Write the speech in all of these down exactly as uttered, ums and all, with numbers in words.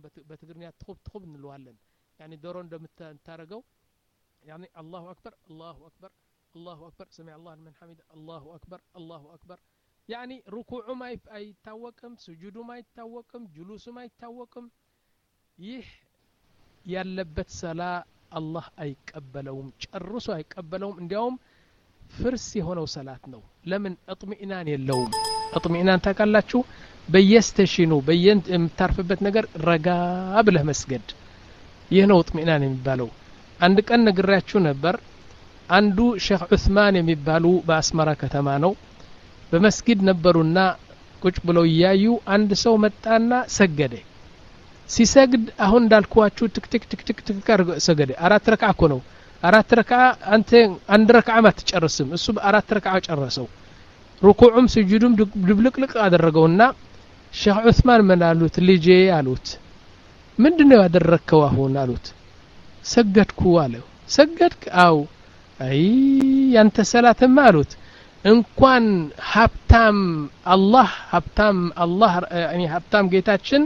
በትግርኛ ትኹብ ትኹብ እንለዋለን يعني ዶሮ እንደምታረገው يعني الله اكبر الله اكبر الله اكبر سمع الله لمن حمده الله اكبر الله اكبر يعني ركوع ما አይታወቅም سجود ما አይታወቅም جلوس ما አይታወቅም ይህ ያለበት ሰላ አላህ አይቀበለውም ጨርሶ አይቀበለውም እንዲያውም ፍርስ የሆነው ሰላት ነው ለምን እጥሚናን የለውም እጥሚናን ታውቃላችሁ በየስቴሽኑ በየምታርፍበት ነገር ረጋ ብለህ መስገድ ይህ ነው እጥሚናን የሚባለው አንድ ቀን ነግራችሁ ነበር አንዱ ሼክ ዑስማን የሚባሉ በአስመራ ከተማ ነው በመስጊድ ነበሩና ቁጭ ብለው ያዩ አንድ ሰው መጣና ሰገደ ሲሰግድ አሁን እንዳልኳችሁ ትክ ትክ ትክ ትክ ትክ ሰገደ አራት ረክዓ እኮ ነው አራት ረክዓ አንተ አንድ ረክዓ ማትጨርስም እሱ በአራት ረክዓ ጨረሰው ሩኩዑም ስጁዱም ድብልቅልቅ አደረገውና ሼክ ዑስማን ምን አሉት ልጄ አሉት ምንድነው ያደረከው አሁን አሉት ሰገድኩ አለው ሰገድክ አው አይ ያንተ ሰላተማ አሉት እንኳን ሀብታም አላህ ሀብታም አላህ ያኒ ሀብታም ጌታችን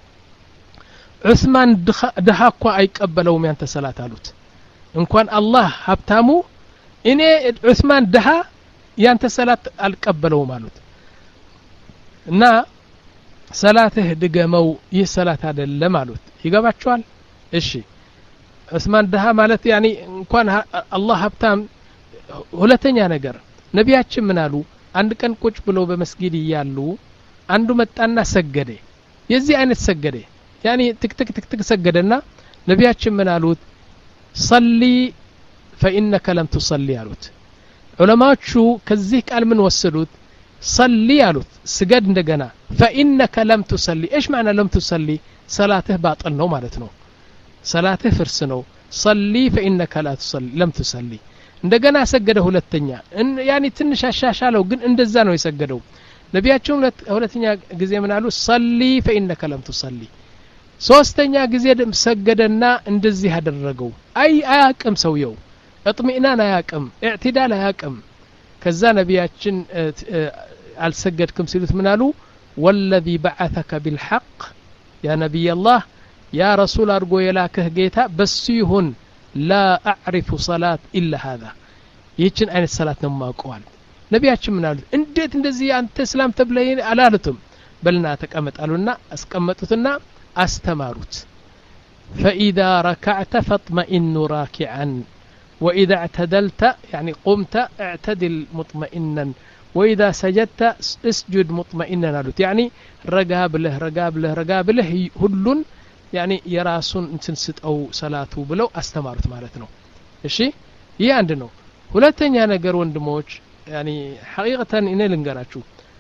ዑስማን ደሃኳ አይቀበለውም ያንተ ሰላት አሉት እንኳን አላህ ሀብታሙ እኔ ዑስማን ደሃ ያንተ ሰላት አልቀበለውም አሉት እና ሰላትህ ድገመው ይህ ሰላት አይደለም አሉት ይገባችኋል እሺ ዑስማን ደሃ ማለት ያኒ እንኳን አላህ ሀብታም ሁለተኛ ነገር ነቢያችን ምን አሉ አንድ ቀን ቁጭ ብለው በመስጊድ ይያሉ አንዱ መጣና ሰገደ የዚህ አይነት ሰገደ ያኒ ትክ ትክ ትክ ትክ ሰገደና ነቢያችን ምን አሉት صلي فإنك لم تصلي አሉት ዑለማዎቹ ከዚህ ቃል ምን ወሰዱት صلي አሉት ስገድ እንደገና فإنك لم تصلي ايش معنى لم تصلي صلاتህ باطل ነው ማለት ነው صلاتህ ፍርስ ነው صلي فإنك لا تصلي لم تصلي እንደገና ሰገደ ሁለተኛ ያኒ ትንሽ አሻሻለው ግን እንደዛ ነው የሰገደው ነቢያችን ሁለተኛ ጊዜ ምን አሉ صلي فإنك لم تصلي ሶስተኛ ጊዜ ሰገደና እንደዚህ አደረገው አይ አያቅም ሰውየው እጥሚናን አያቅም ኢዕቲዳል አያቅም ከዛ ነቢያችን አልሰገድክም ሲሉት ምን አሉ والذي بعثك بالحق يا نبي الله يا رسول አርጎ የላከህ ጌታ በሱ ይሁን لا اعرف صلاه الا هذا ይህችን አይነት ሰላት ነው ማውቀዋል ነቢያችን ምን አሉት እንዴት እንደዚህ አንተ እስላም ተብለይ አላሉትም በልና ተቀመጣሉና አስቀመጡትና استمرت فإذا ركعت فاطمئن راكعا وإذا اعتدلت يعني قمت اعتدل مطمئنا وإذا سجدت اسجد مطمئنا يعني رقاب له رقاب له رقاب له هلون يعني يراسون انتنست أو صلاته بلو استمرت مالتنا الشيء هي عندنا ሁለተኛ ነገር ወንድሞች يعني حقيقة እኔ ልንገራችሁ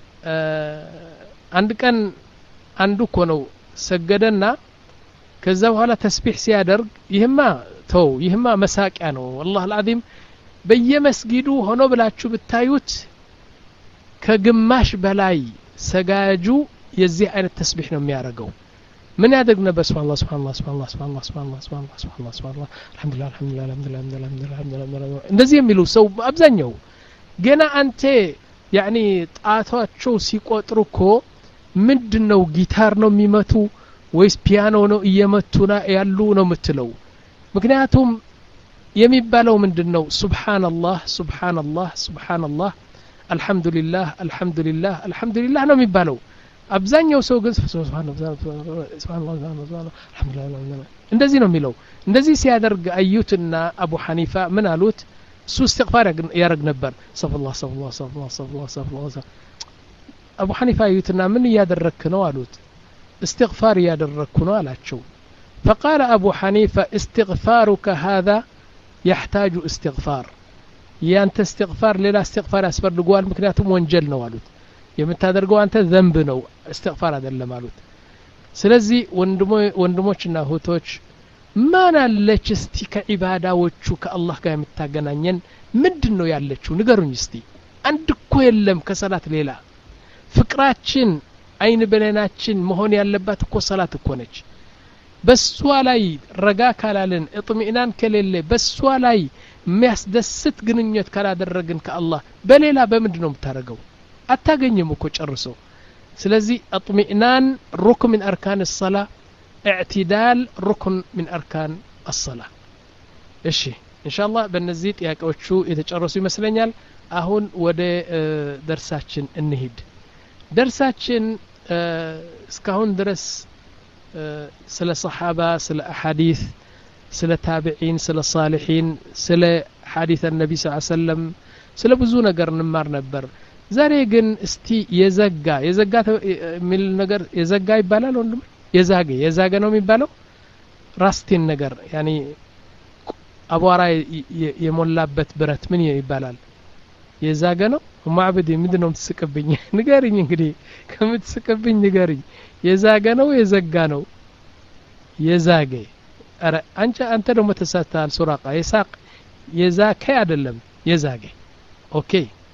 አንድ ቀን አንዱ እኮ ነው ሰገደና ከዛ በኋላ ተስቢህ ሲያደርግ ይህማ ተው ይህማ መሳቂያ ነው والله العظيم በየመስጊዱ ሆኖ ብላችሁ ብታዩት ከግማሽ በላይ ሰጋጁ የዚህ አይነት ተስቢህ ነው የሚያደርገው ምን ያደርግ ነበር ሱብሃንአላህ ሱብሃንአላህ ሱብሃንአላህ ሱብሃንአላህ ሱብሃንአላህ ሱብሃንአላህ ሱብሃንአላህ ሱብሃንአላህ አልহামዱሊላህ አልহামዱሊላህ አልহামዱሊላህ አልহামዱሊላህ እንደዚህ የሚሉ ሰው አብዛኛው ገና አንተ ያኒ ጣታቸው ሲቆጥሩኮ ምንድነው ጊታር ነው የሚመቱ ወይስ ፒያኖ ነው እየመቱና ያሉ ነው የምትለው ምክንያቱም የሚባለው ምንድነው ሱብሃንአላህ ሱብሃንአላህ ሱብሃንአላህ አልহামዱሊላህ አልহামዱሊላህ አልহামዱሊላህ ነው የሚባለው አብዛኛው ሰው ግን ሱብሃንአላህ ሱብሃንአላህ አልহামዱሊላህ እንደዚህ ነው የሚለው እንደዚህ ሲያደርግ አዩትና አቡ ሐኒፋ ምን አሉት እሱ استغفار ያረግ ነበር ሰፈላህ ሰፈላህ ሰፈላህ ሰፈላህ ሰፈላህ አቡ ሐኒፋ አዩትና ምን ያደረክ ነው አሉት استغفار ያደረኩ ነው አላቸው فقال ابو حنيفه استغفارك هذا يحتاج استغفار ያንተ استغفار ሌላ استغفار ያስፈልገዋል ምክንያቱም ወንጀል ነው አሉት የምታደርገው አንተ ዘንብ ነው استغفار አይደለም አሉት ስለዚህ ወንድሞችና እህቶች ማን አለች እስቲ ከዒባዳዎቹ ከአላህ ጋር የምታገናኘን ምንድነው ያለችው ንገሩኝ እስቲ አንድ እኮ የለም ከሰላት ሌላ ፍቅራችን አይን በለናችን መሆን ያለባት እኮ ሰላት እኮ ነች በሷ ላይ ረጋ ካላልን እጥሚናን ከሌለ በሷ ላይ የሚያስደስት ግንኙነት ካላደረግን ከአላህ በሌላ በምንድነው የምታረገው አታገኝም እኮ ጨርሶ ስለዚህ እጥሚናን ሩክን من اركان الصلاه اعتدال ركن من أركان الصلاة እሺ ኢንሻአላህ በእነዚህ ጥያቄዎቹ የተጨረሱ ይመስለኛል አሁን ወደ ደርሳችን እንሂድ ደርሳችን እስካሁን ድረስ ስለ ሰሃባ ስለ አሐዲስ ስለ ታቢዒን ስለ ሷሊሒን ስለ ሐዲስ ነብይ ሰለላሁ ዐለይሂ ወሰለም ስለ ብዙ ነገር እንማር ነበር ዛሬ ግን እስቲ የዘጋ የዘጋ ሚል ነገር የዘጋ ይባላል ወንድም የዛገ የዛገ ነው የሚባለው ራስቲን ነገር ያኒ አቧራ የሞላበት ብረት ምን ይባላል የዛገ ነው ማዕበድ ምንድነው ተስቀብኝ ንገሪኝ እንግዲህ ከምትስቀብኝ ንገሪኝ የዛገ ነው የዘጋ ነው የዛገ አረ አንተ አንተ ደግሞ ተሳታል ሱራቃ የሳቅ የዛከ አይደለም የዛገ ኦኬ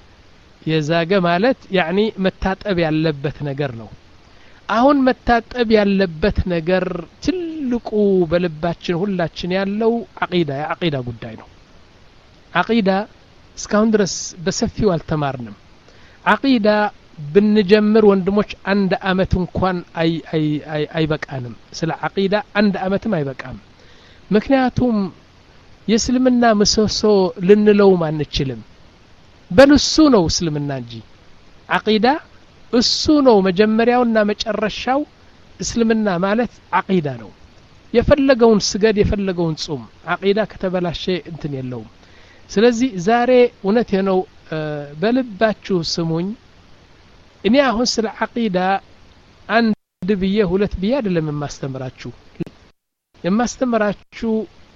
የዛገ ማለት ያኒ መታጠብ ያለበት ነገር ነው አሁን መታጠብ ያለበት ነገር ትልቁ በልባችን ሁላችን ያለው አቂዳ የአቂዳ ጉዳይ ነው አቂዳ እስካሁን ድረስ በሰፊው አልተማርንም አቂዳ ብንጀምር ወንድሞች አንድ አመት እንኳን አይ አይ አይ አይበቃንም ስለ አቂዳ አንድ አመትም አይበቃም ምክንያቱም የእስልምና ምሰሶ ልንለው ማንችልም በልሱ ነው እስልምና እንጂ አቂዳ እሱ ነው መጀመሪያውና መጨረሻው እስልምና ማለት አቂዳ ነው የፈለገውን ስገድ የፈለገውን ጾም አቂዳ ከተበላሸ እንትን የለውም ስለዚህ ዛሬ እውነት ነው በልባችሁ ስሙኝ እኔ አሁን ስለ አቂዳ አንድ ብዬ ሁለት ብዬ አይደለም የማስተምራችሁ የማስተምራችሁ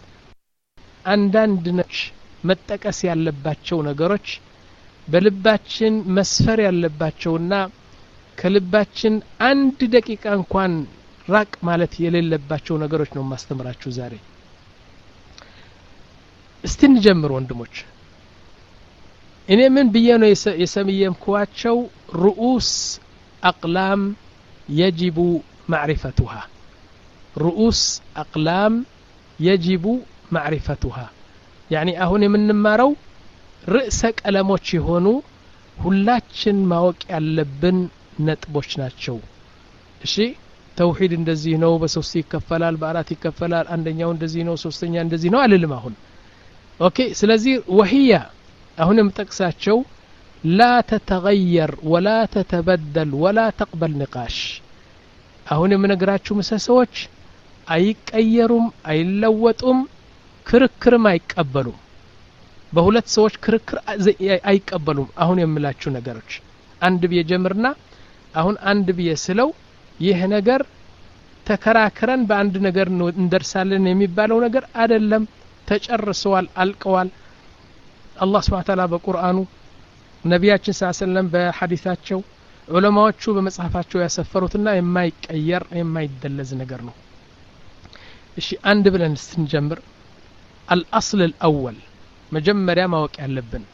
አንዳንድ ነች መጠቀስ ያለባቸው ነገሮች በልባችን መስፈር ያለባቸውና ከልባችን አንድ ደቂቃ እንኳን ራቅ ማለት የሌለባቸው ነገሮች ነው ማስተምራችሁ ዛሬ እስቲ እንጀምር ወንድሞች እኔ ምን ብዬ ነው የሰምየምኳቸው رؤوس أقلام يجب معرفتها رؤوس أقلام يجب معرفتها يعني أهون من نمارو رأسك ألموش هونو ሁላችን ማወቅ ያለብን ነጥቦች ናቸው እሺ ተውሂድ እንደዚህ ነው በሶስት ይከፈላል በአራት ይከፈላል አንደኛው እንደዚህ ነው ሶስተኛ እንደዚህ ነው አልልም አሁን ኦኬ ስለዚህ ወህያ አሁንም ጠቅሳቸው لا تتغير ولا تتبدل ولا تقبل نقاش አሁንም ነግራችሁ መሰሰዎች አይቀየሩም አይለወጡም ክርክርም አይቀበሉም በሁለት ሰዎች ክርክር አይቀበሉም አሁን የምላችሁ ነገሮች አንድ በየጀምርና አሁን አንድ በየስለው ይሄ ነገር ተከራክረን በአንድ ነገር እንደርሳለን የሚባለው ነገር አይደለም ተጨርሰዋል አልቀዋል አላህ Subhanahu Ta'ala በቁርአኑ ነብያችን ሰለላሁ ዐለይሂ ወሰለም በሐዲሳቸው ዑለማዎቹ በመጽሐፋቸው ያሰፈሩትና የማይቀየር የማይደለዝ ነገር ነው እሺ አንድ ብለን ስንጀምር الأصل الأول مجمّريا ما وقع ያለብን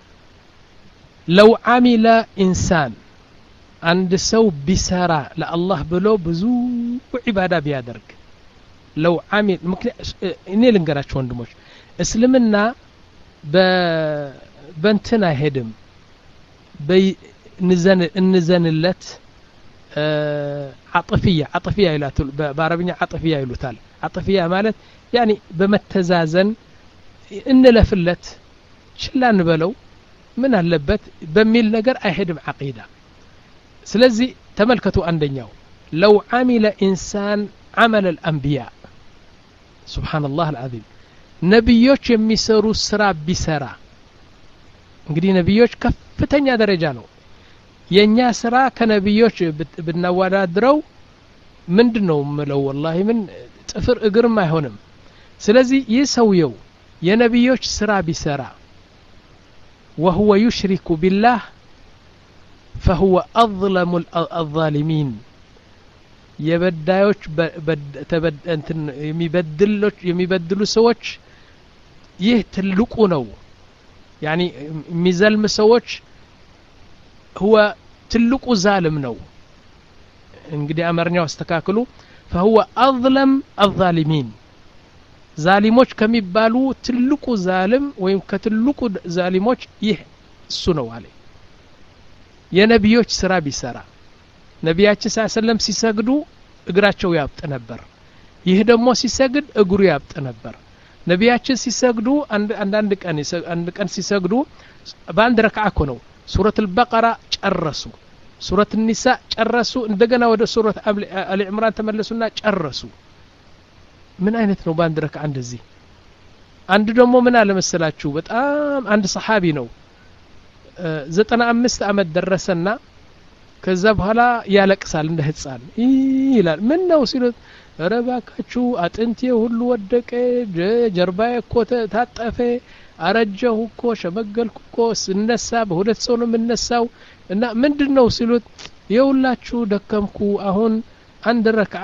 لو عمل إنسان عند سو بسرا لله بلو بزو عبادة بيادرك لو عمل ممكن إني لنقراش وندموش اسلمنا ب بنتنا هدم بي نزن النزنلت اه عطفية عطفية يلاتو بعربية عطفية يلوتال عطفية مالت يعني بمتزازن إن لفلت شلا نبلو من اللبت بميل نجر أهدم عقيدة سلزي تملكتوا أندنياو لو عمل إنسان عمل الأنبياء سبحان الله العظيم نبيوش يمسروا سرا بسرا እንግዲህ ነብዮች ከፍተኛ ደረጃ ነው የኛ ስራ ከነብዮች ብናወዳድረው ምንድነው ምለው والله ምን ጥፍር እግርም አይሆንም ስለዚህ ይሰውየው የነብዮች ስራ ቢሰራ وهو يشرك بالله فهو أظلم الظالمين የበዳዮች እንትን የሚበድሉት የሚበድሉ ሰዎች ይህ ትልቁ ነው يعني ميزلم سوتش هو تلقو ظالم نو انقدي امرنيا واستكاكلو فهو اظلم الظالمين ظالموش كميبالو تلقو ظالم ويم كتلقو ظالموش يه السنو عليه يا نبيوش سرا بسرا نبياتش صلى الله عليه وسلم سيسجدوا اقراتشو يابط نبر ይህ ደግሞ ሲሰግድ እግሩ ያብጥ ነበር ነቢያችን ሲሰግዱ አንድ አንድ ቀን አንድ ቀን ሲሰግዱ በአንድ ረክዓ እኮ ነው ሱረት አልበቀራ ጨረሱ ሱረት النሳ ጨረሱ እንደገና ወደ ሱረት አሊ ኢምራን ተመለሱና ጨረሱ ምን አይነት ነው በአንድ ረክዓ እንደዚህ አንድ ደግሞ ምን አለ መሰላችሁ በጣም አንድ ሰሃቢ ነው ዘጠና አምስት አመት ደረሰና ከዛ በኋላ ያለቅሳል እንደ ህፃን ይላል ምን ነው ሲሉት ረባካችሁ አጥንቴ ሁሉ ወደቀ ጀርባዬ እኮ ታጠፈ አረጀሁ እኮ ሸመገልኩ እኮ ስነሳ በሁለት ሰው ነው የምነሳው እና ምንድነው ሲሉት የውላችሁ ደከምኩ አሁን አንድ ረክዓ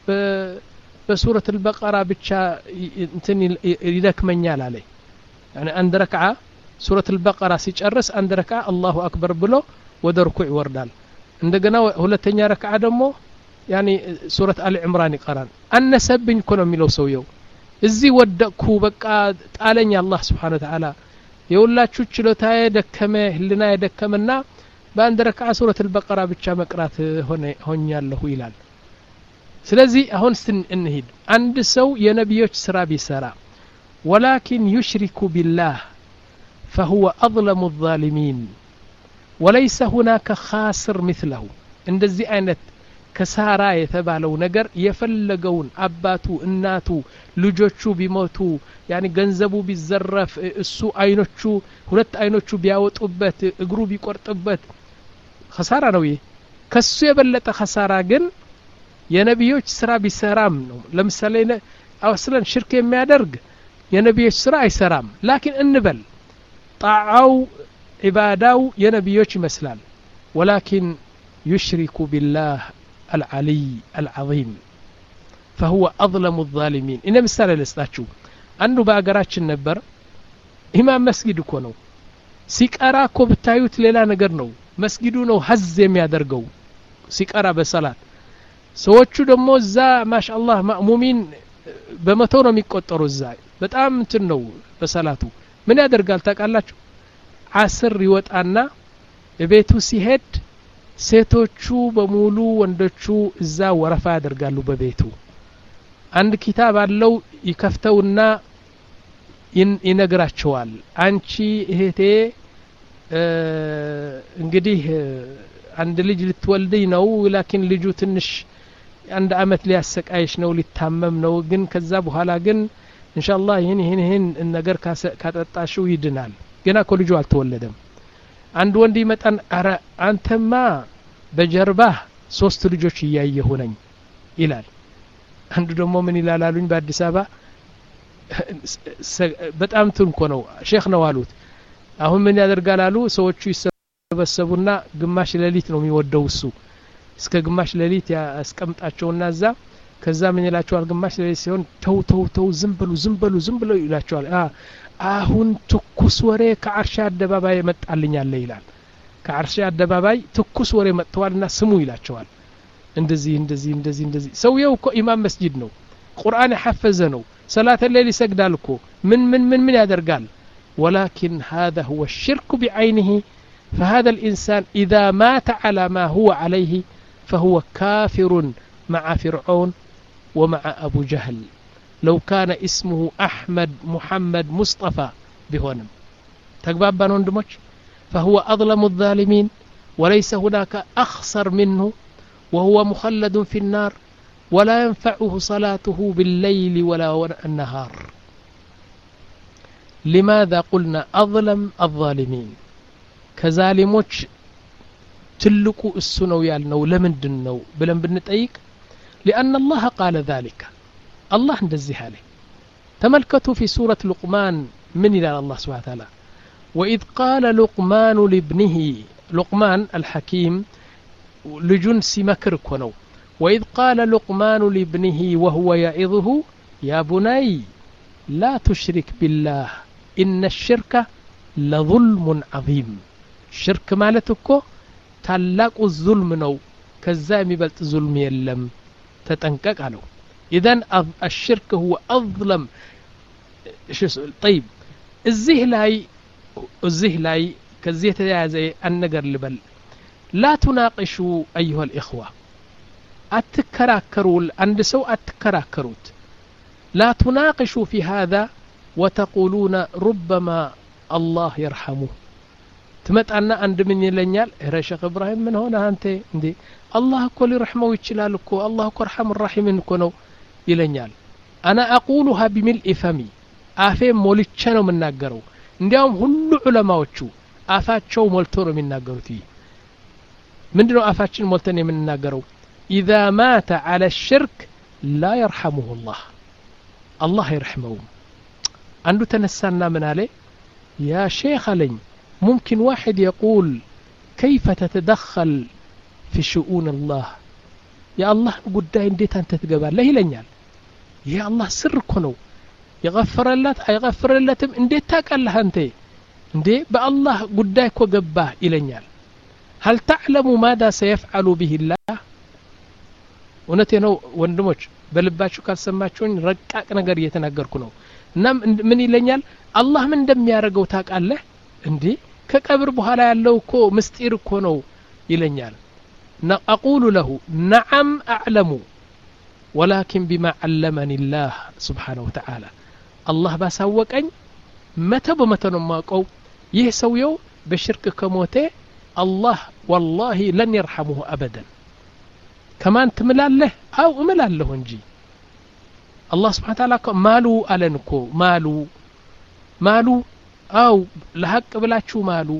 በሱረት አልበቀራ ብቻ እንትን ይደክመኛል አለ يعني አንድ ረክዓ ሱረት አልበቀራ ሲጨርስ አንድ ረክዓ አላሁ አክበር ብሎ ወደ ሩኩዕ ይወርዳል እንደገና ሁለተኛ ረክዓ ደግሞ يعني ሱረት አሊ ኢምራን ይቀራል አነሰብኝ እኮ ነው የሚለው ሰውየው እዚህ ወደቅኩ በቃ ጣለኝ አላህ Subhanahu Wa Ta'ala የውላችሁ ችሎታዬ ደከመ ህልና ደከመና በአንድ ረክዓ ሱረት አልበቀራ ብቻ መቅራት ሆነ ሆኛለሁ ይላል ስለዚህ አሁን እንሂድ አንድ ሰው የነቢዮች ስራ ቢሰራ ولكن يشرك بالله فهو أظلم الظالمين وليس هناك خاسر مثله እንደዚህ አይነት ከሳራ የተባለው ነገር የፈለገውን አባቱ እናቱ ልጆቹ ቢሞቱ ያኒ ገንዘቡ ቢዘረፍ እሱ አይኖቹ ሁለት አይኖቹ ቢያወጡበት እግሩ ቢቆርጥበት خسارة ነው ይሄ ከሱ የበለጠ خسارة ግን የነቢዮች ስራ ቢሰራም ነው ለምሳሌ አስለን ሽርክ የሚያደርግ የነቢዮች ስራ አይሰራም ላኪን እንበል ጣዓው ኢባዳው የነቢዮች ይመስላል ولكن يشرك بالله العلي العظيم فهو أظلم الظالمين إن مثال لستاتشو أنه بأقراتش نبر إمام مسجد كونو سيكارا كو بتايوت ليلا نقر نو مسجدو نو هز يميادرقو سيكارا بصلاة سوچو دمو الزا ما شاء الله مأمومين بمتونو ميكوترو الزا بتام تنو بصلاتو من يادر قال تاك اللاتشو عصر يوت أنا بيتو سيهد ሴቶቹ በሙሉ ወንዶቹ እዛ ወረፋ ያደርጋሉ በቤቱ አንድ ኪታብ አለው ይከፍተውና ይነግራቸዋል አንቺ እህቴ እንግዲህ አንድ ልጅ ልትወልደኝ ነው ላኪን ልጁ ትንሽ አንድ አመት ሊያሰቃይሽ ነው ሊታመም ነው ግን ከዛ በኋላ ግን ኢንሻአላህ ይሄን ይሄን ይሄን ነገር ካጠጣሽው ይድናል ገና እኮ ልጁ አልተወለደም አንድ ወንድ ይመጣን አረ አንተማ በጀርባህ ሶስት ልጆች እያየሁ ነኝ ይላል አንዱ ደግሞ ምን ይላል አሉኝ በአዲስ አበባ በጣም ትንኮ ነው ሼክ ነው አሉት አሁን ምን ያደርጋል አሉ ሰዎቹ ይሰበሰቡና ግማሽ ሌሊት ነው የሚወደው እሱ እስከ ግማሽ ሌሊት ያስቀምጣቸውና እዛ ከዛ ምን ይላቸዋል ግማሽ ሌሊት ሲሆን ተው ተው ተው ዝም በሉ ዝም በሉ ዝም ብለው ይላቸዋል አሁን ትኩስ ወሬ ከአርሻ አደባባይ መጣልኛል ይላል ከአርሻ አደባባይ ትኩስ ወሬ መጥተዋልና ስሙ ይላቸዋል እንደዚህ እንደዚህ እንደዚህ እንደዚህ ሰውየው እኮ ኢማም መስጂድ ነው ቁርአን حفظ ነው ሰላተ ሌሊት ይሰግዳል እኮ ምን ምን ምን ምን ያደርጋል ولكن هذا هو الشرك بعينه فهذا الإنسان إذا مات على ما هو عليه فهو كافر مع فرعون ومع أبو جهل لو كان اسمه أحمد محمد مصطفى بهونم تقبابان وندموش فهو أظلم الظالمين وليس هناك أخسر منه وهو مخلد في النار ولا ينفعه صلاته بالليل ولا النهار لماذا قلنا أظلم الظالمين كظالموش تلقوا السنو يالنو لمن دنو بلن بنتأيك لأن الله قال ذلك الله ندزي عليه تملكته في سورة لقمان من إلى الله سبحانه وتعالى وإذ قال لقمان لابنه لقمان الحكيم لجنس مكر كنو وإذ قال لقمان لابنه وهو يعظه يا بني لا تشرك بالله إن الشرك لظلم عظيم شرك مالتكو تلاق الظلم نو كزامي بلت ظلم يلم تتنكك عنه إذن الشرك هو أظلم طيب الزه لاي الزه لاي كزيه زي النجر لبل لا تناقشوا أيها الإخوة أتكراكروا عند سو أتكراكروت لا تناقشوا في هذا وتقولون ربما الله يرحمه تمتعنا عند من يلنيال يا شيخ إبراهيم من هنا أنت عندي الله كل رحمه ويتشلالكو الله كرحم الرحيم كنو يلنيال أنا أقولها بملء فمي آفين مولتشانو من ناقروا عندهم هلو علماء آفاتشو مولتورو من ناقروا من دنو آفاتشن مولتني من ناقروا إذا مات على الشرك لا يرحمه الله الله يرحمه عنده تنسانا من عليه يا شيخ لين ممكن واحد يقول كيف تتدخل في شؤون الله يا الله قداي انديت انت تقبل له يلنيال يا الله سر كنو يغفر الله يغفر الله تم انديت تاقلها انت اندي بالله قداي كو قباه يلنيال هل تعلم ماذا سيفعل به الله እውነቴ ነው ወንድሞች በልባችሁ ካልሰማችሁኝ ረቃቅ ነገር እየተናገርኩ ነው እና ምን ይለኛል አላህ ምን እንደሚያደርገው ታውቃለህ እንዴ ከቀብር በኋላ ያለው እኮ ምስጢር እኮ ነው ይለኛል نقول له نعم أعلم ولكن بما علمني الله سبحانه وتعالى الله ባሳወቀኝ መተ በመተ ነው ማቀው ይህ ሰውየው በሽርክ ከሞተ الله والله لن يرحمه أبدا كمان تملاله أو أملاله انجي الله سبحانه وتعالى مالو ألنكو مالو مالو أو لحق بلاتشو مالو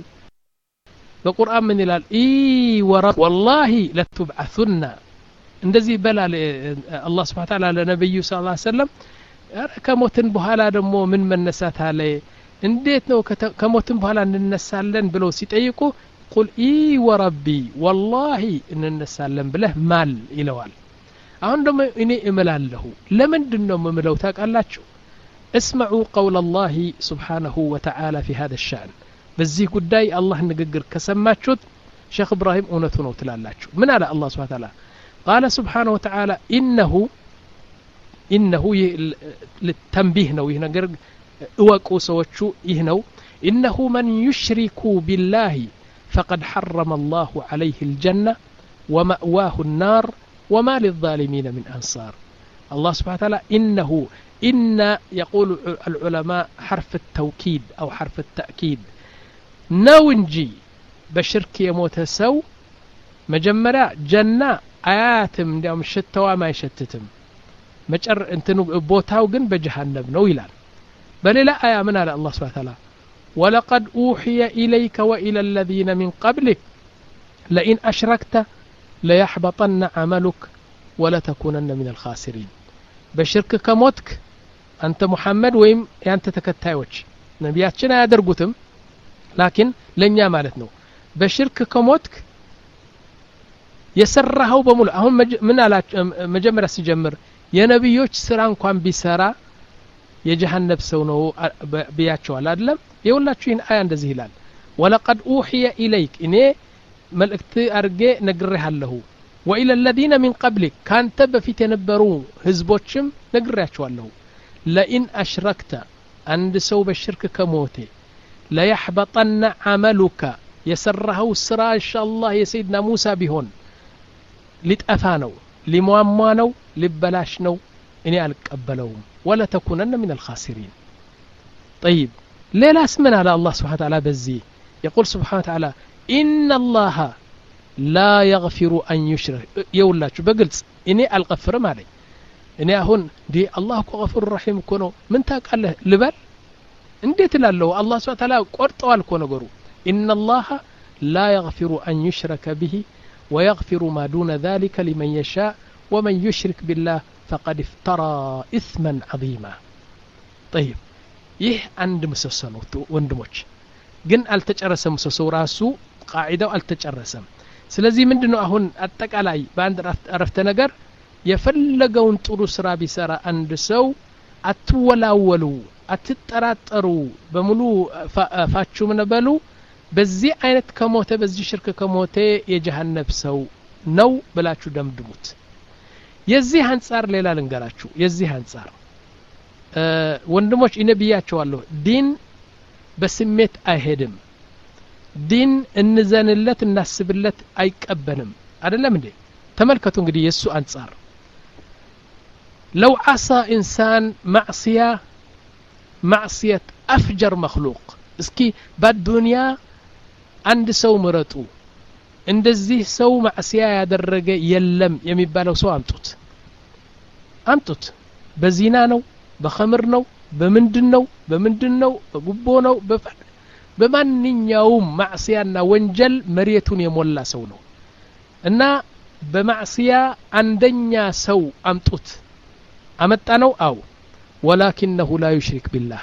بقرآن من الال إي ورب والله لتبعثن اندزي بلا الله سبحانه وتعالى لنبي صلى الله عليه وسلم كموتن بحالا دمو من من نساتها لي انديت نو كموتن بحالا ننسالن بلو سيتأيكو قل إي وربي والله إن نسالن بله مال إلوال عندما إني إملال له لمن دنهم مملو تاك اللاتشو اسمعوا قول الله سبحانه وتعالى في هذا الشأن بزي قداي الله نققر كسماتشوت شيخ إبراهيم أونتونو تلالاتشو من على الله سبحانه وتعالى قال سبحانه وتعالى إنه إنه للتنبيه نو يهنقر اوكو سوتشو يهنو إنه من يشرك بالله فقد حرم الله عليه الجنة ومأواه النار وما للظالمين من أنصار الله سبحانه وتعالى إنه إن يقول العلماء حرف التوكيد أو حرف التأكيد نونجي بشرك يموت سو مجمرة جنة آياتم ديهم شتوا ما يشتتم مجر انتنو بوتاو جن بجهنم نويلان بل لا آية من على الله سبحانه وتعالى ولقد أوحي إليك وإلى الذين من قبلك لئن أشركت ليحبطن عملك ولتكونن من الخاسرين بشرك كموتك أنت محمد ويم أنت تكتايوش نبياتنا يدرقتم لكن لن يمالتنو بشرك كموتك يسرهو بمول هم من على مجمر سيجمر يا نبيوش سران كوان بسرا يجهنم سونو بياتشو على أدلم يقولاتشو إن آيان دزيلان ولقد أوحي إليك إني ملكت أرجع نقرها له وإلى الذين من قبلك كان تب في تنبرون هزبوتشم نقرأشوا له لئن أشركت عند سوب الشرك كموتي لا يحبطن عملك يسره السرا إن شاء الله يا سيدنا موسى بهون لتأفانو لموامانو لبلاشنو إني أقبلهم ولا تكونن من الخاسرين طيب ليلا اسمنا على الله سبحانه وتعالى بزي يقول سبحانه وتعالى إن الله لا يغفر أن يشرك يولا شو بقلت إني الغفر مالي إني أهون دي الله غفور رحيم كونو من تاك الله لبل انديت له الله سبحانه وتعالى قرطوال كونو غرو إن الله لا يغفر أن يشرك به ويغفر ما دون ذلك لمن يشاء ومن يشرك بالله فقد افترى إثما عظيما طيب يه عند مسسنو وندموش جن التجرس مسسو راسو قاعدة التجرسم ስለዚህ ምንድነው አሁን አጠቃላይ በአንድ አረፍተ ነገር የፈለገውን ጥሩ ስራ ቢሰራ አንድ ሰው አትወላወሉ አትጠራጠሩ በሙሉ ፋችሁ ነበሉ በዚህ አይነት ከሞተ በዚህ ሽርክ ከሞተ የጀሃነም ሰው ነው ብላችሁ ደምድሙት የዚህ አንፃር ሌላ ልንገራችሁ የዚህ አንፃር ወንድሞች ኢነቢያቸዋለሁ ዲን በስሜት አይሄድም ዲን እንዘንለት እናስብለት አይቀበንም አይደለም እንዴ ተመልከቱ እንግዲህ የሱ አንጻር لو عصى إنسان معصية معصية أفجر مخلوق اسكي بالدنيا عند سو مرتو እንደዚህ ሰው ማዕሲያ ያደረገ የለም የሚባለው ሰው አምጡት አምጡት በዚና ነው በኸምር ነው በምንድነው በምንድነው በጉቦ ነው በማንኛውም ማዕሲያና ወንጀል መሬቱን የሞላ ሰው ነው እና በማዕሲያ አንደኛ ሰው አምጡት አመጣ ነው አው ولكنه لا يشرك بالله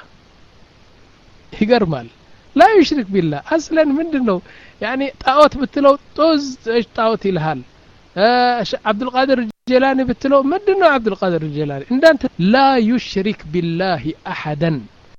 ይገርማል لا يشرك بالله اصلا ምንድነው يعني طاوت بتلو طوز طاوت ይልሃል عبد القادر الجيلاني بتلو ምንድነው عبد القادر الجيلاني እንዳንተ لا يشرك بالله احدا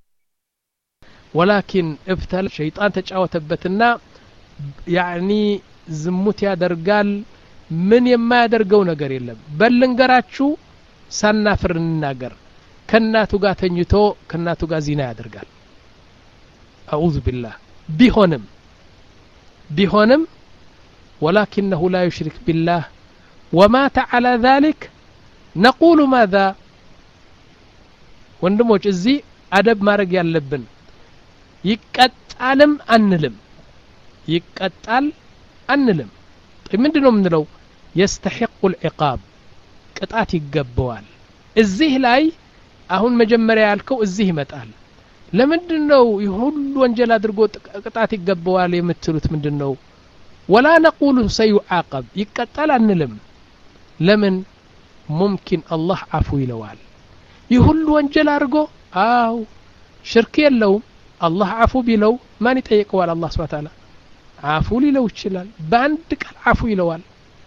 ولكن ابتل شيطان ተጫወተበትና يعني ዝሙት ያደርጋል ምን የማያደርገው ነገር የለም በልንገራችሁ ሳናፍር እንናገር ከናቱ ጋር ተኝቶ ከናቱ ጋር ዚና ያደርጋል أعوذ بالله بهونم بهونم ولكنه لا يشرك بالله ومات على ذلك نقول ماذا ወንድሞች እዚህ አደብ ማድረግ ያለብን ይቀጣልም አንልም ይቀጣል አንልም ምንድነው ምንለው يستحق العقاب ቅጣት ይገባዋል እዚህ ላይ አሁን መጀመሪያ ያልከው እዚህ ይመጣል ለምንድነው ይሁሉ ወንጀል አድርጎ ቅጣት ይገባዋል የምትሉት ምንድነው ولا نقول سيعاقب ይቀጣል አንልም ለምን ممكن الله عفو ይለዋል ይሁሉ ወንጀል አድርጎ አው ሽርክ የለውም الله عفو ቢለው ማን ይጠይቀዋል አላህ Subhanahu Wa Ta'ala عفو ሊለው ይችላል በአንድ ቃል عفو ይለዋል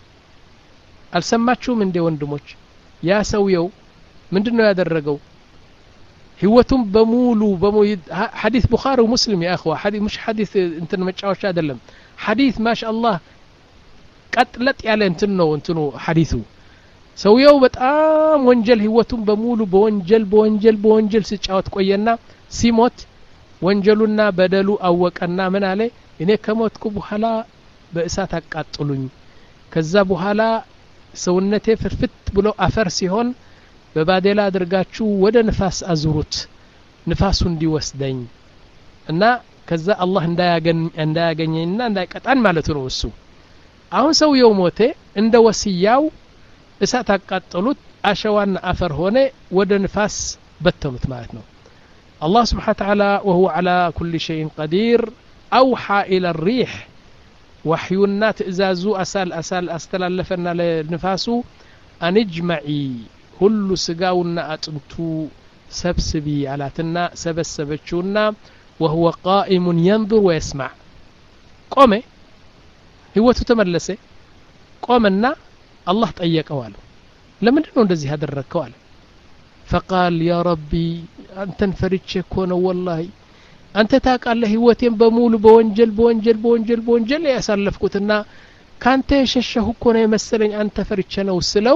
አልሰማችሁም እንደ ወንድሞች ያ ሰውየው ምንድነው ያደረገው ህይወቱም በሙሉ በሙሉ ሐዲስ ቡኻሪ ወሙስሊም ያ اخوه ሐዲስ مش ሐዲስ እንትን መጫወቻ አይደለም ሐዲስ ማሻአላህ ቀጥለጥ ያለ እንትን ነው እንትኑ ሐዲሱ ሰውየው በጣም ወንጀል ህይወቱም በሙሉ በወንጀል በወንጀል በወንጀል ሲጫወት ቆየና ሲሞት ወንጀሉና በደሉ አወቀና ምን አለ እኔ ከሞትኩ በኋላ በእሳት አቃጥሉኝ ከዛ በኋላ ሰውነቴ ፍርፍት ብሎ አፈር ሲሆን በባዴላ አድርጋችሁ ወደ ንፋስ አዙሩት ንፋሱ እንዲወስደኝ እና ከዛ አላህ እንዳያገኝ እንዳያገኘኝና እንዳይቀጣን ማለት ነው እሱ አሁን ሰውየው ሞተ እንደ ወሲያው እሳት አቃጠሉት አሸዋና አፈር ሆነ ወደ ንፋስ በተኑት ማለት ነው الله سبحانه وتعالى وهو على كل شيء قدير أوحى إلى الريح وحيونا تئزازو أسال أسال أستلالفنا لنفاسو أن اجمعي كل سقاونا أتنتو سبسبي على تنا سبسبتشونا وهو قائم ينظر ويسمع قومي هو تتملسي قومنا الله تأيك أوالو لمن دنون دزي هذا الركوال فقال يا ربي أنت انفرجش كونه والله أنت تاك الله هوتين بمول بونجل بونجل بونجل بونجل يسلفكوتنا كانت يششه كونه يمثلني أنت فرجنا وسلو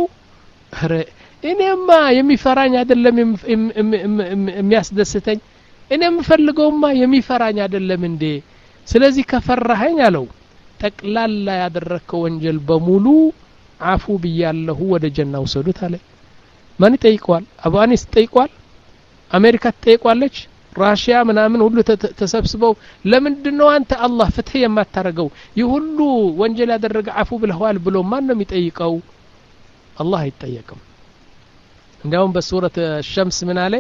إنما يمي فراني هذا اللي يمياسدستني إنما مفلقوا ما يمي فراني هذا اللي من دي سلازي كفرهين يالو تقلال لا يدرك وانجل بمولو عفو بيالله وده جنة وسودت عليه ماني تيقوال أبو أنيس تيقوال أمريكا تيقوالش راشيا منامن ሁሉ ተሰብስበው ለምንድነው አንተ አላህ ፍትህ የማታረገው ይሁሉ ወንጀል ያደረገ አፉ ብለዋል ብሎ ማን ነው የሚጠይቀው አላህ አይጠየቅም እንደውም በሱረት الشمس ምን አለ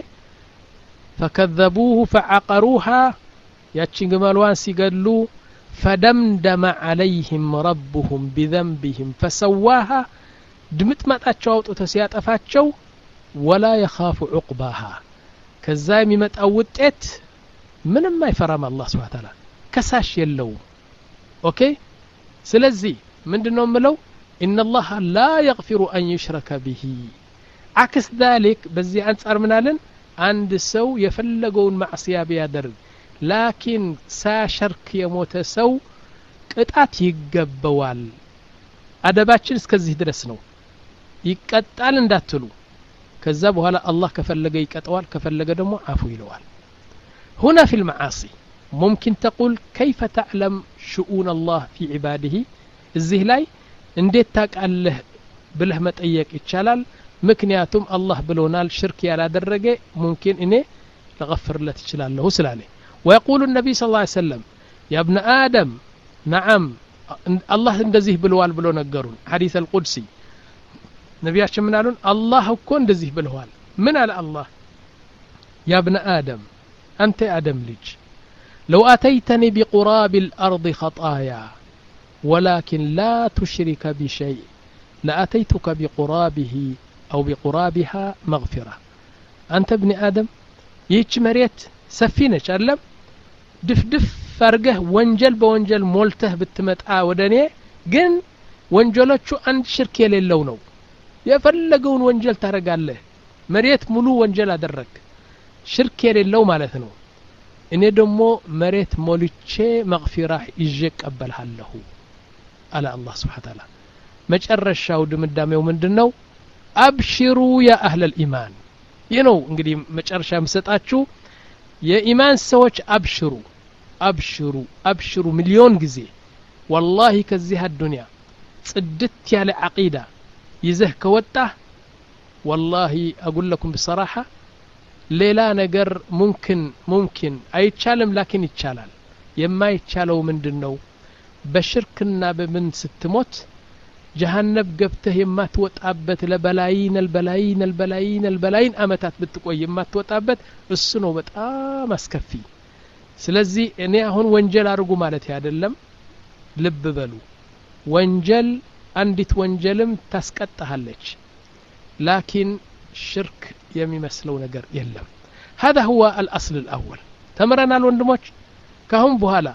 فكذبوه فعقروها ያቺን ግመሏን ሲገሉ فدمدم عليهم ربهم بذنبهم فسواها ድምጥ ማጣቸው አውጥቶ ሲያጠፋቸው ولا يخاف عقباها ከዛ የሚመጣው ውጤት ምንም አይፈራም አላህ Subhanahu Wa Ta'ala ከሳሽ የለው ኦኬ ስለዚህ ምንድነው ምለው ان الله لا يغفر ان يشرك به عكس ذلك በዚህ አንፃር ምናለን አንድ ሰው የፈለገውን ማዕሲያ ቢያደርግ ላኪን ሳሸርክ የሞተ ሰው ቅጣት ይገባዋል አደባችን እስከዚህ ድረስ ነው ይቀጣል እንዳትሉ ከዛ በኋላ አላህ ከፈለገ ይቀጣዋል ከፈለገ ደግሞ አፉ ይለዋል هنا في المعاصي ممكن تقول كيف تعلم شؤون الله في عباده እዚህ ላይ እንዴት ታውቃለህ ብለህ መጠየቅ ይቻላል ምክንያቱም አላህ ብሎናል ሽርክ ያላደረገ ሙምኪን እኔ ለغفرለት ይችላልሁ ስላለ ويقول النبي صلى الله عليه وسلم يا ابن آدم نعم الله እንደዚህ ብለዋል ብሎ ነገሩን حديث القدسي ነቢያችን ምን አሉን አላህ እኮ እንደዚህ ብለዋል ምን አለ አላህ يا ابن آدم أنت آدم لج لو أتيتني بقراب الأرض خطايا ولكن لا تشرك بشيء لأتيتك بقرابه أو بقرابها مغفرة أنت ابن آدم يهج مريت سفينة ألم دف دف فرقه وانجل بوانجل مولته بالتمتعة ودنيا جن وانجلتشو عند شرك يليلونو يفلقون وانجل ترقال له مريت ملو وانجل أدرك شرك يليلو مالتنو إني دمو مريت مولتشي مغفرة يجيك أبلها له على الله سبحانه وتعالى مجرشاو دمداميو ምንድነው አብሽሩ ያ አህለል ኢማን ይነው እንግዲህ መጨረሻ መስጣችሁ የኢማን ሰዎች አብሽሩ አብሽሩ አብሽሩ ሚሊዮን ጊዜ والله ከዚህ አዱንያ ጽድት ያለ አቂዳ ይዘህ ከወጣ والله اقول لكم بصراحه ሌላ ነገር ሙምኪን ሙምኪን አይቻልም ላኪን ይቻላል የማይቻለው ምንድነው በሽርክና በምን ስትሞት جهنم قبته يما توطابت لبلايين البلايين البلايين البلايين امتات بتقوي يما توطابت السنو بጣም አስከፊ ስለዚህ እኔ አሁን ወንጀል አርጉ ማለት አይደለም ልብ በሉ ወንጀል አንዲት ወንጀልም ታስቀጣለች ላኪን ሽርክ የሚመስለው ነገር የለም هذا هو الاصل الاول ተመረናል ወንድሞች ካሁን በኋላ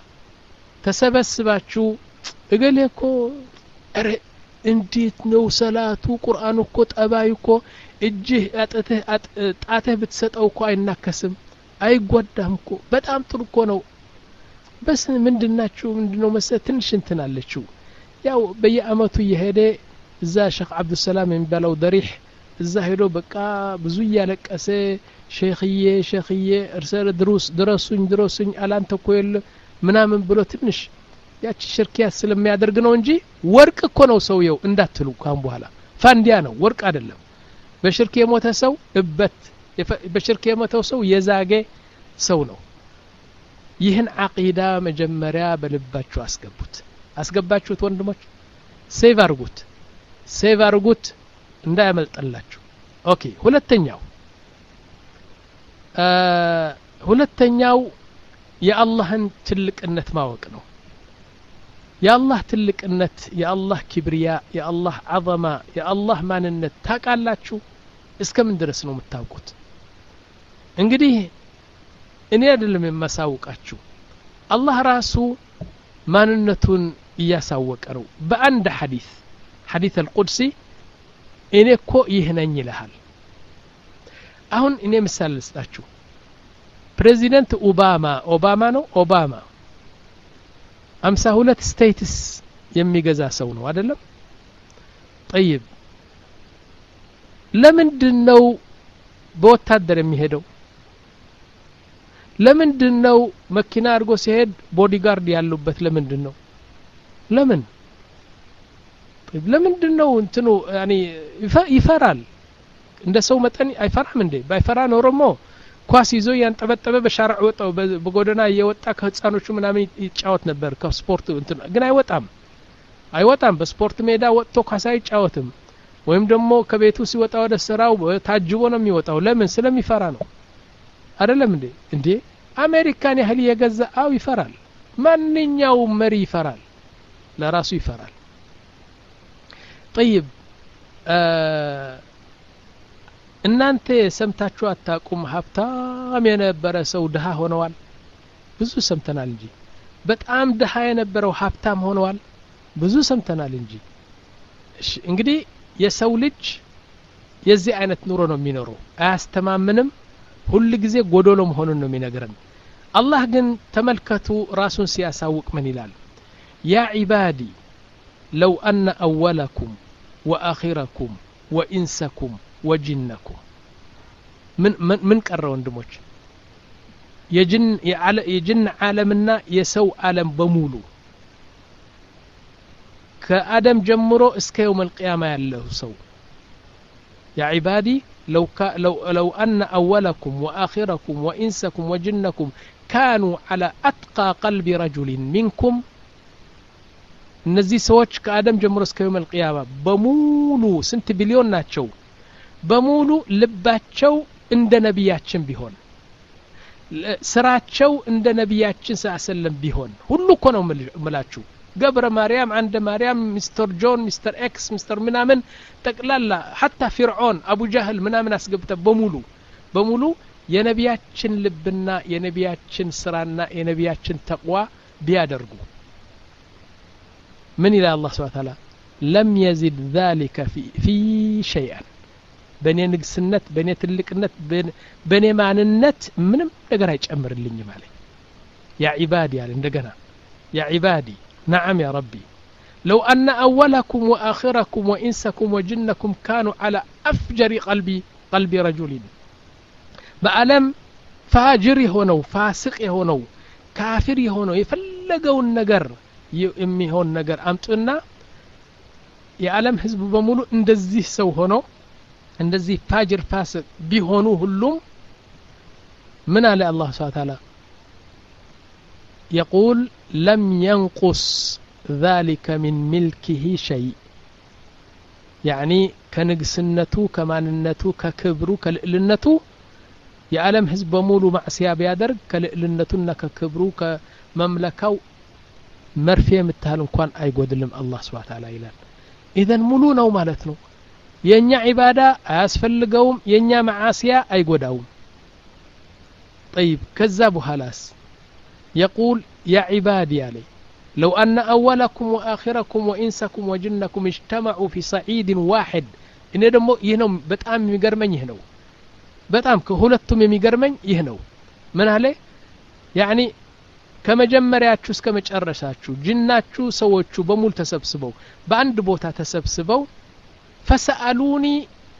ተሰበስባችሁ እገሌኮ አረ እንዴት ነው ሰላቱ ቁርአን እኮ ጠባይ እኮ እጅህ አጥተህ ጣተህ ብትሰጠው እኮ አይናከስም አይጓዳም እኮ በጣም ጥሩ እኮ ነው በስ ምንድናችሁ ምንድነው መሰለ ትንሽ እንትን አለችው ያው በየአመቱ እየሄደ እዛ ሼክ አብዱ ሰላም የሚባለው ደሪህ እዛ ሄዶ በቃ ብዙ ያለቀሰ ሼኽዬ ሼኽዬ እርሰረ ድሩስ ድረሱኝ ድረሱኝ አላንተ እኮ የለ ምናምን ብሎ ትንሽ ያቺ ሽርኪያ ስለሚያደርግ ነው እንጂ ወርቅ እኮ ነው ሰውየው እንዳትሉ ካም በኋላ ፋንዲያ ነው ወርቅ አይደለም በሽርክ የሞተ ሰው እበት በሽርክ የሞተው ሰው የዛገ ሰው ነው ይህን አቂዳ መጀመሪያ በልባችሁ አስገቡት አስገባችሁት ወንድሞች ሴቭ አርጉት ሴቭ አርጉት እንዳያመልጠላችሁ ኦኬ ሁለተኛው ሁለተኛው የአላህን ትልቅነት ማወቅ ነው የአላህ ትልቅነት የአላህ ኪብሪያ የአላህ ዐዘማ የአላህ ማንነት ታቃላችሁ እስከምን ድረስ ነው የምታውቁት እንግዲህ እኔ አይደለም የማሳውቃችሁ አላህ ራሱ ማንነቱን እያሳወቀ ነው በአንድ ሐዲስ ሐዲስ القدسي እኔ እኮ ይህነኝ ይላል አሁን እኔ ምሳሌ ልስጣችሁ ፕሬዚዳንት ኦባማ ኦባማ ነው ኦባማ አምሳ ሁለት ስቴትስ የሚገዛ ሰው ነው አይደለም طيب ለምንድነው በወታደር የሚሄደው ለምንድነው መኪና አድርጎ ሲሄድ ቦዲጋርድ ያሉበት ለምንድነው ለምን طيب ለምንድነው እንትኑ ያኒ ይፈራል እንደ ሰው መጠን አይፈራም እንዴ ባይፈራ ኖርሞ ኳስ ይዞ ያንጠበጠበ በሻርዕ ወጣው በጎደና እየወጣ ከህፃኖቹ ምናምን ይጫወት ነበር ከስፖርት እንትን ግን አይወጣም አይወጣም በስፖርት ሜዳ ወጥቶ ኳስ አይጫወትም ወይም ደግሞ ከቤቱ ሲወጣ ወደ ስራው ታጅቦ ነው የሚወጣው ለምን ስለሚፈራ ነው አይደለም እንዴ እንዴ አሜሪካን ያህል የገዛ አው ይፈራል ማንኛው መሪ ይፈራል ለራሱ ይፈራል طيب እናንተ ሰምታችሁ አታቁም ሀብታም የነበረ ሰው ድሃ ሆነዋል ብዙ ሰምተናል እንጂ በጣም ድሃ የነበረው ሀብታም ሆነዋል ብዙ ሰምተናል እንጂ እሺ እንግዲህ የሰው ልጅ የዚህ አይነት ኑሮ ነው የሚኖረው አያስተማምንም ሁሉ ጊዜ ጎዶሎ መሆኑን ነው የሚነግረን አላህ ግን ተመልከቱ ራሱን ሲያሳውቅ ምን ይላል ያ ዒባዲ ለው አነ አወለኩም ወአኺረኩም ወኢንሰኩም وجنكم من من من قروا ወንድሞች የጅን የጅን ዓለምና የሰው ዓለም በሙሉ ከአደም ጀምሮ እስከ يوم القيامة ያለው ሰው يا عبادي لو ك... لو لو أن أولكم وآخركم وإنسكم وجنكم كانوا على أتقى قلب رجل منكم እነዚህ ሰዎች ከአደም ጀምሮ እስከ يوم القيامة በሙሉ ስንት ቢሊዮን ናቸው በሙሉ ልባቸው እንደ ነብያችን ቢሆን ስራቸው እንደ ነብያችን ሰለላሁ ቢሆን ሁሉ እኮ ነው ምላችሁ ገብረ ማርያም አንደ ማርያም ሚስተር ጆን ሚስተር ኤክስ ሚስተር ምናምን ጠቅላላ حتى فرعون አቡ ጃህል ምናምን አስገብተ በሙሉ በሙሉ የነብያችን ልብና የነብያችን ስራና የነብያችን ተቅዋ ቢያደርጉ من إلى الله سبحانه وتعالى لم يزد ذلك في في شيئا بني نقسنت بني تلقنت بني معننت منم ነገር አይጨምርልኝም ማለት يا عبادي يعني እንደገና يا عبادي نعم يا ربي لو أن أولكم وآخركم وإنسكم وجنكم كانوا على أفجر قلبي قلب رجل بعلم فاجر هونو فاسق هونو كافر هونو يفلقوا النجر የሚሆን ነገር አምጡና የዓለም ህዝብ በሙሉ እንደዚህ ሰው ሆኖ እንደዚህ ፋጅር ፋስቅ ቢሆኑ ሁሉም ምን አለ አላህ Subhanahu Wa Ta'ala يقول لم ينقص ذلك من ملكه شيء يعني كنقسنته كماننته ككبره كلئلنته የዓለም ህዝብ በሙሉ ማዕሲያ ቢያደርግ ከልዕልነቱና ከክብሩ ከመምለካው መርፌ የምታህል እንኳን አይጎድልም አላህ Subhanahu Wa Ta'ala ይላል ኢዘን ሙሉ ነው ማለት ነው የኛ ኢባዳ አያስፈልገውም የኛ ማዓሲያ አይጎዳውም طيب ከዛ በኋላስ يقول يا عبادي علي لو أن أولكم وآخركم وإنسكم وجنكم اجتمعوا في صعيد واحد إن دم يهنو بتأم يجرمن يهنو بتأم كهولتهم يجرمن يهنو من عليه يعني ከመጀመሪያችሁ እስከ መጨረሻችሁ ጅናችሁ ሰዎቹ በሙሉ ተሰብስበው በአንድ ቦታ ተሰብስበው فسألوني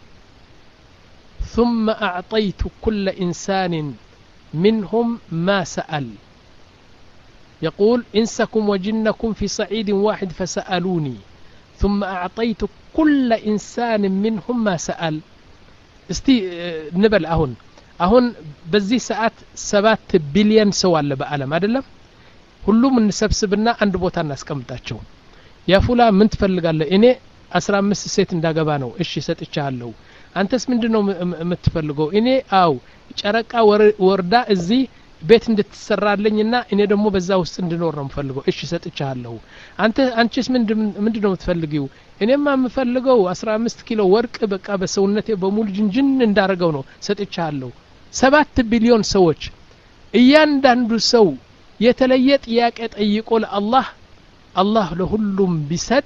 ثم أعطيت كل إنسان منهم ما سأل يقول إنسكم وجنكم في صعيد واحد فسألوني ثم أعطيت كل إنسان منهم ما سأل استي نبل أهون አሁን በዚህ ሰዓት ሰባት ቢሊዮን ሰው አለ በአለም አይደለም ሁሉም እንሰብስብና አንድ ቦታ እናስቀምጣቸው ያ ፉላ ምን ትፈልጋለህ እኔ አስራ አምስት ሴት እንዳገባ ነው እሺ ሰጥቻለሁ አንተስ ምንድነው የምትፈልገው እኔ አው ጨረቃ ወርዳ እዚህ ቤት እንድትሰራልኝና እኔ ደግሞ በዛ ውስጥ እንድኖር ነው የምፈልገው እሺ ሰጥቻለሁ አንተ አንቺስ ምንድነው የምትፈልጊው እኔማ የምፈልገው አስራ አምስት ኪሎ ወርቅ በቃ በሰውነቴ በሙሉ ጅንጅን እንዳረገው ነው ሰጥቻለሁ ሰባት ቢሊዮን ሰዎች እያንዳንዱ ሰው የተለየ ጥያቄ ጠይቆ ለአላህ አላህ ለሁሉም ቢሰጥ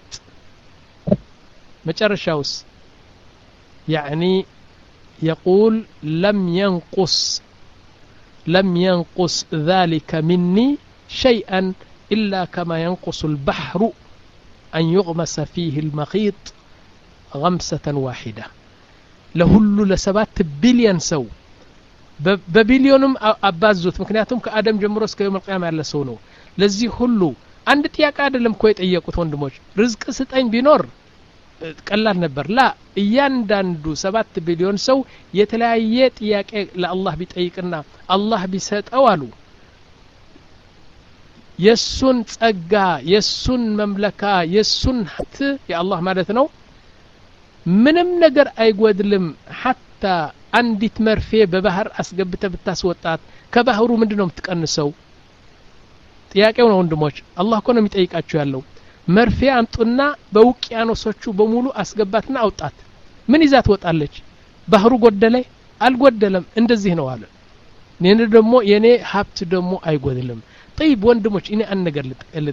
መጨረሻውስ يعني يقول لم ينقص لم ينقص ذلك مني شيئا إلا كما ينقص البحر أن يغمس فيه المخيط غمسة واحدة لهلو لسبات بليون سو ببليونم أبازوت مكنياتهم كآدم جمروس كيوم القيامة على سونو لذي هلو عند تياك آدم كويت أيكوت وندموش رزق ستين بنور ቀላል ነበር لا እያንዳንዱ ሰባት ቢሊዮን ሰው የተለያየ ጥያቄ ለአላህ ቢጠይቅና አላህ ቢሰጠው አሉ የሱን ጸጋ የሱን መምለካ የሱን ሀብት የአላህ ማለት ነው ምንም ነገር አይጎድልም حتى አንዲት መርፌ በባህር አስገብተ ብታስወጣት ከባህሩ ምንድነው የምትቀንሰው ጥያቄው ነው ወንድሞች አላህ እኮ ነው የሚጠይቃችሁ ያለው መርፌ አምጡና በውቅያኖሶቹ በሙሉ አስገባትና አውጣት ምን ይዛት ወጣለች ባህሩ ጎደለ አልጎደለም እንደዚህ ነው አለ እኔ ደግሞ የኔ ሀብት ደግሞ አይጎድልም طيب ወንድሞች እኔ አንድ ነገር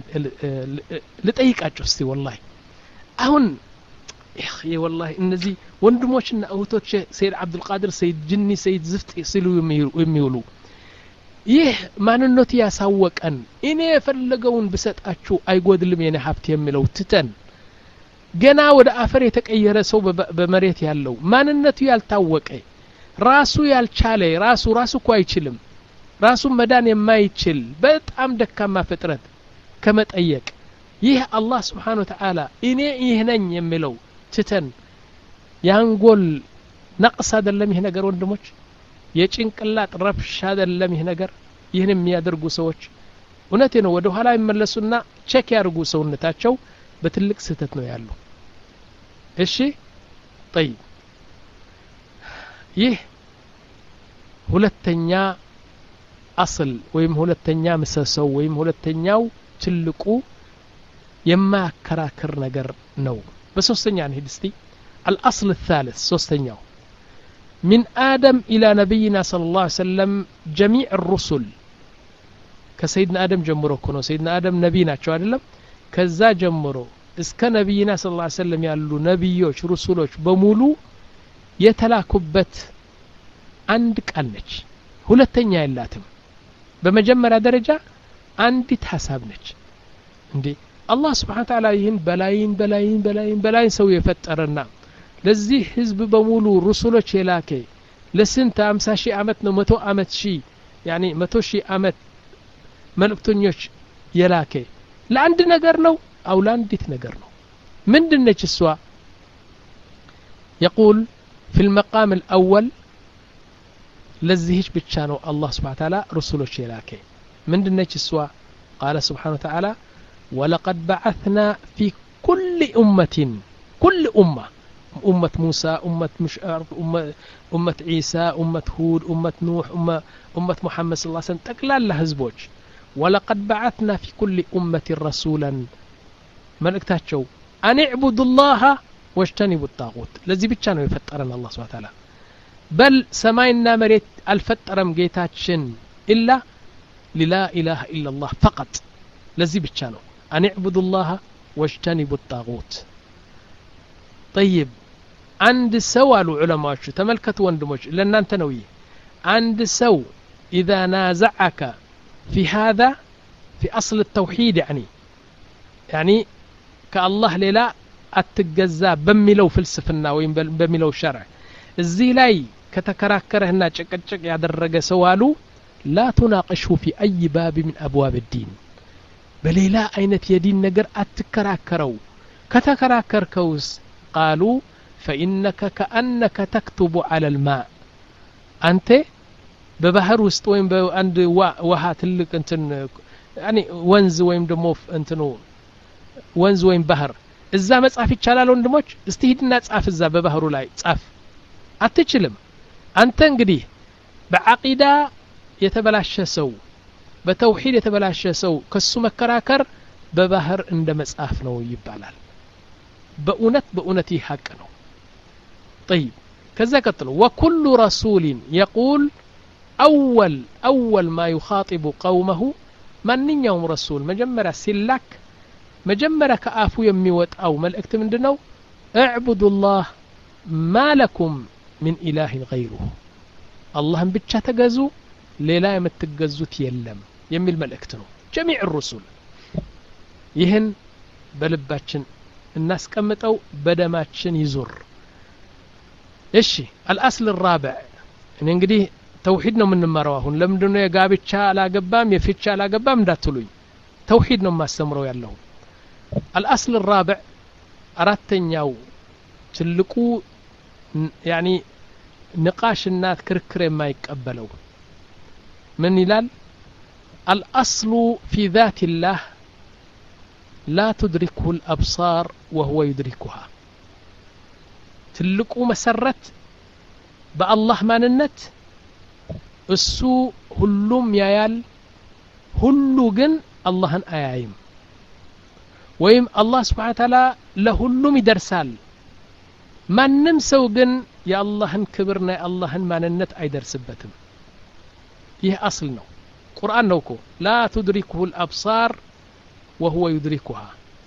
ልጠይቃችሁ እስቲ والله አሁን እህ والله እነዚህ ወንድሞችና እህቶች ሰይድ አብዱል ቃድር ሰይድ ጅኒ ሰይድ ዝፍት ሲሉ የሚውሉ ይህ ማንነቱ ያሳወቀን እኔ የፈለገውን በሰጣችሁ አይጎድልም የኔ ሀብት የሚለው ትተን ገና ወደ አፈር የተቀየረ ሰው በመሬት ያለው ማንነቱ ያልታወቀ ራሱ ያልቻለ ራሱ ራሱ እኮ አይችልም ራሱ መዳን የማይችል በጣም ደካማ ፍጥረት ከመጠየቅ ይህ አላህ Subhanahu Wa Ta'ala እኔ ይህ ነኝ የሚለው ትተን ያንጎል ነቅስ አይደለም ይህ ነገር ወንድሞች የጭንቅላት ረብሻ አይደለም ይህ ነገር ይህን የሚያደርጉ ሰዎች እውነቴ ነው ወደ ኋላ ይመለሱና ቼክ ያርጉ ሰውነታቸው በትልቅ ስህተት ነው ያሉ እሺ طيب ይህ ሁለተኛ አስል ወይም ሁለተኛ ምሰሶው ወይም ሁለተኛው ትልቁ የማከራከር ነገር ነው በሶስተኛ እንሂድ እስቲ الأصل الثالث ሶስተኛው من آدم إلى نبينا صلى الله عليه وسلم جميع الرسل كسيدنا آدم جمرو كنو سيدنا آدم نبينا شو አይደለም ከዛ ጀምሮ እስከ ነብይና ሰለላሁ ዐለይሂ ወሰለም ያሉ ነብዮች ሩሱሎች በሙሉ የተላኩበት አንድ ቃል ነች ሁለተኛ የላትም በመጀመሪያ ደረጃ አንዲት ሐሳብ ነች እንዴ አላህ Subhanahu Wa Ta'ala ይህን በላይን በላይን በላይን በላይን ሰው የፈጠረና ለዚህ ህዝብ በሙሉ ሩሱሎች የላከ ለስንት ሃምሳ ሺህ አመት ነው መቶ አመት ሺህ يعني መቶ ሺህ አመት መልእክተኞች የላከ ለአንድ ነገር ነው أو لانديت نجر ነው ምንድነች እሷ يقول في المقام الأول ለዚህች ብቻ ነው አላህ Subhanahu Wa Ta'ala رسولش የላከ ምንድነች እሷ قال سبحانه وتعالى ولقد بعثنا في كل أمة كل أمة أمة موسى أمة مشعر أمة, أمة عيسى أمة هود أمة نوح أمة, أمة محمد صلى الله عليه وسلم تقلال لهزبوج ولقد بعثنا في كل أمة رسولا ملكتاتشو أن اعبدوا الله واجتنبوا الطاغوت الذي بيتشانو يفترنا الله سبحانه وتعالى بل سماينا مريت الفترم جيتاتشن إلا للا إله إلا الله فقط الذي بيتشانو أن اعبدوا الله واجتنبوا الطاغوت طيب عند سوال علماء شو تملكت وندموش لأن أنت نوي عند سو إذا نازعك في هذا في أصل التوحيد يعني يعني كالله ليلا أتجزا بميلو فلسفنا وين بميلو شرع الزي لاي كتكراكره هنا تشك تشك يدرج سوالو لا تناقشه في أي باب من أبواب الدين بليلا أين يدين نجر أتكراكرو كتكراكر كوس قالوا فإنك كأنك تكتب على الماء أنت ببحر وسط وين عند وها تلك انتن يعني ወንዝ ወይም ደሞ እንትኑ ወንዝ ወይም ባህር እዛ መጻፍ ይቻላል ወንድሞች እስቲ ሂድና ጻፍ እዛ በባህሩ ላይ ጻፍ አትችልም አንተ እንግዲህ በአቂዳ የተበላሸ ሰው በተውሂድ የተበላሸ ሰው ከሱ መከራከር በባህር እንደ መጻፍ ነው ይባላል በእውነት በእውነት ይሐቅ ነው طيب ከዛ ቀጥሎ وكل رسول يقول أول أول ما يخاطب قومه من يوم رسول مجمرة سلاك مجمرة كآفو يميوت أو ملأكت من دنو اعبدوا الله ما لكم من إله غيره اللهم بتشا تجزو ليلا يمتجزو تيلم يميل ملأكتنو جميع الرسل يهن بلباتشن الناس كمتو بدماتشن يزور إيشي الأصل الرابع ننقدي توحيدنا من المروهن لم دون يقابتشا على قبام يفتشا على قبام داتلوي توحيدنا ما استمروا يالله الأصل الرابع أردتن يو تلقوا يعني نقاش الناس كركر ما يقبلوا من يلال الأصل في ذات الله لا تدركه الأبصار وهو يدركها تلقوا مسرت بالله ما ننت እሱ ሁሉም ያያል ሁሉ ግን አላህን አያይም ወይም አላህ Subhanahu Wa Ta'ala ለሁሉም ይደርሳል ማንንም ሰው ግን የአላህን ክብርና የአላህን ማንነት አይደርስበትም ይህ አስል ነው ቁርአን ነው እኮ لا تدركه الأبصار وهو يدركها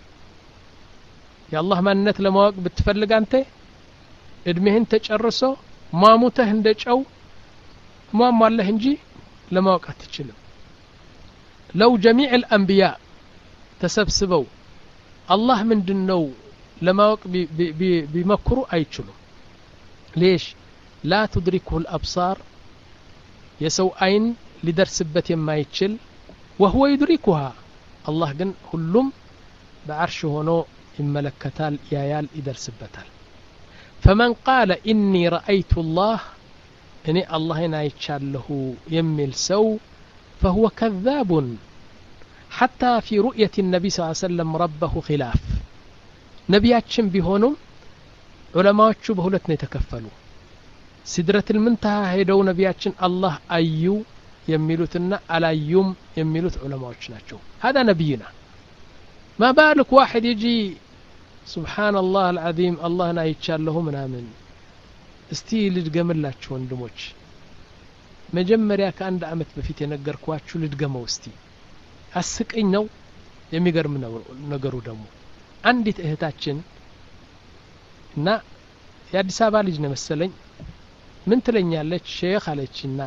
የአላህ ማንነት ለማወቅ ብትፈልግ አንተ እድሜህን ተጨርሶ ማሙተህ እንደጨው ما الله እንጂ ለማወቅ አትችልም لو جميع الأنبياء تسبسبوا الله ምንድነው ለማወቅ ቢመክሩ አይችሉም ليش لا تدركه الأبصار የሰው አይን ሊደርስበት የማይችል وهو يدركها الله ግን ሁሉም بعرش هونو يملكتال يايال يدرسبتال فمن قال إني رأيت الله إني الله ينايتشاله يميل سو فهو كذاب حتى في رؤية النبي صلى الله عليه وسلم ربه خلاف نبياتشن بهونم علماء بهولتنا يتكفلوا سدرة المنتهى هيدو نبياتشن الله أيو يميلوتنا على يوم يميلوت علماء ناتشو هذا نبينا ما بالك واحد يجي سبحان الله العظيم الله نايتشاله منامن استي ልድገምላችሁ ወንድሞች መጀመሪያ ከአንድ አመት በፊት የነገርኳችሁ ልድገመው እስቲ አስቀኝ ነው የሚገርም ነው ነገሩ ደግሞ አንዲት እህታችን እና የአዲስ አበባ ልጅ ነው መሰለኝ ምን ትለኛለች ሼክ አለችና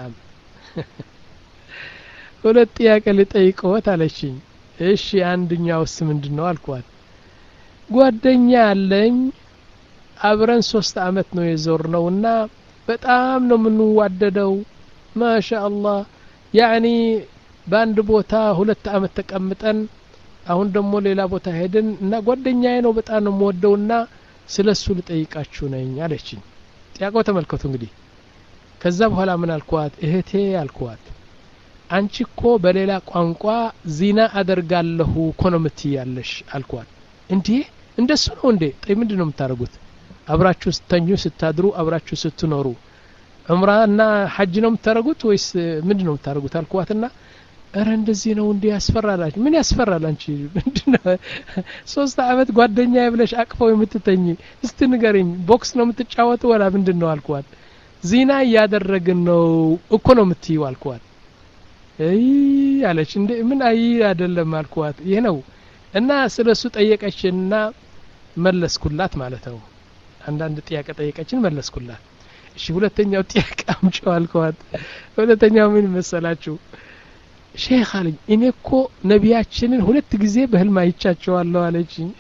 ሁለት ጥያቄ ልጠይቅዎት አለችኝ እሺ አንደኛውስ ምንድነው አልኳት ጓደኛ አለኝ አብረን ሶስት አመት ነው የዞርነውና በጣም ነው ምንዋደደው ማሻአላህ ያኒ ባንድ ቦታ ሁለት አመት ተቀምጠን አሁን ደግሞ ሌላ ቦታ ሄድን እና ጓደኛዬ ነው በጣም ነው የምወደውና ስለሱ ልጠይቃችሁ ነኝ አለችኝ ጥያቄው ተመልከቱ እንግዲህ ከዛ በኋላ ምን አልኳት እህቴ አልኳት አንቺ እኮ በሌላ ቋንቋ ዚና አደርጋለሁ ኮኖምቲ ያለሽ አልኳት እንዴ እንደሱ ነው እንዴ ጠይ ምንድነው የምታረጉት አብራችሁ ስተኙ ስታድሩ አብራችሁ ስትኖሩ ዑምራና ሐጅ ነው የምታረጉት ወይስ ምንድነው የምታረጉት አልኳትና አረ እንደዚህ ነው እንዴ ያስፈራላች ምን ያስፈራል አንቺ ምንድነው ሶስት አመት ጓደኛ ይብለሽ አቅፈው የምትተኝ እስቲ ንገሪኝ ቦክስ ነው የምትጫወቱ ወላ ምንድነው አልኳት ዚና ያደረግን ነው እኮ ነው የምትይው አልኳት አይ አለች እንዴ ምን አይ አይደለም አልኳት ይሄ ነው እና ስለሱ ጠየቀችና መለስኩላት ማለት ነው አንዳንድ ጥያቄ ጠየቀችን መለስኩላት እሺ ሁለተኛው ጥያቄ አምጪው አልኳት ሁለተኛው ምን መሰላችሁ ሼክ አለኝ እኔ እኮ ነቢያችንን ሁለት ጊዜ በህልም አይቻቸዋለሁ አለችኝ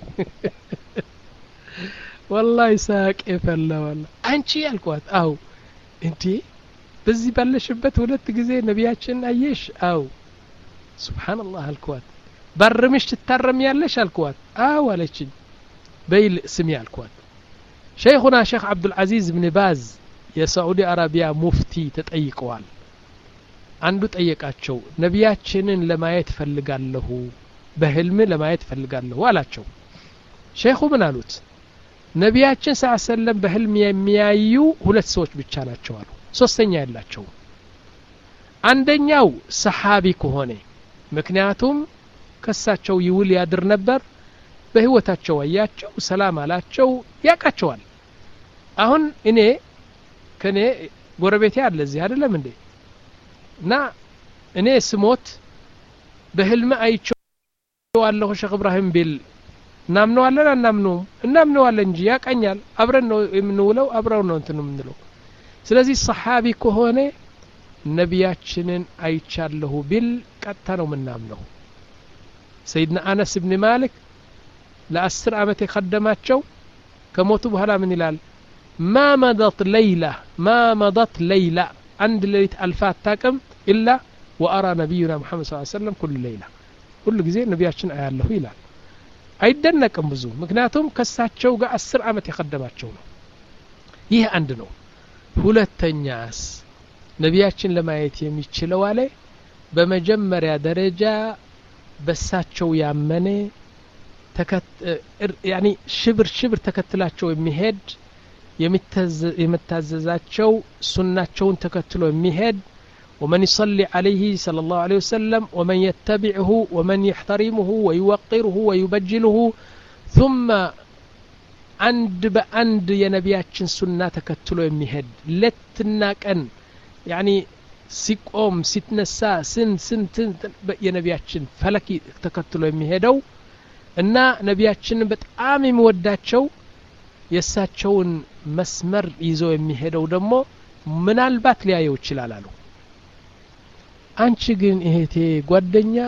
والله ሳቅ ይፈላዋል አንቺ አልኳት አው እንዴ በዚህ ባለሽበት ሁለት ጊዜ ነቢያችንን አየሽ አው ሱብሃንአላህ አልኳት ባርምሽ ትታረሚያለሽ አልኳት አው አለችኝ በይል ስሚ አልኳት شيخنا شيخ عبد العزيز بن باز يا سعودي عربيا مفتي تطيقዋል አንዱ ጠየቃቸው ነቢያችንን ለማየት ፈልጋለሁ በህልም ለማየት ፈልጋለሁ አላቸው ሼኹ ምን አሉት ነቢያችን ሰለላሁ በህልም የሚያዩ ሁለት ሰዎች ብቻ ናቸው አሉ ሶስተኛ ያላቸው አንደኛው ሰሃቢ ከሆነ ምክንያቱም ከሳቸው ይውል ያድር ነበር በህይወታቸው አያቸው ሰላም አላቸው ያቃቸዋል አሁን እኔ ከኔ ጎረቤቴ አለ እዚህ አይደለም እንዴ እና እኔ ስሞት በህልም አይቼው አለሁ ሼክ ኢብራሂም ቢል ናምነው አለና ናምነው እናምነው አለ እንጂ ያቀኛል አብረን ነው የምንውለው አብረው ነው እንትን የምንለው ስለዚህ ሰሃቢ ከሆነ ነቢያችንን አይቻለሁ ቢል ቀጥታ ነው ምናምነው سيدنا أنس بن مالك لأسر عمت يخدماتشو كموتو بهلا من الال ما مضت ليلة ما مضت ليلة عند ليلة ألفات تاكم إلا وأرى نبينا محمد صلى الله عليه وسلم كل ليلة كل جزء نبياتشن أيالله إلال አይደነቅም ብዙ ምክንያቱም ከሳቸው ጋር አስር አመት ይخدማቸው ነው ይሄ አንድ ነው ሁለተኛስ ነቢያችን ለማየት የሚችለው አለ በመጀመሪያ ደረጃ በሳቸው ያመነ ተከት ያኒ ሽብር ሽብር ተከትላቸው የሚሄድ የሚታዘዛቸው ሱናቸውን ተከትሎ የሚሄድ ومن يصلي عليه صلى الله عليه وسلم ومن يتبعه ومن يحترمه ويوقره ويبجله ثم عند بأند ينبياتشن سنة تكتلو يمهد لتناكن يعني سيقوم ستنسا سن سن ينبياتشن فلكي تكتلو يمهدو እና ነቢያችን በጣም የሚወዳቸው የሳቸውን መስመር ይዞ የሚሄደው ደግሞ ምናልባት ሊያየው ይችላል አሉ አንቺ ግን እህቴ ጓደኛ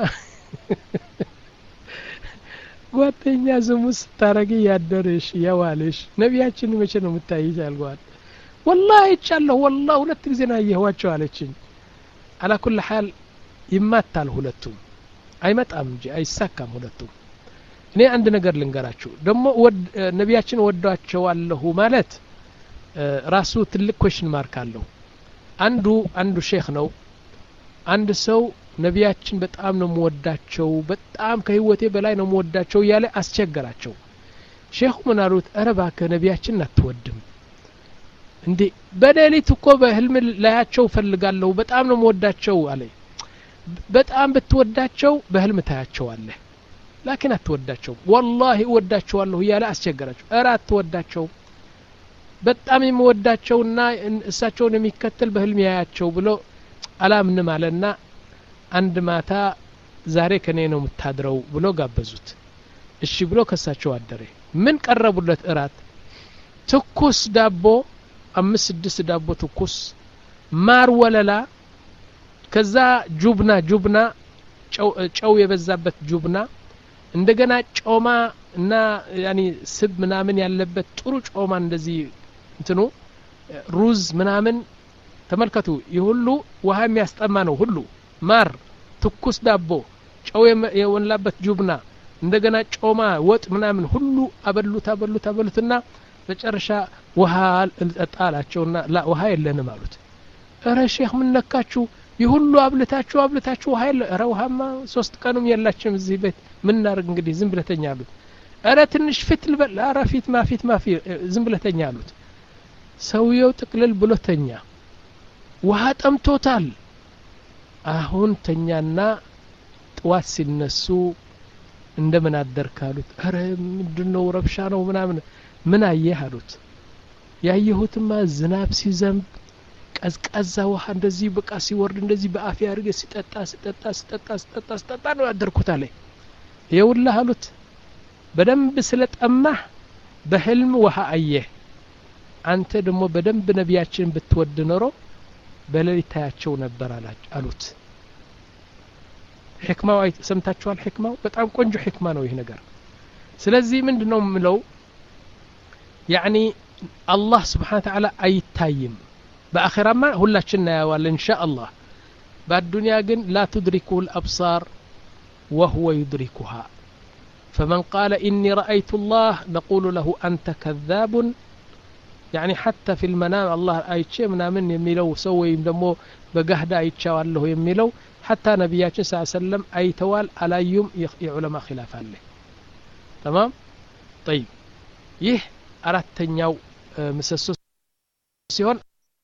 ጓደኛ ዝሙስ ታረጊ ያደረሽ ያዋለሽ ነቢያችን መቼ ነው የምታይሽ አልጓት والله ይቻለሁ والله ሁለት ጊዜ ነው ያየኋቸው አለችኝ على كل حال ይማታል ሁለቱም አይመጣም እንጂ አይሳካም ሁለቱም እኔ አንድ ነገር ልንገራችሁ ደግሞ ነቢያችን ወዷቸዋለሁ ማለት ራሱ ትልቅ ኩዌስችን ማርክ አለው አንዱ አንዱ ሼክ ነው አንድ ሰው ነቢያችን በጣም ነው መወዳቸው በጣም ከህይወቴ በላይ ነው መወዳቸው ያለ አስቸገራቸው ሼኹ ምን አሉት ኧረ እባክህ ነቢያችን አትወድም እንዴ በሌሊት እኮ በህልም ላያቸው ፈልጋለሁ በጣም ነው መወዳቸው አለ በጣም ብትወዳቸው በህልም ታያቸዋለህ ላኪን አትወዳቸው والله ወዳቸዋለሁ ያለ አስቸገራቸው ኧረ አትወዳቸው በጣም የሚወዳቸውና እሳቸውን የሚከተል በህልም ያያቸው ብሎ አላምንም አለና አንድ ማታ ዛሬ ከኔ ነው የምታድረው ብሎ ጋበዙት እሺ ብሎ ከሳቸው አደረ ምን ቀረቡለት እራት ትኩስ ዳቦ አምስት ስድስት ዳቦ ትኩስ ማር ወለላ ከዛ ጁብና ጁብና ጨው የበዛበት ጁብና እንደገና ጮማ እና ያኒ ስብ ምናምን ያለበት ጥሩ ጮማ እንደዚህ እንትኑ ሩዝ ምናምን ተመልከቱ ይሁሉ ውሃ የሚያስጠማ ነው ሁሉ ማር ትኩስ ዳቦ ጨው የወላበት ጁብና እንደገና ጮማ ወጥ ምናምን ሁሉ አበሉት አበሉት አበሉትና በጨረሻ ውሃ እንጠጣላቸውና ላ ውሃ የለንም አሉት ኧረ ሼክ ምን ነካችሁ ይሁሉ አብልታችሁ አብልታችሁ ውሃ የለ ኧረ ውሃማ ሶስት ቀንም የላችም እዚህ ቤት ምን እናርግ እንግዲህ ዝም ብለተኛ አሉት ኧረ ትንሽ ፊት ልበል ኧረ ፊት ማፊት ማፊ ዝም ብለተኛ አሉት ሰውየው ጥቅልል ብሎተኛ ውሃ ጠምቶታል አሁን ተኛና ጥዋት ሲነሱ እንደምን አደርካሉት ኧረ ምንድነው ረብሻ ነው ምናምን ምን አየህ አሉት ያየሁትማ ዝናብ ሲዘንብ ቀዝቃዛ ውሃ እንደዚህ በቃ ሲወርድ እንደዚህ በአፍ ያርገ ሲጠጣ ሲጠጣ ሲጠጣ ሲጠጣ ሲጠጣ ነው ያደርኩት አለ ይውላህ አሉት በደንብ ስለጠማህ በህልም ውሃ አየህ አንተ ደግሞ በደንብ ነቢያችን ብትወድ ኖሮ በሌሊት ታያቸው ነበር አሉት ህክማው ሰምታችኋል ህክማው በጣም ቆንጆ ህክማ ነው ይሄ ነገር ስለዚህ ምንድነው ምለው يعني الله سبحانه وتعالى አይታይም በአኺራማ ሁላችን እናያዋለን ኢንሻአላህ በዱንያ ግን لا تدركه الابصار وهو يدركها فمن قال اني رايت الله نقول له انت كذاب يعني حتى في المنام الله አይቼ ምናምን የሚለው ሰው ወይም ደግሞ በጋህዳ አይቻዋለሁ የሚለው حتى ነብያችን ሰለላሁ ዐለይሂ ወሰለም አይተዋል አላዩም የዑለማ ኺላፍ አለ تمام طيب ይህ አራተኛው ምሰሶ ሲሆን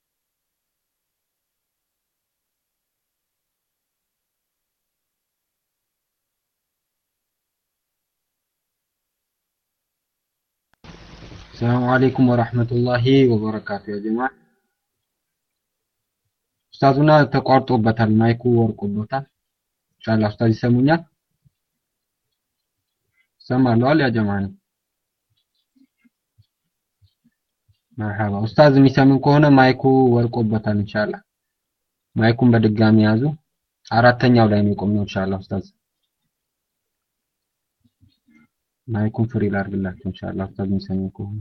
السلام عليكم ورحمة الله وبركاته يا جماعة أستاذنا تقارطوا بطل مايكو ورقوا بطل إن شاء الله أستاذ يسموني سمع الله يا جماعة مرحبا أستاذ ميسامنكو هنا مايكو ورقوا بطل إن شاء الله مايكو بدقام يازو عراتن يولين يقوم إن شاء الله أستاذ مايكو فري لارق الله إن شاء الله أستاذ ميسامنكو هنا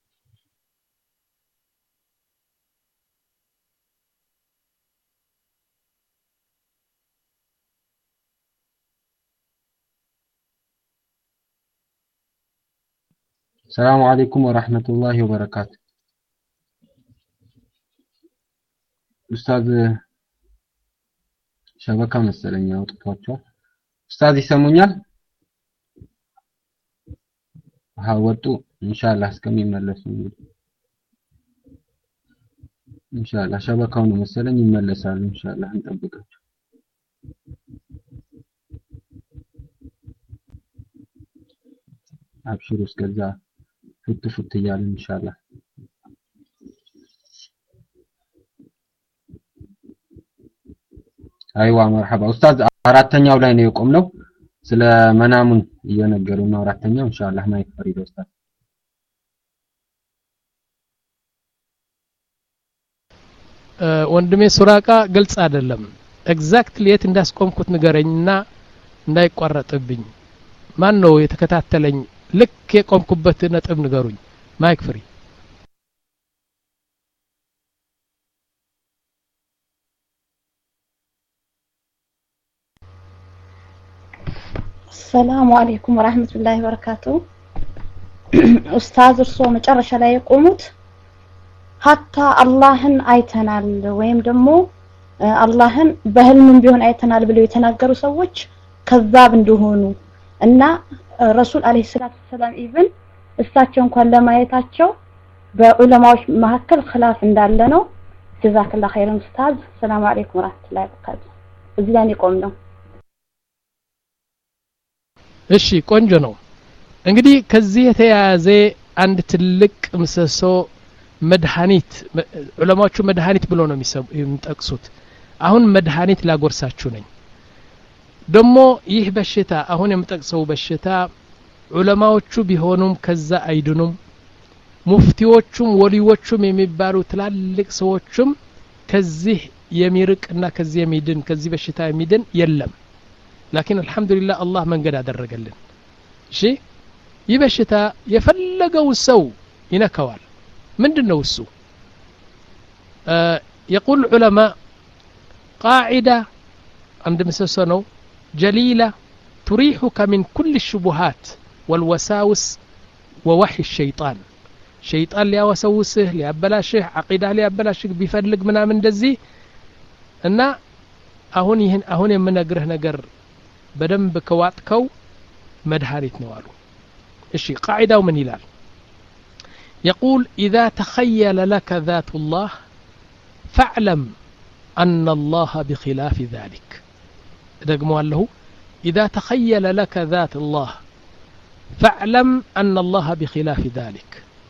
السلام عليكم ورحمة الله وبركاته أستاذ شبكة مسألة يا وطفاتشو أستاذ يسموني هاوتو إن شاء الله اسكم يملسون إن شاء الله شبكة مسألة يملسون إن شاء الله نطبقها أبشروا اسكذا فت فت يال إن شاء الله أيوة مرحبا أستاذ أراتني أولا يقوم له سلا منامون ينقرون أراتني إن شاء الله ما يكفر أستاذ ወንድሜ ሱራቃ ግልጽ አይደለም ኤግዛክትሊ የት እንዳስቆምኩት ንገረኝና እንዳይቋረጥብኝ ማን ነው የተከታተለኝ ልክ የቆምኩበት ነጥብ ንገሩኝ ማይክ ፍሪ السلام عليكم ورحمة الله وبركاته. أستاذ الصوم مጨረሻ ላይ የቆሙት حتى اللهن አይተናል ወይም ደግሞ አላህን በህልምም ቢሆን አይተናል ብለው የተናገሩ ሰዎች ከዛብ እንደሆኑ እና ረሱል አለይሂ ሰላቱ ሰላም ኢቭን እሳቸው እንኳን ለማየታቸው በዑለማዎች መካከል خلاف እንዳለ ነው። ጀዛከላሁ ኸይረን ኡስታዝ። ሰላም አለይኩም ወራህመቱላሂ ወበረካቱ። እዚህ ላይ ቆም ነው። እሺ ቆንጆ ነው። እንግዲህ ከዚህ የተያያዘ አንድ ትልቅ ምሰሶ መድኃኒት ዑለማዎቹ መድኃኒት ብሎ ነው የሚጠቅሱት። አሁን መድኃኒት ላጎርሳችሁ ነኝ። ደሞ ይህ በሽታ አሁን የምጠቅሰው በሽታ ዑለማዎቹ ቢሆኑም ከዛ አይድኑም። ሙፍቲዎቹም ወሊዎቹም የሚባሉ ትላልቅ ሰዎችም ከዚህ የሚርቅና ከዚህ የሚድን ከዚህ በሽታ የሚድን የለም። ላኪን አልহামዱሊላህ አላህ መንገድ አደረገልን። እሺ ይህ በሽታ የፈለገው ሰው ይነካዋል። ምንድነው እሱ? يقول العلماء قاعدة عند مسسنو جليلة تريحك من كل الشبهات والوساوس ووحي الشيطان. شيطان ليوسوسه ليبلاشه عقيده ليبلاشه بيفلق ምናምን እንደዚህ እና አሁን ይሄን አሁን የምነግርህ ነገር በደንብ ከዋጥከው መድኃኒት ነው አሉ። እሺ ቃዒዳው ምን ይላል? يقول إذا تخيل لك ذات الله فاعلم أن الله بخلاف ذلك. دقموا له إذا تخيل لك ذات الله فاعلم أن الله بخلاف ذلك.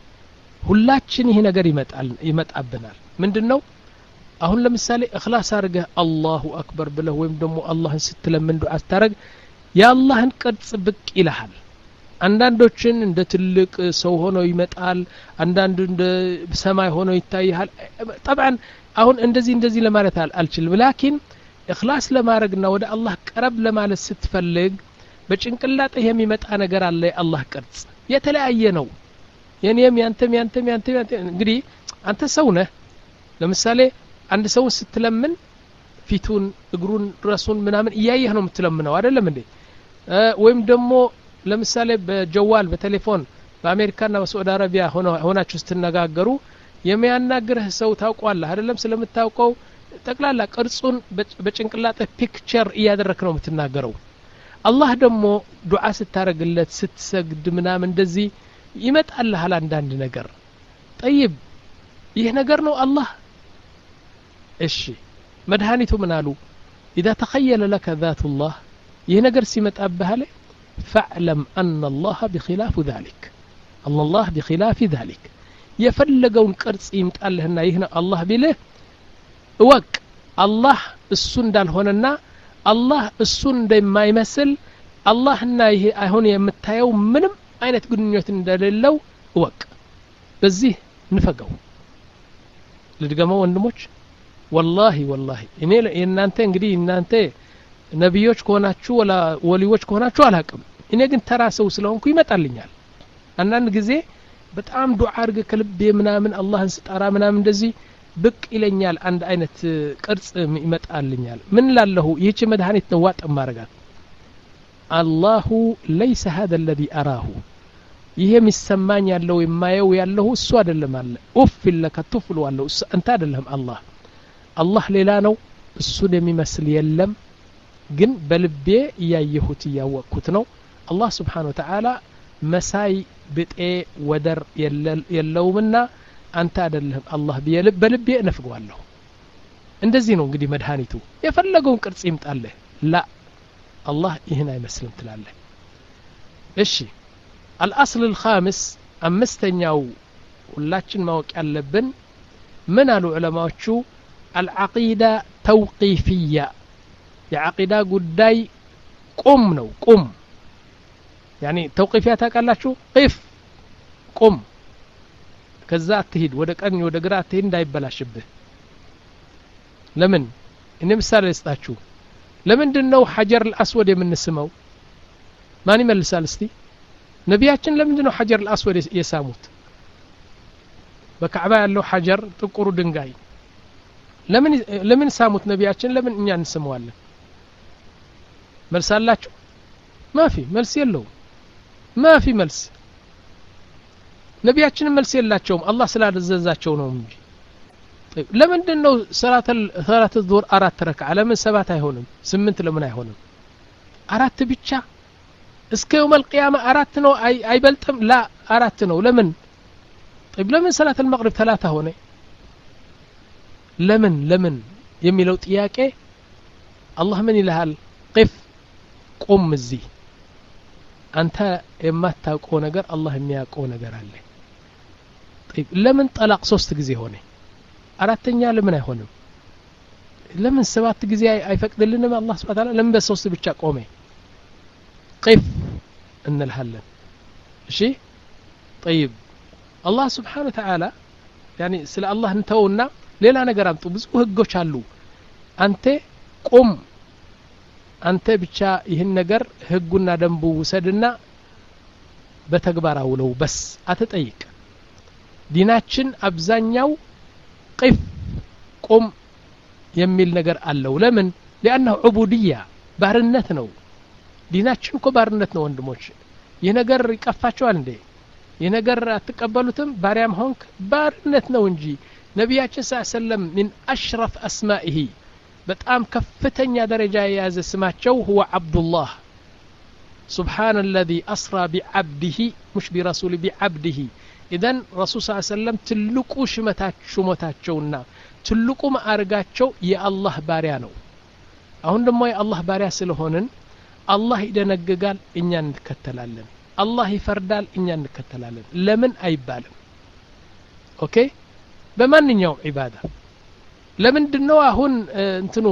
ሁላችን ይሄ ነገር ይመጣል ይመጣብናል። ምንድነው? አሁን ለምሳሌ እخلاص አርገህ አላሁ አክበር ብለህ ወይም ደግሞ አላህን ስትለምን ዱዓ አስታረግ የአላህን ቅርጽ ብቅ ይልሃል። አንዳንዶችን እንደ ትልቅ ሰው ሆኖ ይመጣል፣ አንዳንዱ እንደ ሰማይ ሆኖ ይታያል። طبعا አሁን እንደዚህ እንደዚህ ለማለት አልችልም። ላኪን اخلاص ለማድረግና ወደ አላህ ቀረብ ለማለት ስትፈልግ በጭንቅላትህ የሚመጣ ነገር አለ። የአላህ ቅርጽ የተለያየ ነው። የኔም ያንተም ያንተም ያንተም እንግዲህ አንተ ሰው ነህ። ለምሳሌ አንድ ሰው ስትለምን ፊቱን እግሩን ራሱን ምናምን እያየህ ነው የምትለምነው አይደለም እንዴ? ወይም ደግሞ ለምሳሌ በጀዋል በቴሌፎን በአሜሪካና በሳዑዲ አረቢያ ሆኖ ሆናችሁ ስትነጋገሩ የሚያናግርህ ሰው ታውቀዋለህ አይደለም? ስለምታውቀው ጠቅላላ ቅርጹን በጭንቅላትህ ፒክቸር እያደረክ ነው የምትናገረው። አላህ ደግሞ ዱዓ ስታረግለት ስትሰግድ ምናምን እንደዚህ ይመጣልሃል አንዳንድ ነገር። طيب ይህ ነገር ነው አላህ። እሺ መድኃኒቱ ምን አሉ? إذا تخيل لك ذات الله ይህ ነገር ሲመጣብህ አለ فاعلم أن الله بخلاف ذلك. أن الله بخلاف ذلك የፈለገውን ቅርጽ ይምጣልህና ይህ ነው አላህ ቢልህ እወቅ አላህ እሱ እንዳልሆነና አላህ እሱን እንደማይመስል አላህና ይሄ አሁን የምታየው ምንም አይነት ግንኙነት እንደሌለው እወቅ። በዚህ ንፈገው። ልድገመው ወንድሞች والله والله እኔ እናንተ እንግዲህ እናንተ ነብዮች ከሆናችሁ ወላ ወሊዎች ከሆናችሁ አላቅም። እኔ ግን ተራ ሰው ስለሆንኩ ይመጣልኛል። አንዳንድ ጊዜ በጣም ዱዓ አርገ ከልቤ ምናምን አላህን ስጠራ ምናምን እንደዚህ ብቅ ይለኛል። አንድ አይነት ቅርጽ ይመጣልኛል። ምን ላለሁ ይህች መድኃኒት ነው ዋጥ ማረጋት። الله ليس هذا الذي أراه. ይሄ የሚሰማኝ ያለው የማየው ያለው እሱ አይደለም አለ። ኡፍ ለከ ተፍሉ አለው አንተ አይደለም አላህ። አላህ ሌላ ነው። እሱን የሚመስል የለም። ግን በልቤ ያየሁት ያወቅኩት ነው። አላህ Subhanahu Wa Ta'ala መሳይ ብጤ ወደር የለውምና አንተ አይደለም አላህ በልቤ ነፍገዋለሁ። እንደዚህ ነው እንግዲህ መድኃኒቱ። የፈለገውን ቅርጽ ይምጣልህ ላ الله ይህን አይመስልም ትላለህ። እሺ الأصل الخامس አምስተኛው ሁላችን ማወቅ ያለብን ምን አሉ ዑለማዎቹ? العقيدة توقيفية. የዓቂዳ ጉዳይ ቁም ነው። ቁም يعني توقيفية ታውቃላችሁ? قف ቁም። ከዛ አትሂድ ወደ ቀኝ ወደ ግራ አትሂድ እንዳይበላሽብህ። ለምን? እኔ ምሳሌ ልስጣችሁ። ለምንድነው ሐጀር الأسود የምንስመው? ማን ይመልሳል እስቲ? ነቢያችን ለምንድነው ሐጀር الأسود የሳሙት? በካዕባ ያለው ሐጀር ጥቁሩ ድንጋይ ለምን ለምን ሳሙት ነቢያችን? ለምን እኛ እንስመዋለን? መልሳላችሁ? ما في መልስ የለውም ما في መልስ ነቢያችን መልስ የላቸውም አላህ ስላዘዛቸው ነው እንጂ طيب ለምንድን ነው ሰላት ሰላት الظهر አራት ረክዓ ለምን ሰባት አይሆንም ስምንት ለምን አይሆንም አራት ብቻ እስከ يوم القيامه አራት ነው አይበልጥም لا አራት ነው ለምን طيب ለምን ሰላት المغرب ثلاثة ሆነ ለምን ለምን የሚለው ጥያቄ አላህ ምን ይልሃል قف قم እዚህ አንተ የማታውቀው ነገር አላህ የሚያውቀው ነገር አለ طيب ለምን ጠላቅ ሶስት ጊዜ ሆነ አራተኛ ለምን አይሆንም ለምን ሰባት ጊዜ አይፈቅድልንም አላህ Subhanahu Wa Ta'ala ለምን በሶስት ብቻ ቆመ قف እንልሃለን እሺ طيب الله سبحانه وتعالى يعني ስለ አላህ እንተውና ሌላ ነገር አምጡ ብዙ ህጎች አሉ አንተ ቆም አንተ ብቻ ይህን ነገር ህጉና ደንቡ ወሰድና በተግባር አውለው በስ አትጠይቅ ዲናችን አብዛኛው قف قم የሚል ነገር አለው ለምን لانه عبوديه ባርነት ነው ዲናችን እኮ ባርነት ነው ወንድሞች ይህ ነገር ይቀፋቸዋል እንዴ ይህ ነገር አትቀበሉትም ባሪያም ሆንክ ባርነት ነው እንጂ ነብያችን ሰለላሁ ዐለይሂ ወሰለም من اشرف اسمائه በጣም ከፍተኛ ደረጃ የያዘ ስማቸው هو عبد الله سبحان الذي اسرى بعبده مش برسول بعبده اذن رسول صلى الله عليه وسلم ትልቁ ሽመታቸው ሞታቸውና ትልቁ ማዕረጋቸው የአላህ ባሪያ ነው አሁን ደግሞ የአላህ ባሪያ ስለሆነን አላህ ይደነግጋል እኛ እንከተላለን አላህ ይፈርዳል እኛ እንከተላለን ለምን አይባልም ኦኬ በማንኛው ዒባዳ ለምንድነው አሁን እንትኑ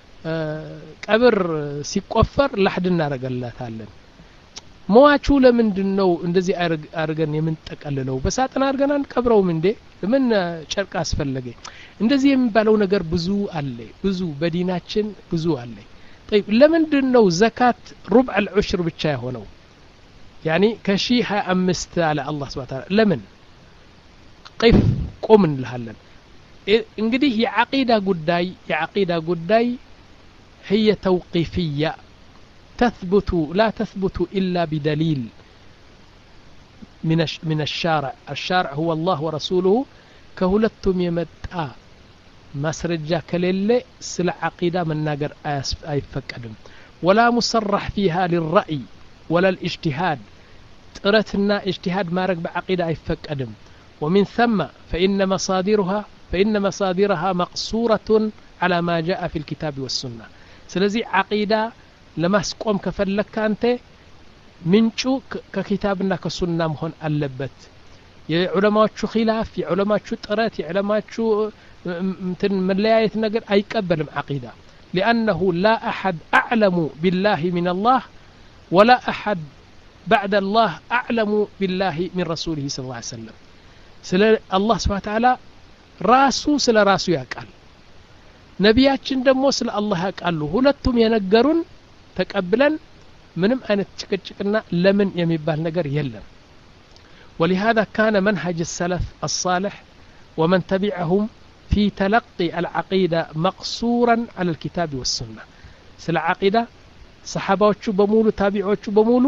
ቀብር ሲቆፈር ለሐድ እናረጋላታለን ሞዋቹ ለምንድነው እንደዚህ አርገን የምንጠቀልለው በሳጥን አርገን አንቀብረውም እንዴ ለምን ጨርቅ አስፈለገ እንደዚህ የሚባለው ነገር ብዙ አለ ብዙ በዲናችን ብዙ አለ طيب ለምንድነው ዘካት ربع العشر ብቻ የሆነው يعني كشي ሀያ አምስት على الله سبحانه وتعالى لمن قف قم እንልሃለን እንግዲህ የዓቂዳ ጉዳይ የዓቂዳ ጉዳይ هي توقيفية تثبت لا تثبت إلا بدليل من من الشارع الشارع هو الله ورسوله كهلتم يمتع مسرجا كليل سل عقيدة من ناقر أيفكدم ولا مصرح فيها للرأي ولا الاجتهاد ترتنا اجتهاد ما ركب عقيدة أيفكدم ومن ثم فإن مصادرها فإن مصادرها مقصورة على ما جاء في الكتاب والسنة سلزي عقيدة لما سقوم كفلك أنت منشو ككتابنا كسنة مهون اللبت يا علماء شو خلاف يا علماء شو ترات يا علماء شو مثل ملاية نقر أي قبل عقيدة لأنه لا أحد أعلم بالله من الله ولا أحد بعد الله أعلم بالله من رسوله صلى الله عليه وسلم سل الله سبحانه وتعالى راسو سل راسو يقال ነቢያችን ደግሞ ስለ አላህ ያቃሉ ሁለቱም የነገሩን ተቀብለን ምንም አይነት ጭቅጭቅና ለምን የሚባል ነገር የለም ولهذا كان منهج السلف الصالح ومن تبعهم في تلقي العقيدة مقصورا على الكتاب والسنة سل عقيدة صحابዎቹ በሙሉ ታቢዖቹ በሙሉ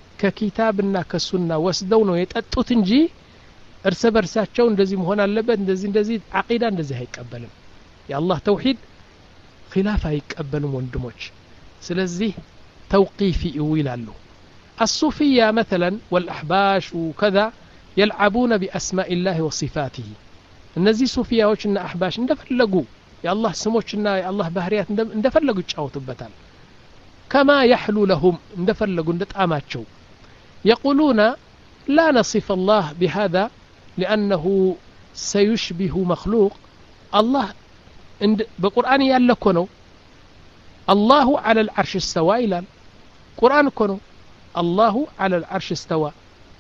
ከኪታብና ከሱና ወስደው ነው የጠጡት እንጂ እርስ በርሳቸው እንደዚህ መሆን አለበት እንደዚህ እንደዚህ عقيدة እንደዚህ አይቀበልም يا الله توحيد خلاف يقبلوا وندموش سلازي توقيفي يويلالو الصوفية مثلا والأحباش وكذا يلعبون بأسماء الله وصفاته النزي صوفية وشنا أحباش اندفلقوا يا الله سموشنا يا الله بهريات اندفلقوا تشاوتوا بتال كما يحلو لهم اندفلقوا اندتعاماتشو يقولون لا نصف الله بهذا لأنه سيشبه مخلوق الله بقرآن يالله ነው الله على العرش استوى إلى قرآن كنو الله على العرش استوى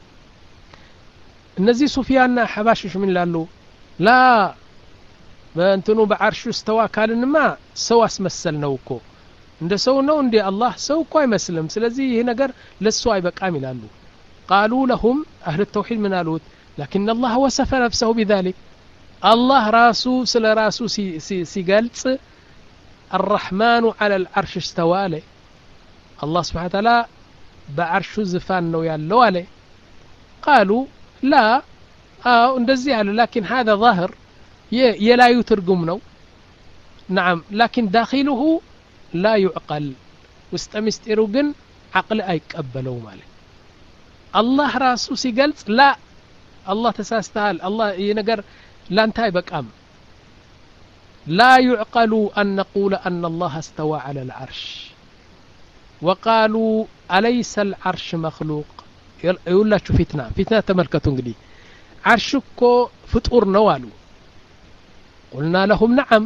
النزي سفياننا حباشش من لالو لا بانتنو بعرش استوى قال ما سوى اسمسلنو እኮ እንደ ሰው ነው እንደ الله ሰው እኮ አይመስልም ስለዚህ ይሄ ነገር ለሱ አይበቃም ይላሉ قالوا لهم أهل التوحيد من قالوا لكن الله وصف نفسه بذلك الله راسو سل راسو سي سي سيقلص الرحمن على العرش استوى له الله سبحانه وتعالى بعرش زفان نو يالو عليه قالوا لا آه እንደዚህ አሉ لكن هذا ظاهر የላዩ ትርጉም ነው نعم لكن داخله لا يعقل ውስጥ ምስጢሩ ግን عقل አይቀበለው ማለት الله ራሱ ሲገልጽ لا الله ተሳስተሃል الله ይሄ ነገር ላንተ አይበቃም لا يعقل أن نقول أن الله استوى على العرش وقالوا أليس العرش مخلوق يقول لك فتنة فتنة تملكتون قدي عرشكو فطور نوالو قلنا لهم نعم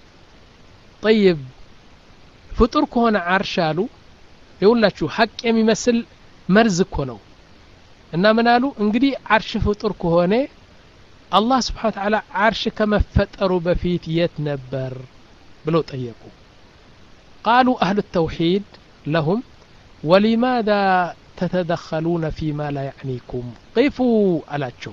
طيب فطوركو هنا عرشالو يقول لك حق يمثل مرزكو نو إنما منالو انقدي عرش فطوركو هنا الله سبحانه وتعالى عرش كما فتروا بفيت يتنبر بلو طيقوا قالوا أهل التوحيد لهم ولماذا تتدخلون فيما لا يعنيكم قفوا ألاتشو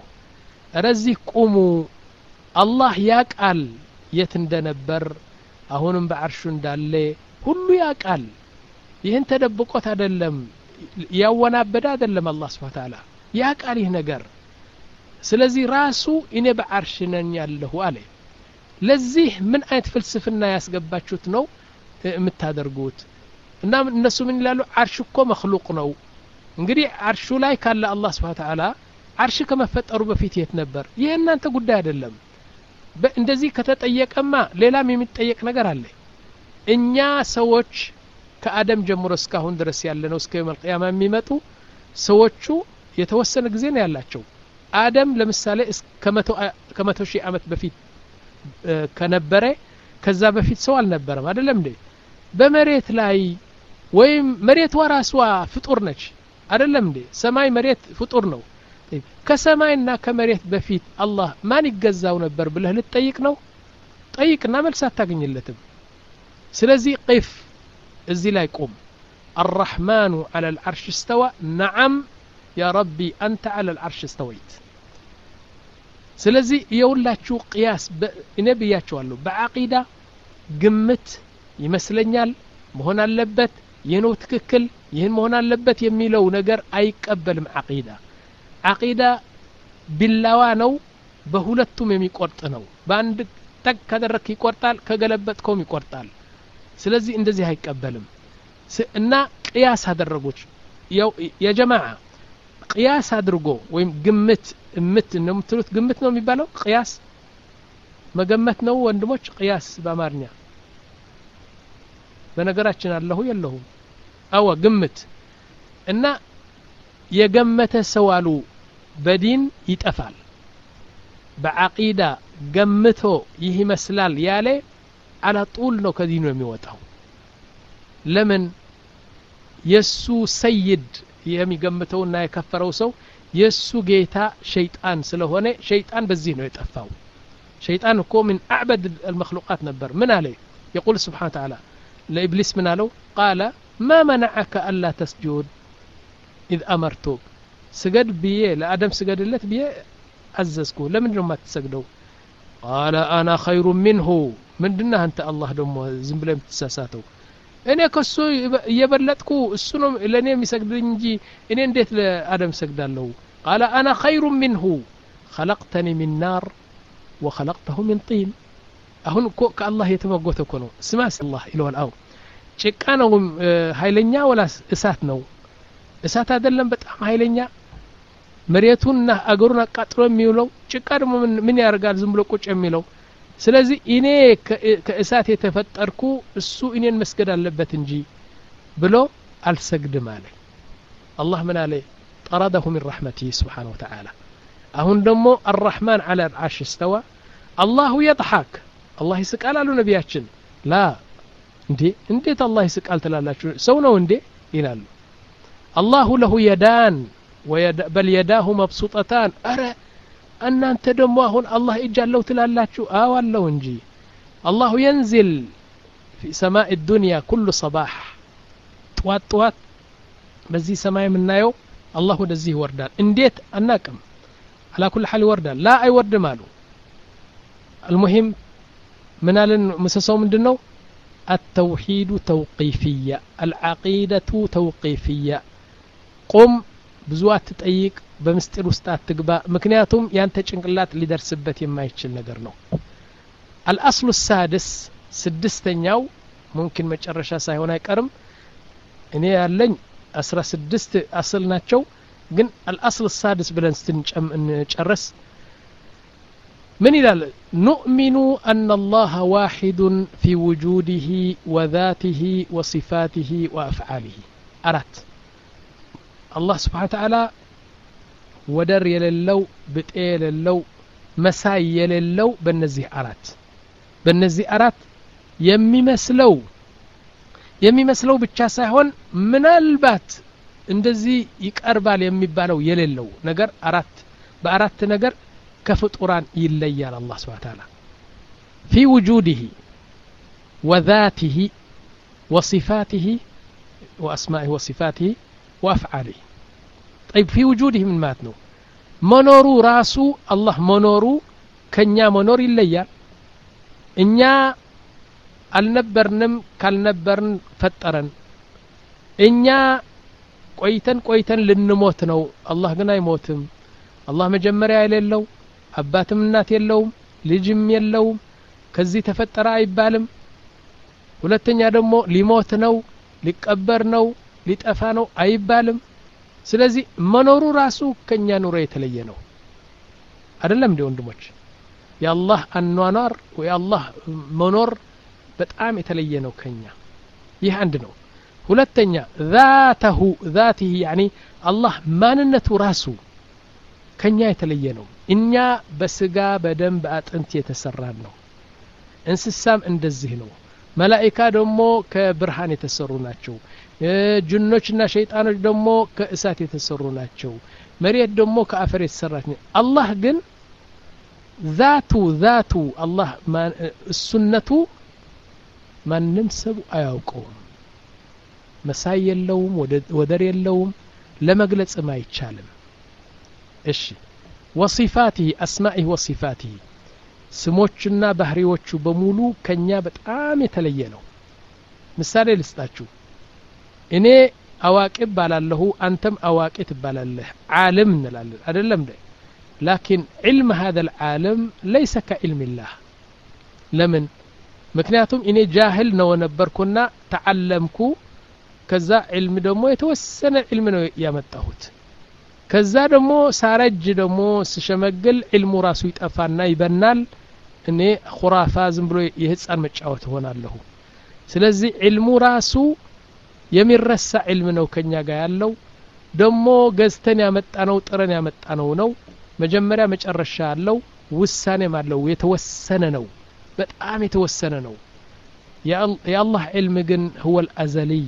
رزقكموا الله يقال يتندنبر أهونم بعرشو እንዳለ ሁሉ ያቃል ይህን ተደብቆት አይደለም ያወናበደ አይደለም الله سبحانه وتعالى ያቃል ይህ ነገር ስለዚህ ራሱ እኔ በአርሽ ነኝ ያለሁ አለ ለዚህ ምን አይነት ፍልስፍና ያስገባችሁት ነው የምታደርጉት እና እነሱ ምን ይላሉ አርሽ እኮ መخلوق ነው እንግዲህ አርሹ ላይ ካለ አላህ Subhanahu Wa Ta'ala አርሽ ከመፈጠሩ በፊት የት ነበር ይሄ እናንተ ጉዳይ አይደለም እንደዚህ ከተጠየቀማ ሌላም የሚጠየቅ ነገር አለ እኛ ሰዎች ከአደም ጀምሮ እስካሁን ድረስ ያለነው እስከ የውመል ቂያማ የሚመጡ ሰዎቹ የተወሰነ ጊዜ ነው ያላቸው አደም ለምሳሌ ከመቶ ሺህ ዓመት በፊት ከነበረ ከዛ በፊት ሰው አልነበረም አይደለም እንዴ በመሬት ላይ ወይም መሬት ወራሷ ፍጡር ነች አይደለም እንዴ ሰማይ መሬት ፍጡር ነው ከሰማይና ከመሬት በፊት አላህ ማን ይገዛው ነበር ብለህ ልትጠይቅ ነው ጠይቅና መልስ አታገኝለትም ስለዚህ قف እዚህ ላይ ቆም الرحمن على العرش استوى نعم يا ربي أنت على العرش استويت ስለዚህ የውላችሁ ቅያስ ነብያቸዋለሁ በአቂዳ ግምት ይመስለኛል መሆን አለበት የነው ትክክል ይሄን መሆን አለበት የሚለው ነገር አይቀበልም አቂዳ አቂዳ ቢላዋ ነው በሁለቱም የሚቆርጥ ነው በአንድ ተክ ከደረክ ይቆርጣል ከገለበጥከውም ይቆርጣል ስለዚህ እንደዚህ አይቀበልም እና ቅያስ አደረጉት ያ ጀማዓ ቅያስ አድርጎ ወይም ግምት እምት ነው የምትሉት ግምት ነው የሚባለው ቅያስ መገመት ነው ወንድሞች ቅያስ በአማርኛ በነገራችን አለሁ የለሁ አዎ ግምት እና የገመተ ሰው አሉ በዲን ይጠፋል በአቂዳ ገምቶ ይህ ይመስላል ያለ على طول ነው ከዲኑ የሚወጣው ለምን የሱ ሰይድ የሚገምተውና የከፈረው ሰው የሱ ጌታ ሸይጣን ስለሆነ ሸይጣን በዚህ ነው የጠፋው ሸይጣን እኮ من اعبد المخلوقات ነበር ምን አለ يقول سبحانه وتعالى لابليس من قالوا قال ما منعك الا تسجد اذ امرتك سجد بيه لادم سجدለት بيه አዘዝኩ ለምን ነው የማትሰግደው قال انا خير منه ምንድነው አንተ አላህ ደግሞ ዝም ብለህ የምትሳሳተው እኔ ከሱ እየበለጥኩ እሱ ነው ለኔ የሚሰግድኝ እንጂ እኔ እንዴት ለአደም ሰግዳለሁ قال انا خير منه خلقتني من نار وخلقته من طين አሁን እኮ ከአላህ የተመጎተ እኮ ነው ስማስ አላህ ይለዋል አው ጭቃ ነው ኃይለኛ ወላስ እሳት ነው እሳት አይደለም በጣም ኃይለኛ መሬቱንና አገሩን አቃጥሎ የሚውለው ጭቃ ደግሞ ምን ያርጋል ዝም ብሎ ቁጭ የሚለው ስለዚህ እኔ ከእሳት የተፈጠርኩ እሱ እኔን መስገድ አለበት እንጂ ብሎ አልሰግድም አለ አላህ ምን አለ طرده من رحمته سبحانه وتعالى አሁን ደግሞ الرحمن على العرش استوى الله يضحك الله ይስቃል አሉ ነብያችን ላ እንዴ እንዴት አላህ ይስቃል ትላላችሁ ሰው ነው እንዴ ይላሉ الله له يدان بل يداه مبسوطتان ارى እናንተ ደግሞ አሁን አላህ እጃለው ትላላችሁ አው አለው እንጂ الله ينزل في سماء الدنيا كل صباح طوات طوات በዚህ ሰማይ የምናየው አላህ ወደዚህ ይወርዳል እንዴት አናቀም على كل حال ይወርዳል لا አይወርድም አሉ المهم منالن مسسو ምንድነው التوحيد توقيفية العقيدة توقيفية ቁም ብዙ አትጠይቅ በምስጢር ውስጥ አትግባ ምክንያቱም ያንተ ጭንቅላት ሊደርስበት የማይችል ነገር ነው الأصل السادس ስድስተኛው ممكن መጨረሻ ሳይሆን አይቀርም እኔ ያለኝ አስራ ስድስት አስል ናቸው ግን الأصل السادس ብለን እንጨርስ من إلى نؤمن أن الله واحد في وجوده وذاته وصفاته وأفعاله أرات الله سبحانه وتعالى ودر يللو بتئ يللو مساي يللو بالنزيه أرات بالنزيه أرات يمي مسلو يمي مسلو بتشا سايهون من البات እንደዚህ ይቀርባል የሚባለው የሌለው ነገር አራት በአራት ነገር كفطران يليال الله سبحانه وتعالى في وجوده وذاته وصفاته وأسمائه وصفاته وأفعاله طيب في وجوده من ماتنو منورو راسو الله منورو كنيا منور يليال إنيا النبرنم كالنبرن فترن إنيا قويتن قويتن لنموتنو الله قنا يموتم الله مجمريا يليلو አባትም እናት የለውም ልጅም የለውም ከዚህ ተፈጠረ አይባልም ሁለተኛ ደግሞ ሊሞት ነው ሊቀበር ነው ሊጠፋ ነው አይባልም ስለዚህ መኖሩ ራሱ ከኛ ኑሮ የተለየ ነው አይደለም እንዴ ወንድሞች የአላህ አኗኗር ወየአላህ መኖር በጣም የተለየ ነው ከኛ ይህ አንድ ነው ሁለተኛ ذاته ذاته يعني الله ማንነቱ ራሱ ከኛ የተለየ ነው እኛ በስጋ በደም በአጥንት የተሰራን ነው እንስሳም እንደዚህ ነው መላእክት ደግሞ ከብርሃን የተሰሩ ናቸው ጅኖችና ሸይጣኖች ደግሞ ከእሳት የተሰሩ ናቸው መሬት ደግሞ ከአፈር የተሰራች ነው አላህ ግን ذاቱ ذاቱ አላህ ሱነቱ ማንም ሰው አያውቀውም መሳይ የለውም ወደር የለውም ለመግለጽም አይቻልም እሺ وصفاته أسمائه وصفاته سموچنا بحريوچو بمولو كنيا بتام يتلየ ነው ምሳሌ ልስጣችሁ እኔ አዋቂ ባላለሁ አንተም አዋቂ ትባላለህ ዓለም እንላለን አይደለም ده لكن علم هذا العالم ليس كعلم الله لمن ምክንያቱም እኔ ጃህል ነው ነበርኩና ተዓለምኩ ከዛ علم ደግሞ የተወሰነ علم ነው ያመጣሁት ከዛ ደግሞ ሳረጅ ደግሞ ስሸመግል علم ራሱ ይጠፋና ይበናል እኔ خرافه ዝም ብሎ የህፃን መጫወት ሆናለሁ ስለዚህ علم ራሱ የሚረሳ علم ነው ከኛ ጋር ያለው ደግሞ ገዝተን ያመጣነው ጥረን ያመጣነው ነው መጀመሪያ መጨረሻ ያለው ውሳኔም አለው የተወሰነ ነው በጣም የተወሰነ ነው የአላህ علم ግን هو الازلي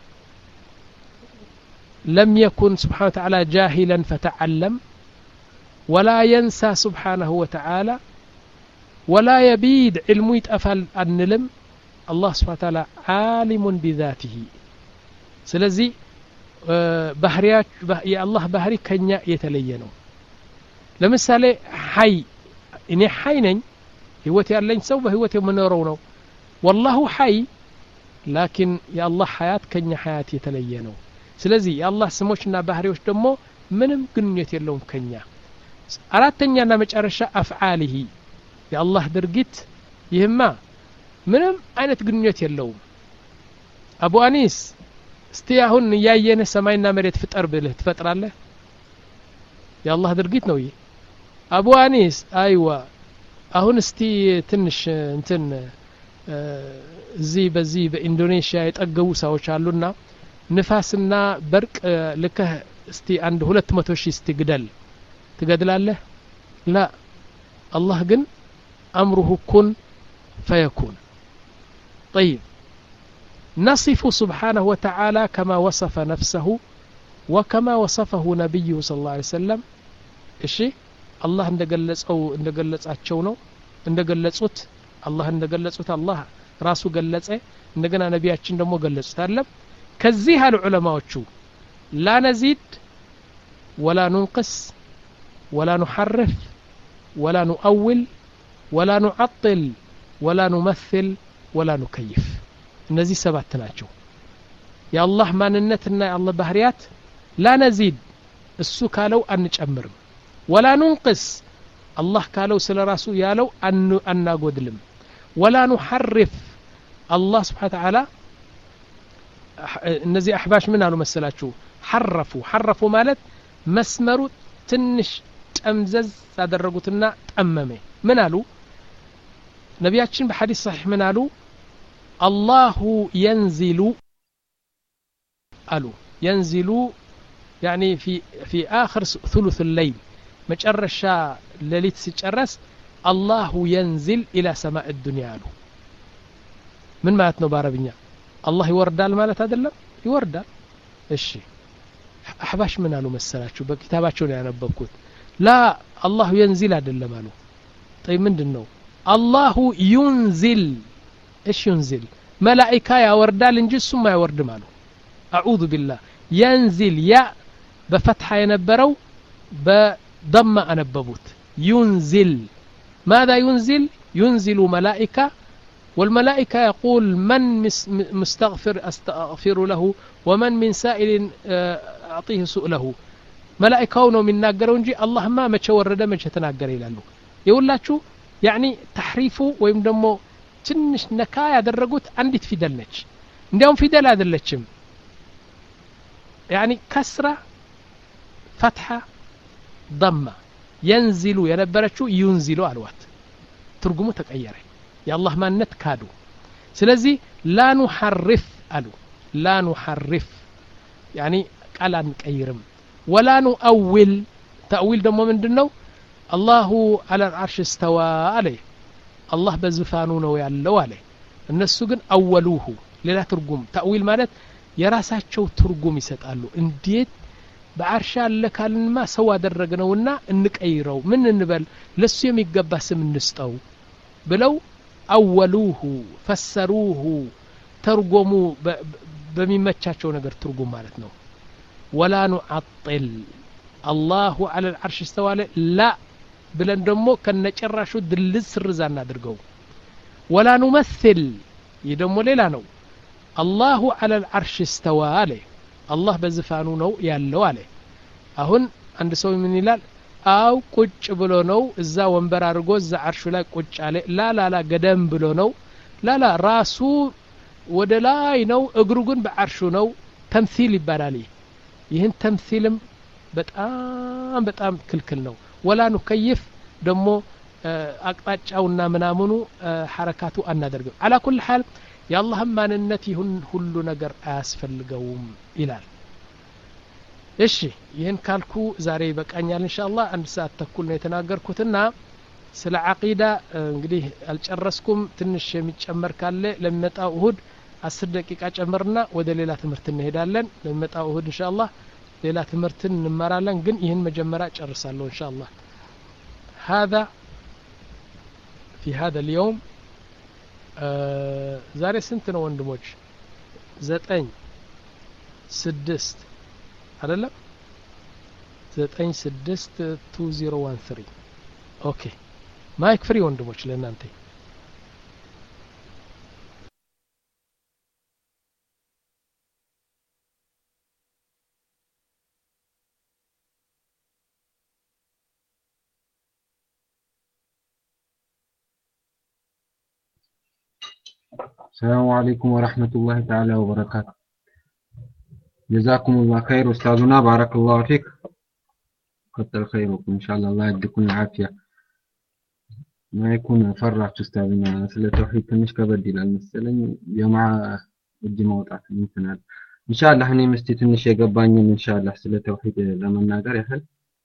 لم يكن سبحانه وتعالى جاهلا فتعلم ولا ينسى سبحانه وتعالى ولا يبيد علمه يتأفل النلم الله سبحانه وتعالى عالم بذاته سلزي بحريات يا الله بحري كنيا يتلينو لمثالي حي إني حي نين هوتي اللين سو بهوتي منورونو والله حي لكن يا الله حياة كنيا حياة يتلينو ስለዚህ የአላህ ስሞችና ባህሪዎች ደግሞ ምንም ግንኙነት የለውም ከኛ አራተኛና መጨረሻ አፍዓሊሂ የአላህ ድርጊት ይህማ ምንም አይነት ግንኙነት የለውም አቡ አኒስ እስቲ አሁን ያየነ ሰማይና መሬት ፍጠር ብለህ ትፈጥራለህ የአላህ ድርጊት ነው ይሄ አቡ አኒስ አይዋ አሁን እስቲ ትንሽ እንትን እዚህ በዚህ በኢንዶኔሽያ የጠገቡ ሰዎች አሉና ንፋስና በርቅ ለከህ እስቲ አንድ ሁለት መቶ ሺህ እስቲ ግደል ትገድላለህ لا الله ግን امره كن فيكون طيب نصف سبحانه وتعالى كما وصف نفسه وكما وصفه نبيه صلى الله عليه وسلم እሺ الله እንደገለጸው እንደገለጻቸው ነው እንደገለጹት الله እንደገለጹት الله ራሱ ገለጸ እንደገና ነቢያችን ደግሞ ገለጹት አይደለም كزيها العلماء وشو لا نزيد ولا ننقص ولا نحرف ولا نؤول ولا نعطل ولا نمثل ولا نكيف እነዚህ ሰባት ናቸው የአላህ ማንነትና የአላህ ባህሪያት لا نزيد እሱ ካለው አንጨምርም ولا ننقص الله ካለው ስለራሱ ያለው አናጎድልም ولا نحرف الله سبحانه وتعالى እነዚህ አህባሽ ምን አሉ መሰላችሁ ሐረፉ ሐረፉ ማለት መስመሩ ትንሽ ጠምዘዝ ያደረጉትና ጠመመ ምን አሉ ነቢያችን በሐዲስ صحيح ምን አሉ الله ينزل قالوا ينزل يعني في في آخر ثلث الليل مجرشا ليلت سيጨረስ الله ينزل إلى سماء الدنيا قالوا من ማለት ነው በአረብኛ الله ይወርዳል ማለት አይደለም ይወርዳል እሺ አህባሽ ምን አሉ መሰላችሁ በኪታባቸው ላይ ያነበብኩት لا الله ينزل አይደለም አሉ طيب ምንድነው الله ينزل ايش ينزل ملائكه ያወርዳል እንጂ እሱም አይወርድም አሉ اعوذ بالله ينزل يا بفتحه የነበረው በضم አነበቡት ينزل ماذا ينزل ينزل ملائكه والملائكه يقول من مستغفر استغفر له ومن من سائل اعطيه سؤله ملائكه ነው የሚናገረው እንጂ አላህማ መቼ ወረደ መቼ ተናገረ ይላሉ ይውላችሁ يعني تحريفه ወይም ደግሞ ትንሽ ነካ ያደረጉት አንዲት ፊደል ነች እንዲያውም ፊደል አይደለችም يعني كسره فتحه ضمه ينزل የነበረችው ينزل አልዋት ትርጉሙ ተቀየረ የአላህ ማንነት ካዱ ስለዚህ لا نحرف አሉ لا نحرف يعني ቃል አንቀይርም ولا نؤول تأويل ደግሞ ምንድነው الله على العرش استوى عليه الله በዙፋኑ ነው ያለው አለ እነሱ ግን አወሉሁ ሌላ ትርጉም ተأويل ማለት የራሳቸው ትርጉም ይሰጣሉ እንዴት በአርሻ ለካልንማ ሰው አደረግነውና እንቀይረው ምን እንበል ለሱ የሚገባ ስም እንስጠው ብለው አወሉሁ ፈሰሩሁ ተርጉሙ በሚመቻቸው ነገር ትርጉም ማለት ነው ولا نعطل الله على العرش استوى لا ብለን ደግሞ ከነጨራሹ ድልዝ ስርዛ እናድርገው ولا نمثل ይደሞ ሌላ ነው الله على العرش استوى عليه الله በዝፋኑ ነው ያለው አለ አሁን አንድ ሰው ምን ይላል አው ቁጭ ብሎ ነው እዛ ወንበር አድርጎ እዛ አርሹ ላይ ቁጭ አለ ላ ላ ላ ገደም ብሎ ነው ላ ላ ራሱ ወደ ላይ ነው እግሩ ግን በአርሹ ነው ተምሲል ይባላል ይህን ተምሲልም በጣም በጣም ክልክል ነው ولا نكيف ደሞ አቅጣጫውና ምናምኑ ሐረካቱ አናደርገው على كل حال የአላህ ማንነት ይሁን ሁሉ ነገር አያስፈልገውም ይላል እሺ ይሄን ካልኩ ዛሬ በቃኛል ኢንሻአላህ አንድ ሰዓት ተኩል ነው የተናገርኩትና ስለ አቂዳ እንግዲህ አልጨረስኩም ትንሽ የሚጨመር ካለ ለሚመጣው እሁድ አስር ደቂቃ ጨመርና ወደ ሌላ ትምህርት እንሄዳለን ለሚመጣው እሁድ ኢንሻአላህ ሌላ ትምህርትን እንመራለን ግን ይሄን መጀመሪያ ጨርሳለሁ ኢንሻአላህ هذا في هذا اليوم ዛሬ ስንት ነው ወንድሞች ዘጠኝ ስድስት አይደለም ዘጠኝ ስድስት ሁለት ሺህ ثلاثة ኦኬ ማይክ ፍሪ ወንድሞች ለእናንተ السلام عليكم ورحمة الله تعالى وبركاته جزاكم الله خير أستاذنا بارك الله فيك كتر خيركم إن شاء الله الله يديكم العافية ما يكون فرعت أستاذنا سلة توحيد تنش كبدي للمسلم جماعة الدي موضعات ممكن هذا إن شاء الله هني مستي تنش يقباني إن شاء الله سلة توحيد لما نقر يحل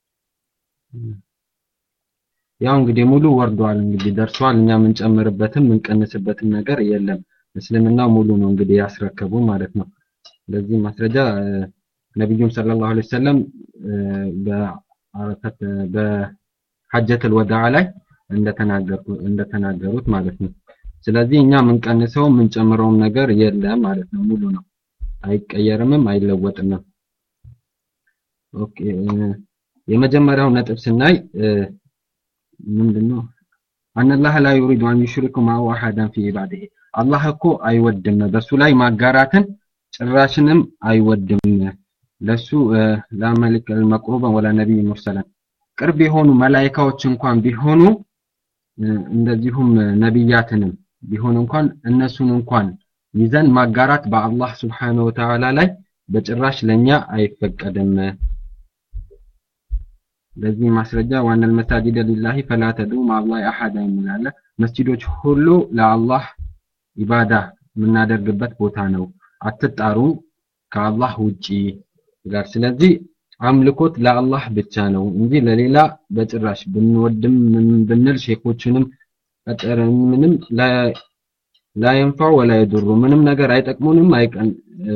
ያው እንግዲህ ሙሉ ወርዷል እንግዲህ ደርሷል እኛ ምን ጨምርበትም ምን ቀንስበትም ነገር የለም እስልምናው ሙሉ ነው እንግዲህ ያስረከቡ ማለት ነው ለዚህ ማስረጃ ነብዩም ሰለላሁ ዐለይሂ ወሰለም በአረፈት በሐጀተል ወዳዓ ላይ እንደተናገሩ እንደተናገሩት ማለት ነው ስለዚህ እኛ ምን ቀንሰው ምን ጨምረውም ነገር የለም ማለት ነው ሙሉ ነው አይቀየርምም አይለወጥም ኦኬ የመጀመሪያው ነጥብ ስናይ ምንድነው أن الله لا يريد أن يشرك معه أحدا في عباده الله እኮ አይወድም በሱ ላይ ማጋራትን ጭራሽንም አይወድም ለሱ ላ መሊክ المقربا ولا نبي مرسلا ቅርብ የሆኑ መላእክቶች እንኳን ቢሆኑ እንደዚሁም ነብያትንም ቢሆን እንኳን እነሱን እንኳን ይዘን ማጋራት በአላህ Subhanahu Wa Ta'ala ላይ በጭራሽ ለኛ አይፈቀድም ለዚህ ማስረጃ ዋና المساجد لله فلا تدعوا مع الله احد ይላል መስጂዶች ሁሉ ለአላህ ኢባዳ የምናደርግበት ቦታ ነው አትጣሩ ከአላህ ውጪ ጋር ስለዚህ አምልኮት ለአላህ ብቻ ነው እንጂ ለሌላ በጭራሽ ብንወድም ብንል ሼኾችንም አጠረን ምንም ላ لا ينفع ولا يضر ምንም ነገር አይጠቅሙንም አይቀን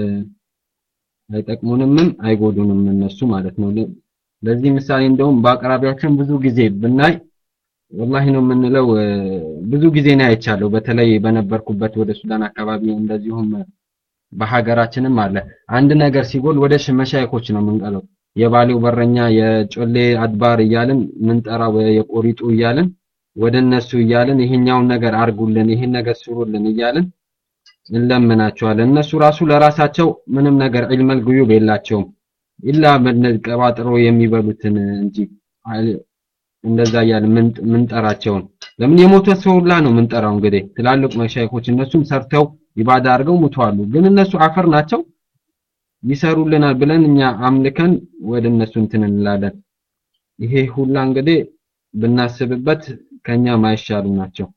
አይጠቅሙንም አይጎዱንም እነሱ ማለት ነው ለዚህ ምሳሌ እንደውም በአቅራቢያችን ብዙ ጊዜ ብናይ والله ነው የምንለው ብዙ ጊዜ ነው አይቻለው በተለይ በነበርኩበት ወደ ሱዳን አካባቢ እንደዚሁም በሀገራችንም አለ አንድ ነገር ሲጎል ወደ መሻይኮች ነው የምንቀለው የባሌው በረኛ የጮሌ አድባር ይያልን ምንጠራው የቆሪጡ ይያልን ወደነሱ ይያልን ይሄኛው ነገር አርጉልን ይሄን ነገር ስሩልን ይያልን እንለምናቸዋለን እነሱ ራሱ ለራሳቸው ምንም ነገር ዒልመል ጉዩብ የላቸውም ኢላ መነቀባጥሮ የሚበሉትን እንጂ እንደዛ ያለ ምን ምንጠራቸው ለምን የሞተ ሰውላ ነው ምንጠራው እንግዲህ ትላልቅ መሻይኮች እነሱም ሰርተው ኢባዳ አድርገው ሙተዋሉ ግን እነሱ አፈር ናቸው ይሰሩልናል ብለን እኛ አምልከን ወደነሱ እንትን እንላለን ይሄ ሁላ እንግዲህ ብናስብበት ከኛ ማይሻሉ ናቸው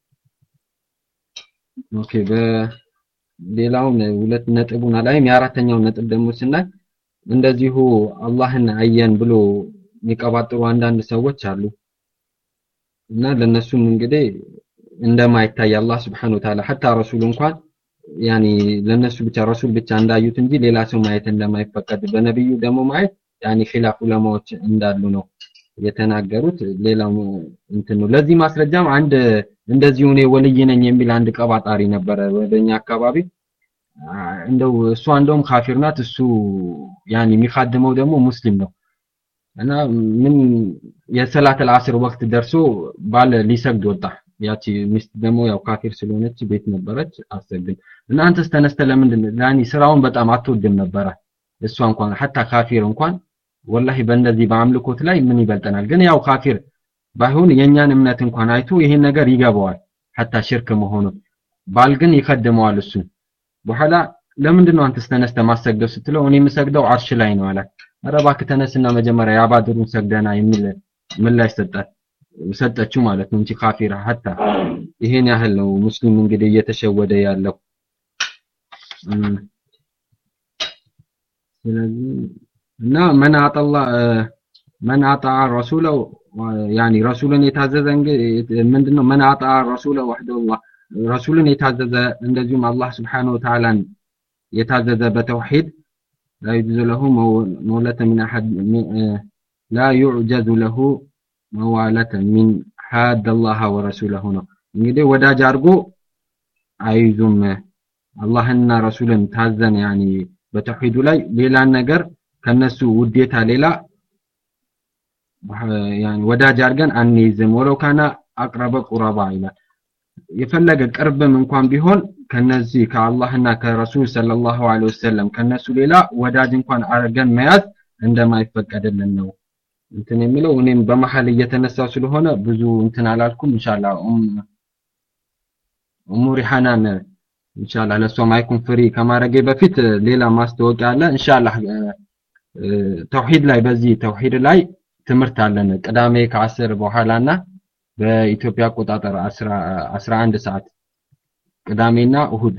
ኦኬ በሌላው ሁለት ነጥቡና ላይም የአራተኛው ነጥብ ደግሞ ስናይ እንደዚሁ አላህን አየን ብሎ የሚቀባጥሩ አንዳንድ ሰዎች አሉ እና ለነሱም እንግዲህ እንደማይታይ አላህ Subhanahu Wa Ta'ala hatta ረሱል እንኳን ያኒ ለነሱ ብቻ ረሱል ብቻ እንዳዩት እንጂ ሌላ ሰው ማየት እንደማይፈቀድ በነብዩ ደግሞ ማየት ያኒ ኺላፍ ዑለማዎች እንዳሉ ነው የተናገሩት ሌላው እንትን ነው ለዚህ ማስረጃም አንድ እንደዚሁ ነው ወልይ ነኝ የሚል አንድ ቀባጣሪ ነበር ወደኛ አካባቢ እንደው እሱ አንዶም ካፊር ናት እሱ ያኒ የሚखाድመው ደግሞ ሙስሊም ነው እና ምን የሰላት العصر ወቅት ደርሶ ባለ ሊሰግድ ወጣ ያቺ ሚስት ደግሞ ያው ካፊር ስለሆነች ቤት ነበረች አሰግድ እና አንተስ ተነስተ ለምንድን ያኒ ስራውን በጣም አትወድም ነበር እሷ እንኳን hatta ካፊር እንኳን والله በእንደዚህ በአምልኮት ላይ ምን ይበልጠናል ግን ያው ካፊር ባይሆን የኛን እምነት እንኳን አይቶ ይሄን ነገር ይገባዋል hatta ሽርክ መሆኑ ባል ግን ይከደመዋል እሱ በኋላ ለምንድን ነው አንተስ ተነስተ ማሰግደው ስትለው እኔ የምሰግደው አርሽ ላይ ነው አለ አረባክ ተነስና መጀመሪያ ያባድሩን ሰግደና የሚል ምላሽ ሰጣት ሰጠችው ማለት ነው እንጂ ካፊራ hatta ይሄን ያህል ነው ሙስሊም እንግዲህ እየተሸወደ ያለው ስለዚህ እና من اطاع الله من اطاع رسوله يعني رسولن የታዘዘ ምንድነው من اطاع رسوله وحده الله رسولن የታዘዘ እንደዚሁም አላህ Subhanahu Wa Ta'ala የታዘዘ በተውሂድ لا يجوز له مولة من احد لا يعجز له موالة من حاد الله ورسوله ነው እንግዲህ ወዳጅ አርጎ አይዙም አላህና ረሱልን ታዘን يعني በተውሂዱ ላይ ሌላ ነገር ከነሱ ውዴታ ሌላ يعني ወዳጅ አርገን አንይዝም ወለው ካና አቅረበ ቁረባ ይላል የፈለገ ቅርብም እንኳን ቢሆን ከነዚህ ከአላህና ከረሱል ሰለላሁ ዐለይሂ ወሰለም ከነሱ ሌላ ወዳጅ እንኳን አርገን መያዝ እንደማይፈቀድልን ነው እንትን የሚለው እኔም በመሐል እየተነሳው ስለሆነ ብዙ እንትን አላልኩም ኢንሻአላህ ኡም ኡሙ ሪሃናን ኢንሻአላህ ለሷ ማይኩን ፍሪ ከማረጌ በፊት ሌላ ማስተዋወቂያ አለ ኢንሻአላህ ተውሂድ ላይ በዚህ ተውሂድ ላይ ትምርት አለን ቅዳሜ ከ10 በኋላና በኢትዮጵያ አቆጣጠር አስራ አንድ ሰዓት ቅዳሜና እሁድ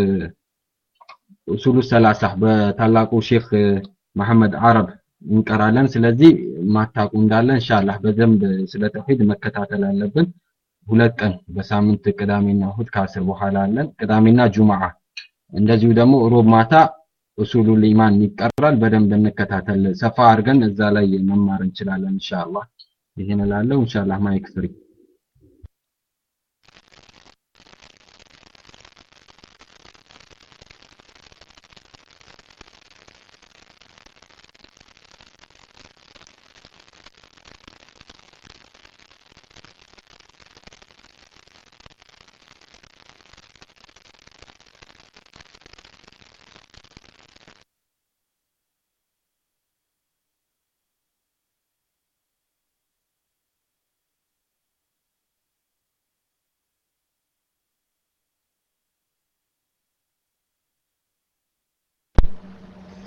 ኡሱሉ ሰላሳ በታላቁ ሼክ መሐመድ አረብ እንቀራለን ስለዚህ ማታቁ እንዳለ ኢንሻአላህ በደንብ ስለ ተውሂድ መከታተል አለብን ሁለት ቀን በሳምንት ቅዳሜና እሁድ ከ10 በኋላ አለን ቅዳሜና ጁማዓ እንደዚሁ ደግሞ ሮብ ማታ ኡሱሉል ኢማን ይቀራል በደንብ እንከታተል ሰፋ አድርገን እዛ ላይ መማር እንችላለን ኢንሻአላህ ይሄን እላለሁ ኢንሻአላህ ማይክ ፍሪ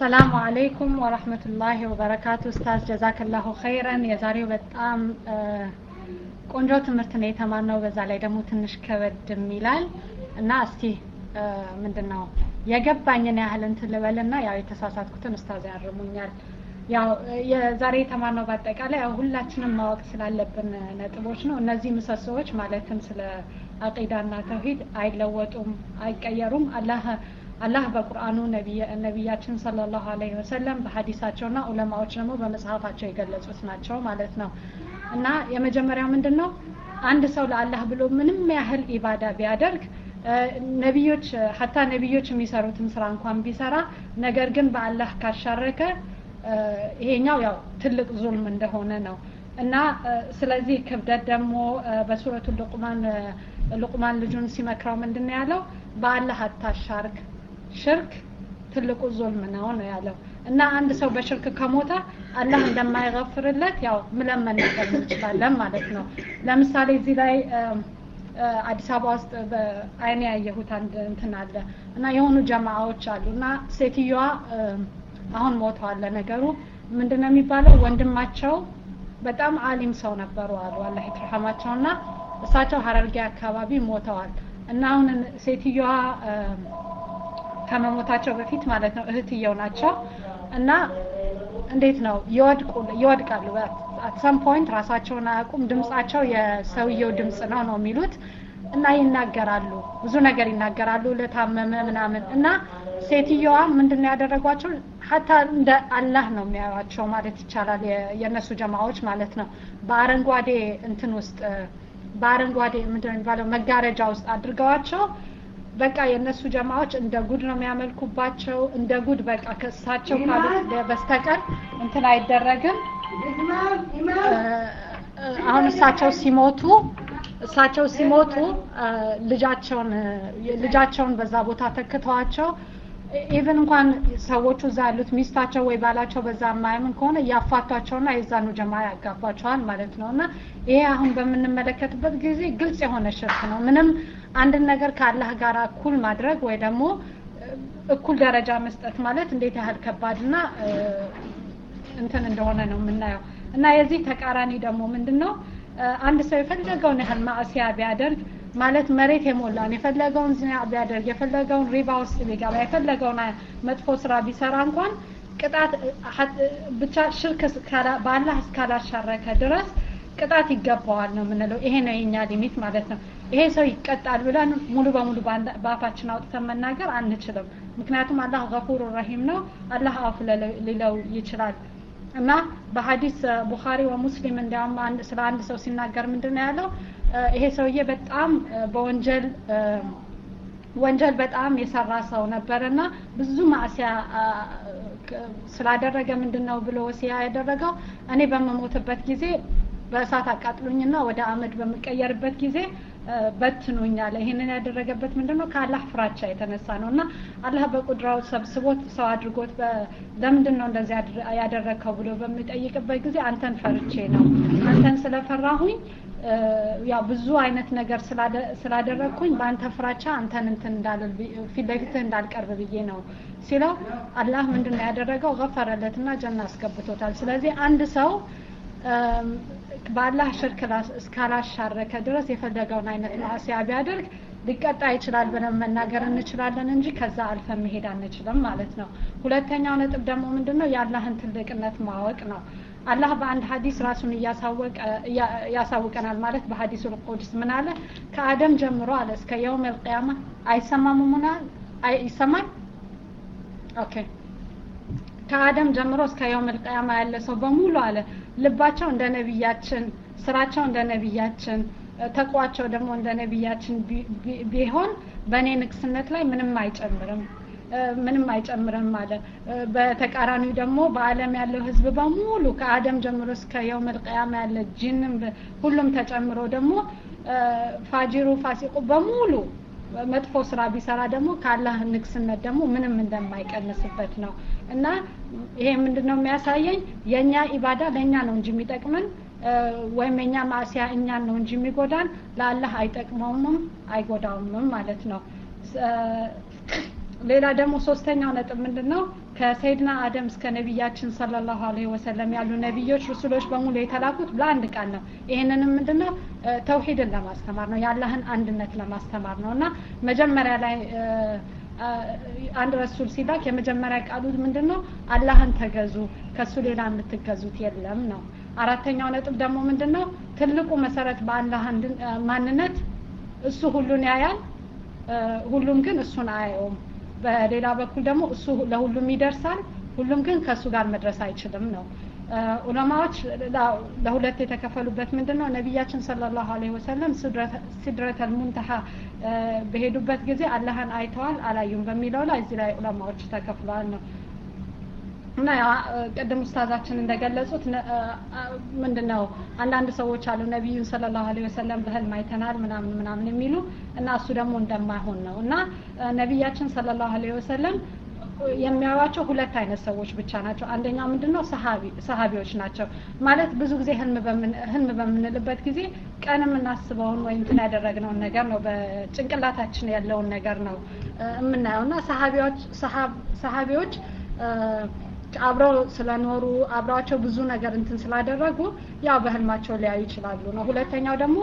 السلام عليكم ورحمة الله وبركاته أستاذ جزاك الله خيرا የዛሬው በጣም ቆንጆ ትምህርት ነው የተማርነው በዛ ላይ ደግሞ ትንሽ ከበድ ይላል እና እስቲ ምንድነው የገባኝን ያህል እንትን ልበልና ያው የተሳሳትኩትን ኡስታዝ ያርሙኛል ያው የዛሬ የተማርነው በአጠቃላይ ያው ሁላችንም ማወቅ ስላለብን ነጥቦች ነው እነዚህ ምሰሶዎች ማለትም ስለ አቂዳና ተውሂድ አይለወጡም አይቀየሩም አላህ አላህ በቁርአኑ ነብይ ነብያችን ሰለላሁ ዐለይሂ ወሰለም በሐዲሳቸውና ዑለማዎች ደግሞ በመጽሐፋቸው የገለጹት ናቸው ማለት ነው እና የመጀመሪያው ምንድነው አንድ ሰው ለአላህ ብሎ ምንም ያህል ኢባዳ ቢያደርግ ነብዮች hatta ነብዮች የሚሰሩትን ስራ እንኳን ቢሰራ ነገር ግን በአላህ ካሻረከ ይሄኛው ያው ትልቅ ዙልም እንደሆነ ነው እና ስለዚህ ክብደት ደግሞ በሱረቱ ሉቅማን ሉቅማን ልጁን ሲመክረው ምንድነው ያለው በአላህ አታሻርክ ሽርክ ትልቁ ዙልም ነው ነው ያለው እና አንድ ሰው በሽርክ ከሞተ አላህ እንደማይغفርለት ያው መለመን ይችላል ማለት ነው ለምሳሌ እዚህ ላይ አዲስ አበባ ውስጥ በአይኔ ያየሁት አንድ እንትን አለ እና የሆኑ ጀማዓዎች አሉና ሴትዮዋ አሁን ሞተዋል ለነገሩ ምንድነው የሚባለው ወንድማቸው በጣም ዓሊም ሰው ነበሩ አሉ አላህ ይርሐማቸውና እሳቸው ሐረርጌ አካባቢ ሞተዋል እና አሁን ሴትዮዋ ከመሞታቸው በፊት ማለት ነው እህትየው ናቸው እና እንዴት ነው ይወድቁ ይወድቃሉ at some point ራሳቸውን አያውቁም ድምጻቸው የሰውየው ድምጽ ነው ነው የሚሉት እና ይናገራሉ ብዙ ነገር ይናገራሉ ለታመመ ምናምን እና ሴትዮዋ ምንድነው ያደረጓቸው hatta እንደ አላህ ነው የሚያዩአቸው ማለት ይቻላል የነሱ ጀማዓዎች ማለት ነው በአረንጓዴ እንትን ውስጥ በአረንጓዴ ምንድነው የሚባለው መጋረጃ ውስጥ አድርገዋቸው በቃ የነሱ ጀማዓዎች እንደ ጉድ ነው የሚያመልኩባቸው እንደ ጉድ በቃ ከሳቸው ካሉት በስተቀር እንትን አይደረግም አሁን እሳቸው ሲሞቱ እሳቸው ሲሞቱ ልጃቸውን ልጃቸውን በዛ ቦታ ተከተዋቸው ኢቭን እንኳን ሰዎቹ ዛሉት ሚስታቸው ወይ ባላቸው በዛ ማይምን ከሆነ ያፋቷቸውና የዛኑ ጀማዓ ያጋባቸዋል ማለት ነውና ይሄ አሁን በመንመለከትበት ጊዜ ግልጽ የሆነ ሽርክ ነው ምንም አንድ ነገር ከአላህ ጋር እኩል ማድረግ ወይ ደግሞ እኩል ደረጃ መስጠት ማለት እንዴት ያህል ከባድና እንትን እንደሆነ ነው የምናየው እና የዚህ ተቃራኒ ደግሞ ምንድነው አንድ ሰው የፈለገውን ያህል ማዕሲያ ቢያደርግ ማለት መሬት የሞላን የፈለገውን ዝና ቢያደርግ የፈለገውን ሪባ ውስጥ ቢገባ የፈለገውን መጥፎ ስራ ቢሰራ እንኳን ቅጣት ብቻ ሽርክ በአላህ እስካላሻረከ ድረስ ቅጣት ይገባዋል ነው ምንለው ይሄ ነው የኛ ሊሚት ማለት ነው ይሄ ሰው ይቀጣል ብለን ሙሉ በሙሉ ባፋችን አውጥተን መናገር አንችልም ምክንያቱም አላህ ገፉር ረሂም ነው አላህ አፍ ሊለው ይችላል እና በሐዲስ ቡኻሪ ወሙስሊም እንዲያውም አንድ ስለ አንድ ሰው ሲናገር ምንድነው ያለው ይሄ ሰውዬ በጣም በወንጀል ወንጀል በጣም የሰራ ሰው ነበርና ብዙ ማዕሲያ ስላደረገ ምንድነው ብሎ ወሲያ ያደረገው እኔ በመሞትበት ጊዜ በእሳት አቃጥሉኝና ወደ አመድ በመቀየርበት ጊዜ በትኑኛል ይሄንን ያደረገበት ምንድነው ከአላህ ፍራቻ የተነሳ ነውና አላህ በቁድራው ሰብስቦት ሰው አድርጎት ለምንድነው እንደዚህ ያደረከው ብሎ በሚጠይቅበት ጊዜ አንተን ፈርቼ ነው አንተን ስለፈራሁኝ ያ ብዙ አይነት ነገር ስላደረኩኝ ባንተ ፍራቻ አንተን እንትን እንዳልል ፊለፊት እንዳልቀርብ ብዬ ነው ሲለው አላህ ምንድነው ያደረገው ገፈረለትና ጀና አስገብቶታል ስለዚህ አንድ ሰው በአላህ ሽርክ እስካላሻረከ ድረስ የፈለገውን አይነት ማዕሲያ ቢያደርግ ሊቀጣ ይችላል ብለን መናገር እንችላለን እንጂ ከዛ አልፈን መሄድ አንችልም ማለት ነው ሁለተኛው ነጥብ ደግሞ ምንድነው የአላህን ትልቅነት ማወቅ ነው አላህ በአንድ ሐዲስ ራሱን ያሳወቀ ያሳወቀናል ማለት በሐዲሱ القدس ምን አለ ከአደም ጀምሮ አለ እስከ يوم القيامه አይሰማሙና አይሰማም ኦኬ ከአደም ጀምሮ እስከ يوم القيامه ያለ ሰው በሙሉ አለ ልባቸው እንደ ነብያችን ስራቸው እንደ ነብያችን ተቋቸው ደግሞ እንደ ነብያችን ቢሆን በኔ ንግስነት ላይ ምንም አይጨምርም ምንም አይጨምርም ማለት በተቃራኒው ደግሞ በአለም ያለው ህዝብ በሙሉ ከአደም ጀምሮ እስከ يوم القيامه ያለ ጂንም ሁሉም ተጨምሮ ደግሞ ፋጂሩ ፋሲቁ በሙሉ መጥፎ ስራ ቢሰራ ደግሞ ከአላህ ንግስነት ደግሞ ምንም እንደማይቀንስበት ነው እና ይሄ ምንድነው የሚያሳየኝ የኛ ኢባዳ ለኛ ነው እንጂ የሚጠቅመን ወይም የኛ ማዕሲያ እኛን ነው እንጂ የሚጎዳን ለአላህ አይጠቅመውም አይጎዳውም ማለት ነው ሌላ ደግሞ ሶስተኛው ነጥብ ምንድነው ከሰይድና አደም እስከ ነብያችን ሰለላሁ ዐለይሂ ወሰለም ያሉ ነብዮች ሩሱሎች በሙሉ የተላኩት በአንድ ቃል ነው ይሄንንም ምንድነው ተውሂድን ለማስተማር ነው ያላህን አንድነት ለማስተማር ነውና መጀመሪያ ላይ አንድ ረሱል ሲላክ የመጀመሪያ ቃሉ ምንድነው አላህን ተገዙ ከሱ ሌላ የምትገዙት የለም ነው አራተኛው ነጥብ ደግሞ ምንድነው ትልቁ መሰረት በአላህ ማንነት እሱ ሁሉን ያያል ሁሉም ግን እሱን አያየውም በሌላ በኩል ደግሞ እሱ ለሁሉም ይደርሳል ሁሉም ግን ከሱ ጋር መድረስ አይችልም ነው ዑለማዎች ለሁለት የተከፈሉበት ምንድነው ነብያችን ሰለላሁ ዐለይሂ ወሰለም ሲድረተል ሙንተሃ በሄዱበት ጊዜ አላህን አይተዋል አላዩም በሚለው ላይ እዚህ ላይ ዑለማዎች ተከፍለዋል ነው እና ቀደም ኡስታዛችን እንደገለጹት ምንድነው አንዳንድ ሰዎች አሉ ነብዩን ሰለላሁ ዐለይሂ ወሰለም በህልም አይተናል ምናምን ምናምን የሚሉ እና እሱ ደግሞ እንደማይሆን ነው እና ነብያችን ሰለላሁ ዐለይሂ ወሰለም የሚያዋቸው ሁለት አይነት ሰዎች ብቻ ናቸው አንደኛው ምንድነው ሰሃቢ ሰሃቢዎች ናቸው ማለት ብዙ ጊዜ ህልም በምን ህልም በምንልበት ጊዜ ቀንም እናስበውን ወይ እንትን ያደረግነው ነገር ነው በጭንቅላታችን ያለውን ነገር ነው የምናየውና ሰሃቢዎች ሰሃቢዎች አብረው ስለኖሩ አብራቸው ብዙ ነገር እንትን ስላደረጉ ያው በህልማቸው ሊያዩ ይችላሉ ነው ሁለተኛው ደግሞ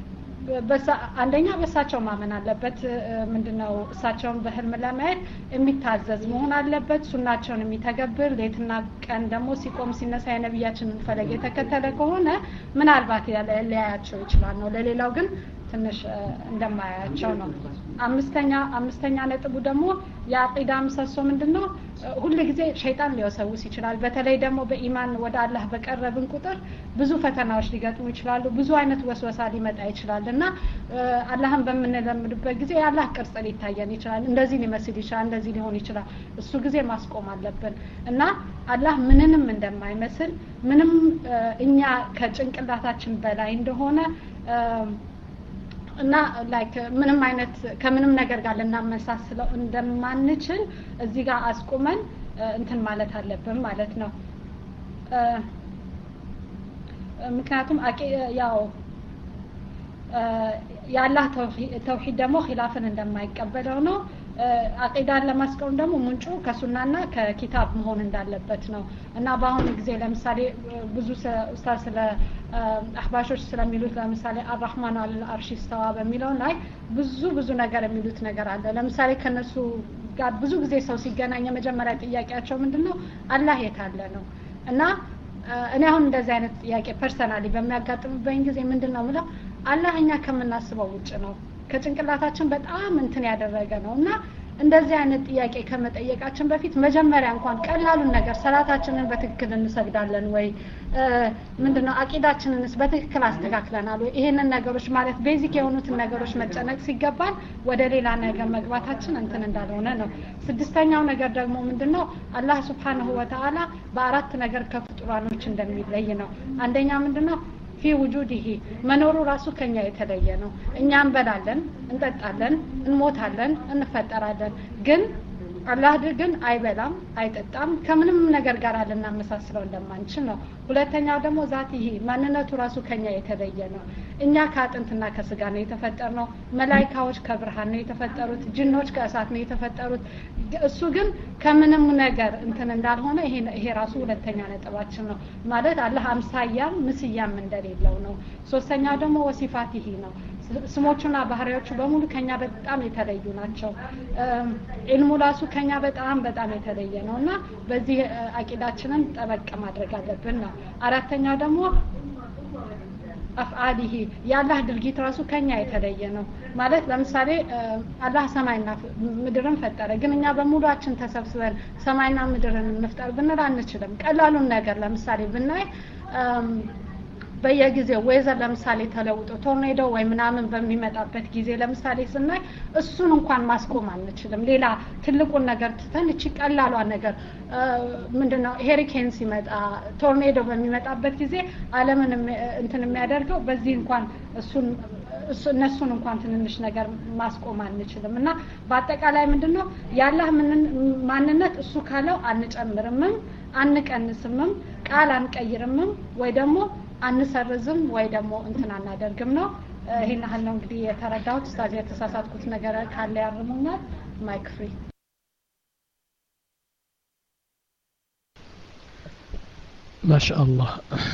አንደኛ በሳቸው ማመን አለበት ምንድነው እሳቸውን በህልም ለማየት የሚታዘዝ መሆን አለበት ሱናቸውን የሚተገብር ሌትና ቀን ደግሞ ሲቆም ሲነሳ የነብያችንን ፈለግ የተከተለ ከሆነ ምናልባት ሊያያቸው ይችላል ነው ለሌላው ግን ትንሽ እንደማያያቸው ነው አምስተኛ አምስተኛ ነጥቡ ደግሞ የአቂዳ ምሰሶ ምንድነው ሁሉ ጊዜ ሸይጣን ሊወሰውስ ይችላል በተለይ ደግሞ በኢማን ወደ አላህ በቀረብን ቁጥር ብዙ ፈተናዎች ሊገጥሙ ይችላሉ ብዙ አይነት ወስወሳ ሊመጣ ይችላልና አላህን በመነለምድበት ጊዜ የአላህ ቅርጽ ሊታየን ይችላል እንደዚህ ሊመስል ይችላል እንደዚህ ሊሆን ይችላል እሱ ጊዜ ማስቆም አለብን እና አላህ ምንንም እንደማይመስል ምንም እኛ ከጭንቅላታችን በላይ እንደሆነ እና ላይክ ምንም አይነት ከምንም ነገር ጋር ለናመሳስለው እንደማንችል እዚህ ጋር አስቆመን እንትን ማለት አለብን ማለት ነው ምክንያቱም ያው ያላህ ተውሂድ ደግሞ ኺላፍን እንደማይቀበለው ነው አቂዳን ለማስቀመጥ ደግሞ ምንጩ ከሱናና ከኪታብ መሆን እንዳለበት ነው እና በአሁኑ ጊዜ ለምሳሌ ብዙ ኡስታዝ ስለ አህባሾች ስለሚሉት ለምሳሌ አርራህማን አልአርሽ ኢስተዋ በሚለው ላይ ብዙ ብዙ ነገር የሚሉት ነገር አለ ለምሳሌ ከነሱ ጋር ብዙ ጊዜ ሰው ሲገናኝ የመጀመሪያ ጥያቄያቸው ምንድነው አላህ የት አለ ነው እና እኔ አሁን እንደዚህ አይነት ጥያቄ ፐርሰናሊ በሚያጋጥምብኝ ጊዜ ምንድነው ማለት አላህ እኛ ከምናስበው ውጭ ነው ከጭንቅላታችን በጣም እንትን ያደረገ ነውና እንደዚህ አይነት ጥያቄ ከመጠየቃችን በፊት መጀመሪያ እንኳን ቀላሉን ነገር ሰላታችንን በትክክል እንሰግዳለን ወይ ምንድነው አቂዳችንንስ በትክክል አስተካክለናል ወይ ይሄንን ነገሮች ማለት ቤዚክ የሆኑትን ነገሮች መጨነቅ ሲገባን ወደ ሌላ ነገር መግባታችን እንትን እንዳልሆነ ነው ስድስተኛው ነገር ደግሞ ምንድነው አላህ Subhanahu Wa Ta'ala በአራት ነገር ከፍጡራኖች እንደሚለይ ነው አንደኛ ምንድነው في وجوده መኖሩ ራሱ ከኛ የተለየ ነው እኛ እንበላለን እንጠጣለን እንሞታለን እንፈጠራለን ግን አላህ ግን አይበላም አይጠጣም ከምንም ነገር ጋር አለናመሳስለው እንደማንችል ነው ሁለተኛው ደግሞ ዛቲሂ ማንነቱ ራሱ ከኛ የተለየ ነው እኛ ከአጥንትና ከስጋ ነው የተፈጠርነው መላእክቶች ከብርሃን ነው የተፈጠሩት ጅኖች ከእሳት ነው የተፈጠሩት እሱ ግን ከምንም ነገር እንትን እንዳልሆነ ይሄ ይሄ ራሱ ሁለተኛ ነጥባችን ነው ማለት አላህ አምሳያም ምስያም እንደሌለው ነው ሶስተኛው ደግሞ ወሲፋቲሂ ነው ስሞቹና ባህሪያዎቹ በሙሉ ከኛ በጣም የተለዩ ናቸው ኢልሙ ራሱ ከኛ በጣም በጣም የተለየ ነውና በዚህ አቂዳችንን ጠበቅ ማድረግ አለብን ነው አራተኛው ደግሞ አፍዓሊሂ ያላህ ድርጊት ራሱ ከኛ የተለየ ነው ማለት ለምሳሌ አላህ ሰማይና ምድርን ፈጠረ ግን እኛ በሙሉአችን ተሰብስበን ሰማይና ምድርን እንፍጠር ብንል አንችልም ቀላሉን ነገር ለምሳሌ ብናይ በየጊዜው ወይዘር ለምሳሌ ተለውጦ ቶርኔዶ ወይ ምናምን በሚመጣበት ጊዜ ለምሳሌ ስናይ እሱን እንኳን ማስቆም አንችልም ሌላ ትልቁን ነገር ትተን እቺ ቀላሏ ነገር ምንድነው ሄሪኬን ሲመጣ ቶርኔዶ በሚመጣበት ጊዜ ዓለምን እንትን የሚያደርገው በዚህ እንኳን እሱን እነሱን እንኳን ትንንሽ ነገር ማስቆም አንችልም እና በአጠቃላይ ምንድነው ያላህ ማንነት እሱ ካለው አንጨምርምም አንቀንስምም ቃል አንቀይርምም ወይ ደግሞ አንሰርዝም ወይ ደግሞ እንትን አናደርግም ነው ይሄን አሁን ነው እንግዲህ የተረዳሁት ኡስታዝ የተሳሳትኩት ነገር ካለ ያርሙኛል ማይክ ፍሪ ما شاء الله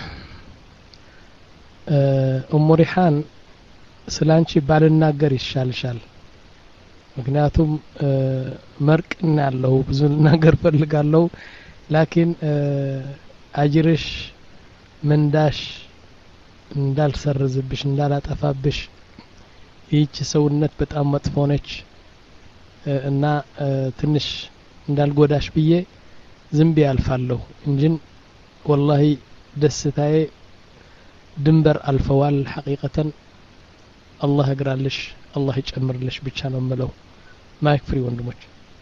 ኡሙ ሪሓን ስላንቺ ባልናገር ይሻልሻል ምክንያቱም መርቅና ያለው ብዙ ነገር ፈልጋለሁ ላኪን አጅርሽ መንዳሽ እንዳልሰርዝብሽ እንዳላጠፋብሽ ይህች ሰውነት በጣም መጥፎ ነች እና ትንሽ እንዳልጎዳሽ ብዬ ዝም ብዬ አልፋለሁ እንጂ ወላሂ ደስታዬ ድንበር አልፈዋል ሐቂቀተን አላህ ይግራልሽ አላህ ይጨምርልሽ ብቻ ነው የምለው ማይክ ፍሪ ወንድሞች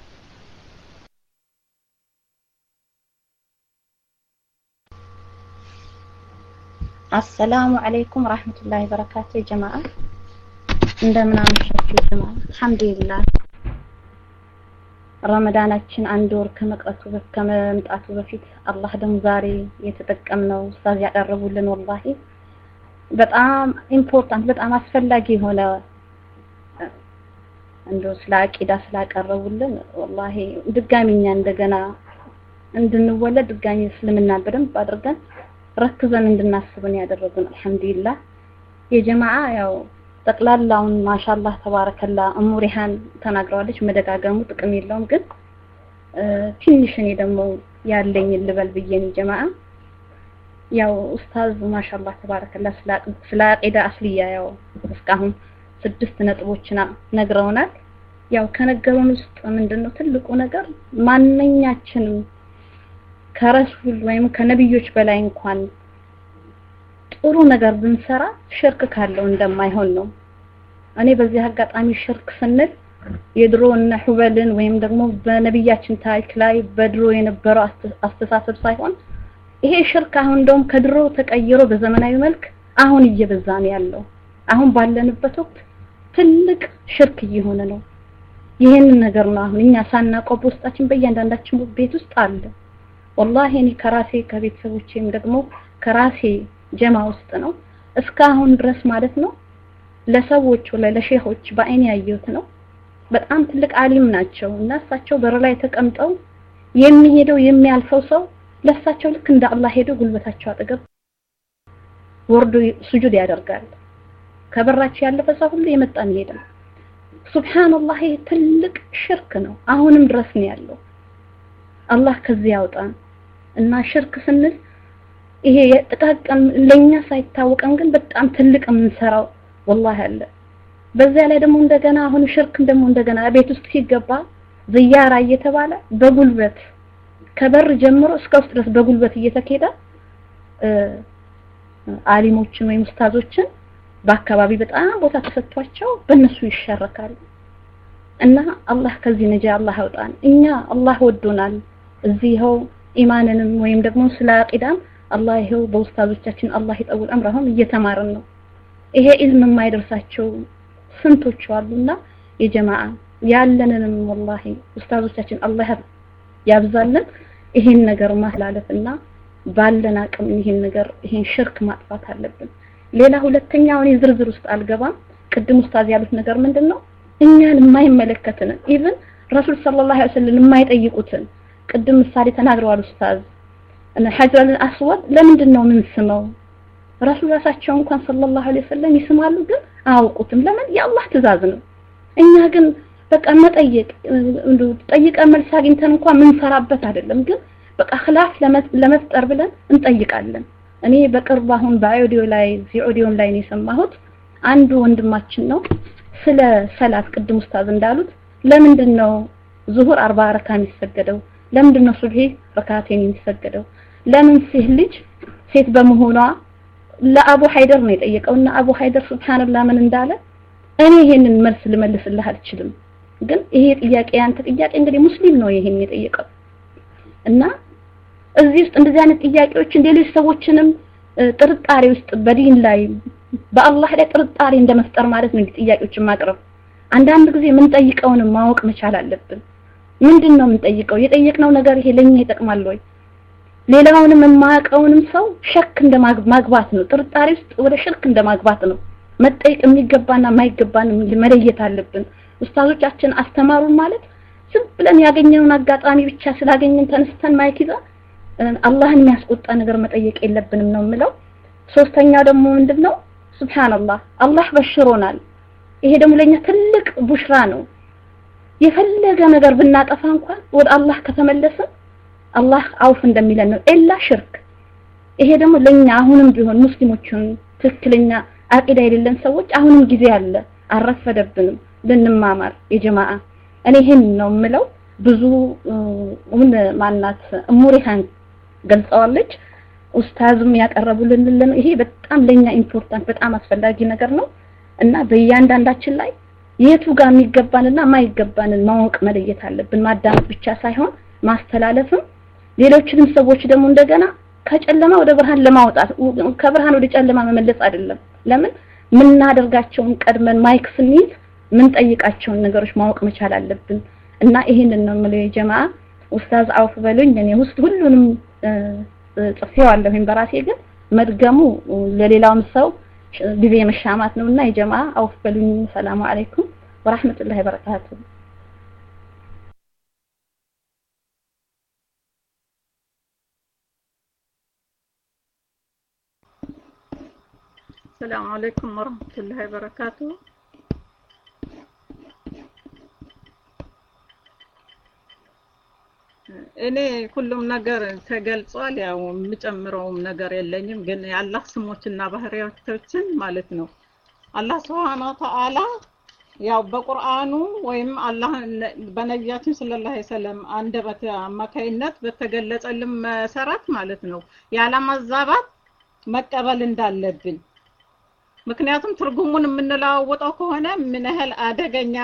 السلام عليكم ورحمة الله وبركاته يا جماعة እንደምን አመሻችሁ ጀማዓ አልহামዱሊላህ ረመዳናችን አንድ ወር ከመቅረቱ ከመምጣቱ በፊት አላህ ደግሞ ዛሬ የተጠቀምነው ኡስታዝ ያቀርቡልን ወላሂ በጣም ኢምፖርታንት በጣም አስፈላጊ ሆነ እንደው ስለ አቂዳ ስላቀረቡልን ወላሂ ድጋሚኛ እንደገና እንድንወለድ ድጋሚ እስልምና በደንብ አድርገን ረክዘን እንድናስብን ያደረጉን አልহামዱሊላህ የጀማዓ ያው ጠቅላላውን ማሻአላህ ተባረከላ ኡሙ ሪሃን ተናግረዋለች መደጋገሙ ጥቅም የለውም ግን ትንሽ እኔ ደግሞ ያለኝ ልበል ብዬን ጀማዓ ያው ኡስታዝ ማሻአላህ ተባረከላ ስለ አቂዳ አስሊያ ያው እስካሁን ስድስት ነጥቦችና ነግረውናል ያው ከነገሩን ውስጥ ምንድነው ትልቁ ነገር ማንኛችንም ከረሱል ወይም ከነብዮች በላይ እንኳን ጥሩ ነገር ብንሰራ ሽርክ ካለው እንደማይሆን ነው እኔ በዚህ አጋጣሚ ሽርክ ስንል የድሮና ሁበልን ወይም ደግሞ በነብያችን ታሪክ ላይ በድሮ የነበረው አስተሳሰብ ሳይሆን ይሄ ሽርክ አሁን እንደውም ከድሮ ተቀይሮ በዘመናዊ መልክ አሁን እየበዛ ነው ያለው አሁን ባለንበት ወቅት ትልቅ ሽርክ እየሆነ ነው ይሄን ነገር ነው አሁን እኛ ሳናቀው በውስጣችን በእያንዳንዳችን ቤት ውስጥ አለ والله እኔ ከራሴ ከቤተሰቦቼም ደግሞ ከራሴ ጀማ ውስጥ ነው እስካሁን ድረስ ማለት ነው ለሰዎች ወለ ለሼኾች በአይኔ ያየሁት ነው በጣም ትልቅ ዓሊም ናቸው እና እሳቸው በር ላይ ተቀምጠው የሚሄደው የሚያልፈው ሰው ለሳቸው ልክ እንደ አላህ ሄዶ ጉልበታቸው አጠገብ ወርዶ ስጁድ ያደርጋል ከበራቸው ያለፈ ሰው ሁሉ የመጣን ይሄዳል ሱብሃንአላህ ትልቅ ሽርክ ነው አሁንም ድረስ ነው ያለው አላህ ከዚህ ያውጣን እና ሽርክ ስንል ይሄ ተጣቀም ለኛ ሳይታወቀን ግን በጣም ትልቅ የምንሰራው والله አለ በዛ ላይ ደግሞ እንደገና አሁን ሽርክ ደግሞ እንደገና ቤት ውስጥ ሲገባ ዝያራ እየተባለ በጉልበት ከበር ጀምሮ እስከ ውስጥ ድረስ በጉልበት እየተከዳ ዓሊሞችን ወይ ኡስታዞችን በአካባቢ በጣም ቦታ ተሰጥቷቸው በእነሱ ይሸረካሉ እና አላህ ከዚህ ነጃ አላህ ያውጣን እኛ አላህ ወዶናል እዚህው ኢማንንም ወይም ደግሞ ስለ አቂዳም አላህ ይሄው በኡስታዞቻችን አላህ ይጠውል አምራهم እየተማረን ነው ይሄ ኢልም የማይደርሳቸው ስንቶች አሉና የጀማዓ ያለንንም والله ኡስታዞቻችን አላህ ያብዛልን ይሄን ነገር ማህላለፍና ባለና አቅም ይሄን ነገር ይሄን ሽርክ ማጥፋት አለብን ሌላ ሁለተኛው እኔ ዝርዝር ውስጥ አልገባም ቅድም ኡስታዝ ያሉት ነገር ምንድነው እኛን የማይመለከተን ኢቭን ረሱል ሰለላሁ ዐለይሂ ወሰለም የማይጠይቁትን ቅድም ምሳሌ ተናግረዋል ኡስታዝ እና ሐጀር አልአስወድ ለምንድነው ምን ስመው ረሱል ራሳቸው እንኳን ሰለላሁ ዐለይሂ ወሰለም ይስማሉ ግን አውቁትም ለምን የአላህ ትእዛዝ ነው እኛ ግን በቃ መጠየቅ እንዱ ጠይቀ መልስ አግኝተን እንኳን ምን ሰራበት አይደለም ግን በቃ خلاف ለመፍጠር ብለን እንጠይቃለን እኔ በቅርብ አሁን በአውዲዮ ላይ ቪዲዮ ላይ ነው የሰማሁት አንዱ ወንድማችን ነው ስለ ሰላት ቅድም ኡስታዝ እንዳሉት ለምንድነው ዙሁር አርባ ረካ የሚሰገደው ለምንድነው ሱብሂ ረካቴን የሚሰገደው ለምን ሲህ ልጅ ሴት በመሆኗ ለአቡ ሀይደር ነው የጠየቀውና አቡ ሀይደር ሱብሃንአላህ ምን እንዳለ እኔ ይሄንን መልስ ልመልስልህ አልችልም ግን ይሄ ጥያቄ ያንተ ጥያቄ እንግዲህ ሙስሊም ነው ይሄን የጠየቀው እና እዚህ ውስጥ እንደዚህ አይነት ጥያቄዎች እንደሌሎች ሰዎችንም ጥርጣሬ ውስጥ በዲን ላይ በአላህ ላይ ጥርጣሬ እንደመፍጠር ማለት ነው ጥያቄዎችን ማቅረብ አንዳንድ ጊዜ ምን ጠይቀውን ማወቅ መቻል አለብን ምንድነው ምን ጠይቀው የጠየቅነው ነገር ይሄ ለኛ ይጠቅማል ወይ ሌላውንም የማያውቀውንም ሰው ሸክ እንደማግባት ነው ጥርጣሬ ውስጥ ወደ ሽርክ እንደማግባት ነው መጠየቅ የሚገባና ማይገባን መለየት አለብን ኡስታዞቻችን አስተማሩን ማለት ዝም ብለን ያገኘውን አጋጣሚ ብቻ ስላገኘን ተነስተን ማይክ ይዛ አላህን የሚያስቆጣ ነገር መጠየቅ የለብንም ነው የምለው። ሶስተኛው ደግሞ ምንድነው ሱብሃንአላህ አላህ በሽሮናል። ይሄ ደግሞ ለኛ ትልቅ ቡሽራ ነው። የፈለገ ነገር ብናጠፋ እንኳን ወደ አላህ ከተመለሰ አላህ አውፍ እንደሚለን ነው ኢላ ሽርክ። ይሄ ደግሞ ለኛ አሁንም ቢሆን ሙስሊሞችን ትክክለኛ አቂዳ የሌለን ሰዎች አሁንም ጊዜ አለ፣ አረፈደብንም ልንማማር የጀማዓ። እኔ ይሄን ነው የምለው። ብዙ ምን ማናት እሙሪሃን ገልጸዋለች፣ ኡስታዝም ያቀረቡልን ይሄ በጣም ለኛ ኢምፖርታንት በጣም አስፈላጊ ነገር ነው እና በእያንዳንዳችን ላይ የቱ ጋር የሚገባንና ማይገባንን ማወቅ መለየት አለብን። ማዳመጥ ብቻ ሳይሆን ማስተላለፍም ሌሎችንም ሰዎች ደግሞ እንደገና ከጨለማ ወደ ብርሃን ለማውጣት ከብርሃን ወደ ጨለማ መመለስ አይደለም። ለምን ምናደርጋቸውን ቀድመን ማይክ ስንይዝ ምን ጠይቃቸውን ነገሮች ማወቅ መቻል አለብን እና ይሄንን ነው የምለው የጀማዓ። ኡስታዝ አውፍ በሉኝ እኔ ውስጥ ሁሉንም ጽፌዋለሁኝ በራሴ ግን መድገሙ ለሌላውም ሰው ጊዜ መሻማት ነውና የጀማዓ አውፍ በሉኝ። ሰላም አለይኩም ወራህመቱላሂ ወበረካቱሁ። السلام عليكم ورحمة الله وبركاته. እኔ ሁሉም ነገር ተገልጿል። ያው የምጨምረውም ነገር የለኝም። ግን የአላህ ስሞችና ባህሪያቶችን ማለት ነው አላህ Subhanahu Wa Ta'ala ያው በቁርአኑ ወይም አላህ በነቢያችን ሰለላሁ ዐለይሂ ወሰለም አንደበት አማካይነት በተገለጸልን መሰረት ማለት ነው ያለማዛባት መቀበል እንዳለብን። ምክንያቱም ትርጉሙን የምንለዋወጠው ከሆነ ምን ያህል አደገኛ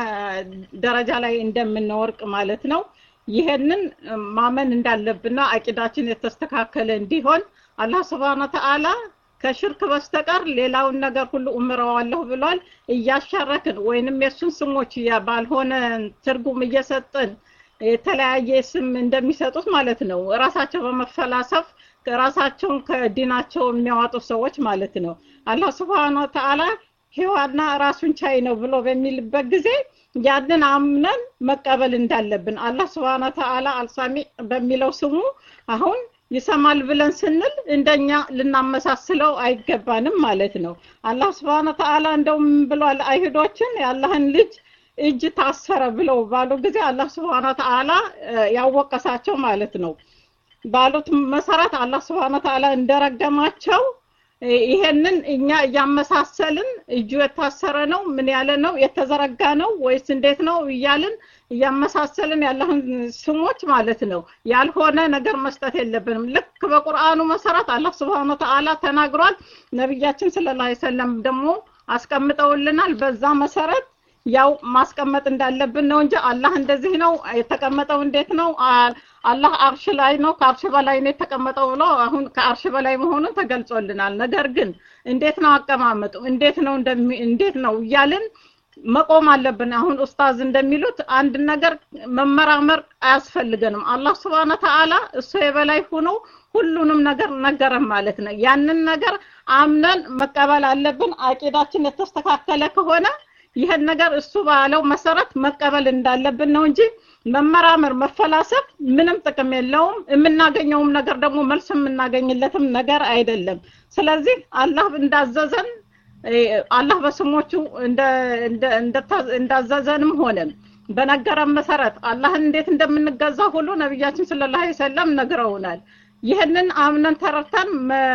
ደረጃ ላይ እንደምንወርቅ ማለት ነው። ይሄንን ማመን እንዳለብንና አቂዳችን የተስተካከለ እንዲሆን አላህ Subhanahu Wa Ta'ala ከሽርክ በስተቀር ሌላውን ነገር ሁሉ እምረዋለሁ ብሏል። እያሻረክን ወይንም የሱን ስሞች ባልሆነ ትርጉም እየሰጠን የተለያየ ስም እንደሚሰጡት ማለት ነው ራሳቸው በመፈላሰፍ ራሳቸውን ከዲናቸው የሚያወጡ ሰዎች ማለት ነው። አላህ Subhanahu Wa Ta'ala ሔዋና ራሱን ቻይ ነው ብሎ በሚልበት ጊዜ ያንን አምነን መቀበል እንዳለብን አላህ Subhanahu Wa Ta'ala አልሳሚ በሚለው ስሙ አሁን ይሰማል ብለን ስንል እንደኛ ልናመሳስለው አይገባንም ማለት ነው። አላህ Subhanahu Wa Ta'ala እንደውም ብሏል አይሁዶችን የአላህን ልጅ እጅ ታሰረ ብለው ባሉ ጊዜ አላህ Subhanahu Wa Ta'ala ያወቀሳቸው ማለት ነው። ባሉት መሰረት አላህ Subhanahu Wa Ta'ala እንደረገማቸው ይሄንን እኛ ያመሳሰልን እጁ የታሰረ ነው ምን ያለ ነው የተዘረጋ ነው ወይስ እንዴት ነው ይያልን ያመሳሰልን ያለህን ስሞች ማለት ነው ያልሆነ ነገር መስጠት የለብንም። ልክ በቁርአኑ መሰረት አላህ Subhanahu Wa Ta'ala ተናግሯል። ነብያችን ሰለላሁ ዐለይሂ ወሰለም ደግሞ አስቀምጠውልናል። በዛ መሰረት ያው ማስቀመጥ እንዳለብን ነው እንጂ አላህ እንደዚህ ነው የተቀመጠው እንዴት ነው አላህ አርሽ ላይ ነው ከአርሽ በላይ ነው የተቀመጠው ብሎ አሁን ከአርሽ በላይ መሆኑን ተገልጾልናል። ነገር ግን እንዴት ነው አቀማመጡ እንዴት ነው እንዴት ነው ያልን መቆም አለብን። አሁን ኡስታዝ እንደሚሉት አንድ ነገር መመራመር አያስፈልገንም። አላህ Subhanahu Wa Ta'ala እሱ የበላይ ሆኖ ሁሉንም ነገር ነገረን ማለት ነው። ያንን ነገር አምነን መቀበል አለብን። አቂዳችን የተስተካከለ ከሆነ ይሄን ነገር እሱ ባለው መሰረት መቀበል እንዳለብን ነው እንጂ መመራመር መፈላሰፍ ምንም ጥቅም የለውም። የምናገኘውም ነገር ደግሞ መልስ የምናገኝለትም ነገር አይደለም። ስለዚህ አላህ እንዳዘዘን አላህ በስሞቹ እንደ እንዳዘዘንም ሆነ በነገረን መሰረት አላህን እንዴት እንደምንገዛ ሁሉ ነብያችን ሰለላሁ ዐለይሂ ወሰለም ነግረውናል። ይሄንን አምነን ተረድተን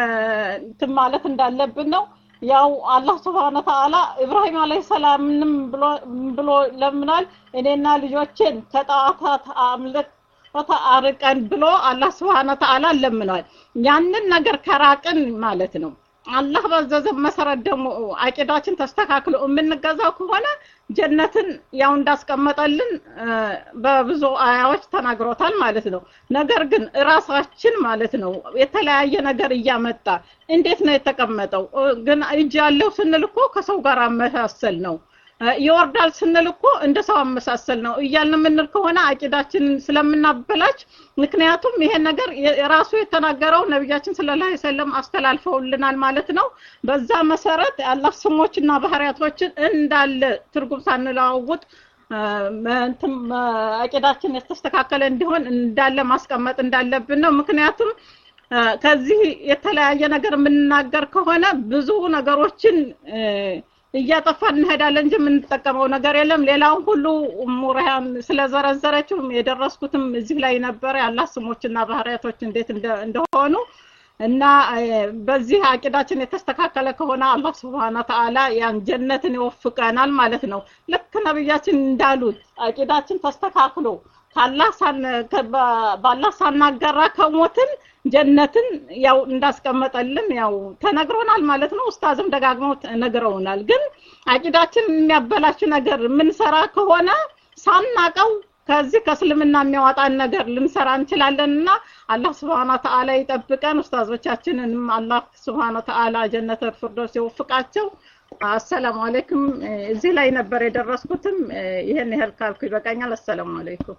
ማለት እንዳለብን ነው። ያው አላህ Subhanahu Wa Ta'ala ኢብራሂም አለይሂ ሰላምንም ብሎ ብሎ ለምናል እኔና ልጆቼን ከጣዖታት አምልክ ወተአርቀን ብሎ አላህ Subhanahu Wa Ta'ala ለምናል። ያንን ነገር ከራቅን ማለት ነው አላህ ባዘዘ መሰረት ደግሞ አቂዳችን ተስተካክሎ የምንገዛው ከሆነ ጀነትን ያው እንዳስቀመጠልን በብዙ አያዎች ተናግሮታል ማለት ነው። ነገር ግን ራሳችን ማለት ነው የተለያየ ነገር እያመጣ እንዴት ነው የተቀመጠው ግን እጅ ያለው ስንልኮ ከሰው ጋር አመሳሰል ነው ይወርዳል ስንልኮ እንደ ሰው አመሳሰል ነው እያልን ምንል ከሆነ አቂዳችንን ስለምናበላች ምክንያቱም ይሄ ነገር ራሱ የተናገረው ነብያችን ሰለላሁ ዐለይሂ ወሰለም አስተላልፈውልናል ማለት ነው። በዛ መሰረት አላህ ስሞችና ባህሪያቶችን እንዳለ ትርጉም ሳንለዋውጥ እንትን አቂዳችን የተስተካከለ እንዲሆን እንዳለ ማስቀመጥ እንዳለብን ነው ምክንያቱም ከዚህ የተለያየ ነገር የምንናገር ከሆነ ብዙ ነገሮችን እያጠፋን እንሄዳለን እንጂ የምንጠቀመው ነገር የለም ሌላውን ሁሉ ሙራያን ስለዘረዘረችው የደረስኩትም እዚህ ላይ ነበር ያላህ ስሞችና ባህሪያቶች እንዴት እንደሆኑ እና በዚህ አቂዳችን የተስተካከለ ከሆነ አላህ Subhanahu Wa Ta'ala ያን ጀነትን ይወፍቀናል ማለት ነው ልክ ነብያችን እንዳሉት አቂዳችን ተስተካክሎ ካላህ ሳን ባላህ ሳናገራ ከሞትን ጀነትን ያው እንዳስቀመጠልን ያው ተነግሮናል ማለት ነው ኡስታዝም ደጋግመው ነግረውናል ግን አቂዳችን የሚያበላሽ ነገር ምን ሰራ ከሆነ ሳናቀው ከዚህ ከእስልምና የሚያወጣን ነገር ልንሰራ እንችላለንና አላህ Subhanahu Wa Ta'ala ይጠብቀን ኡስታዞቻችንንም አላህ Subhanahu Wa Ta'ala ጀነተል ፊርደውስ ይወፍቃቸው አሰላሙ አለይኩም እዚህ ላይ ነበር የደረስኩትም ይሄን ይሄል ካልኩ ይበቃኛል አሰላሙ አለይኩም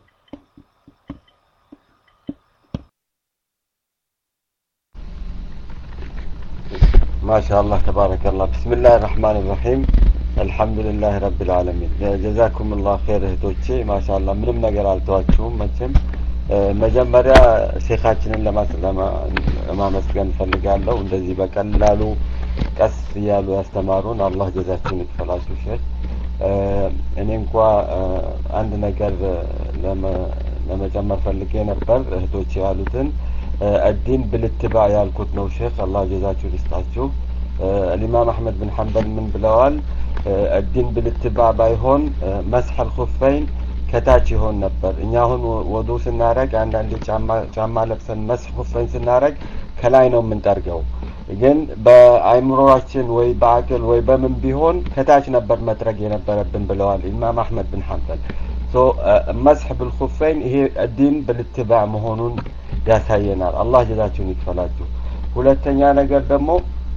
ما شاء الله تبارك الله بسم الله الرحمن الرحيم الحمد لله رب العالمين جزاكم الله خير እህቶቼ ما شاء الله ምንም ነገር አልተዋችሁም መቼም መጀመሪያ ሼኻችንን ለማመስገን ፈልጋለሁ እንደዚህ በቀላሉ ቀስ ያሉ ያስተማሩን አላህ ጀዛችሁን ይክፈላችሁ ሼኽ እኔ እንኳን አንድ ነገር ለመጨመር ፈልጌ ነበር እህቶቼ ያሉትን الدين بالاتباع ያልኩት ነው ሼኽ አላህ ጀዛችሁ ይስጣችሁ الامام احمد بن حنبل من ብለዋል الدين بالاتباع ባይሆን مسح الخفين ከታች ይሆን ነበር እኛ አሁን ወዱ ስናረግ አንድ አንድ ጫማ ጫማ ለብሰን مسح خفين ስናረግ ከላይ ነው የምንጠርገው ግን በአይምሮአችን ወይ በአቅል ወይ በምን ቢሆን ከታች ነበር መጥረግ የነበረብን ብለዋል الامام احمد بن حنبل so مسح بالخفين ይሄ الدين بالاتباع መሆኑን ያሳየናል አላህ ጀዛችሁን ይክፈላችሁ ሁለተኛ ነገር ደግሞ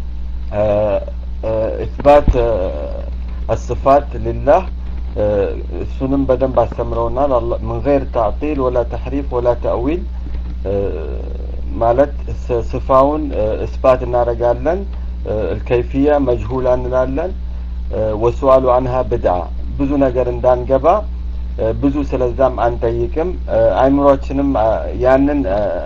ኢስባት الصفات لله እሱንም በደንብ አስተምረውናል من غير تعطيل ولا تحريف ولا تأويل ማለት صفاውን ኢስባት እናረጋለን الكيفية مجهولة እንላለን وسؤال عنها بدعة ብዙ ነገር እንዳንገባ ብዙ ስለዛም አንጠይቅም አይምሮአችንም ያንን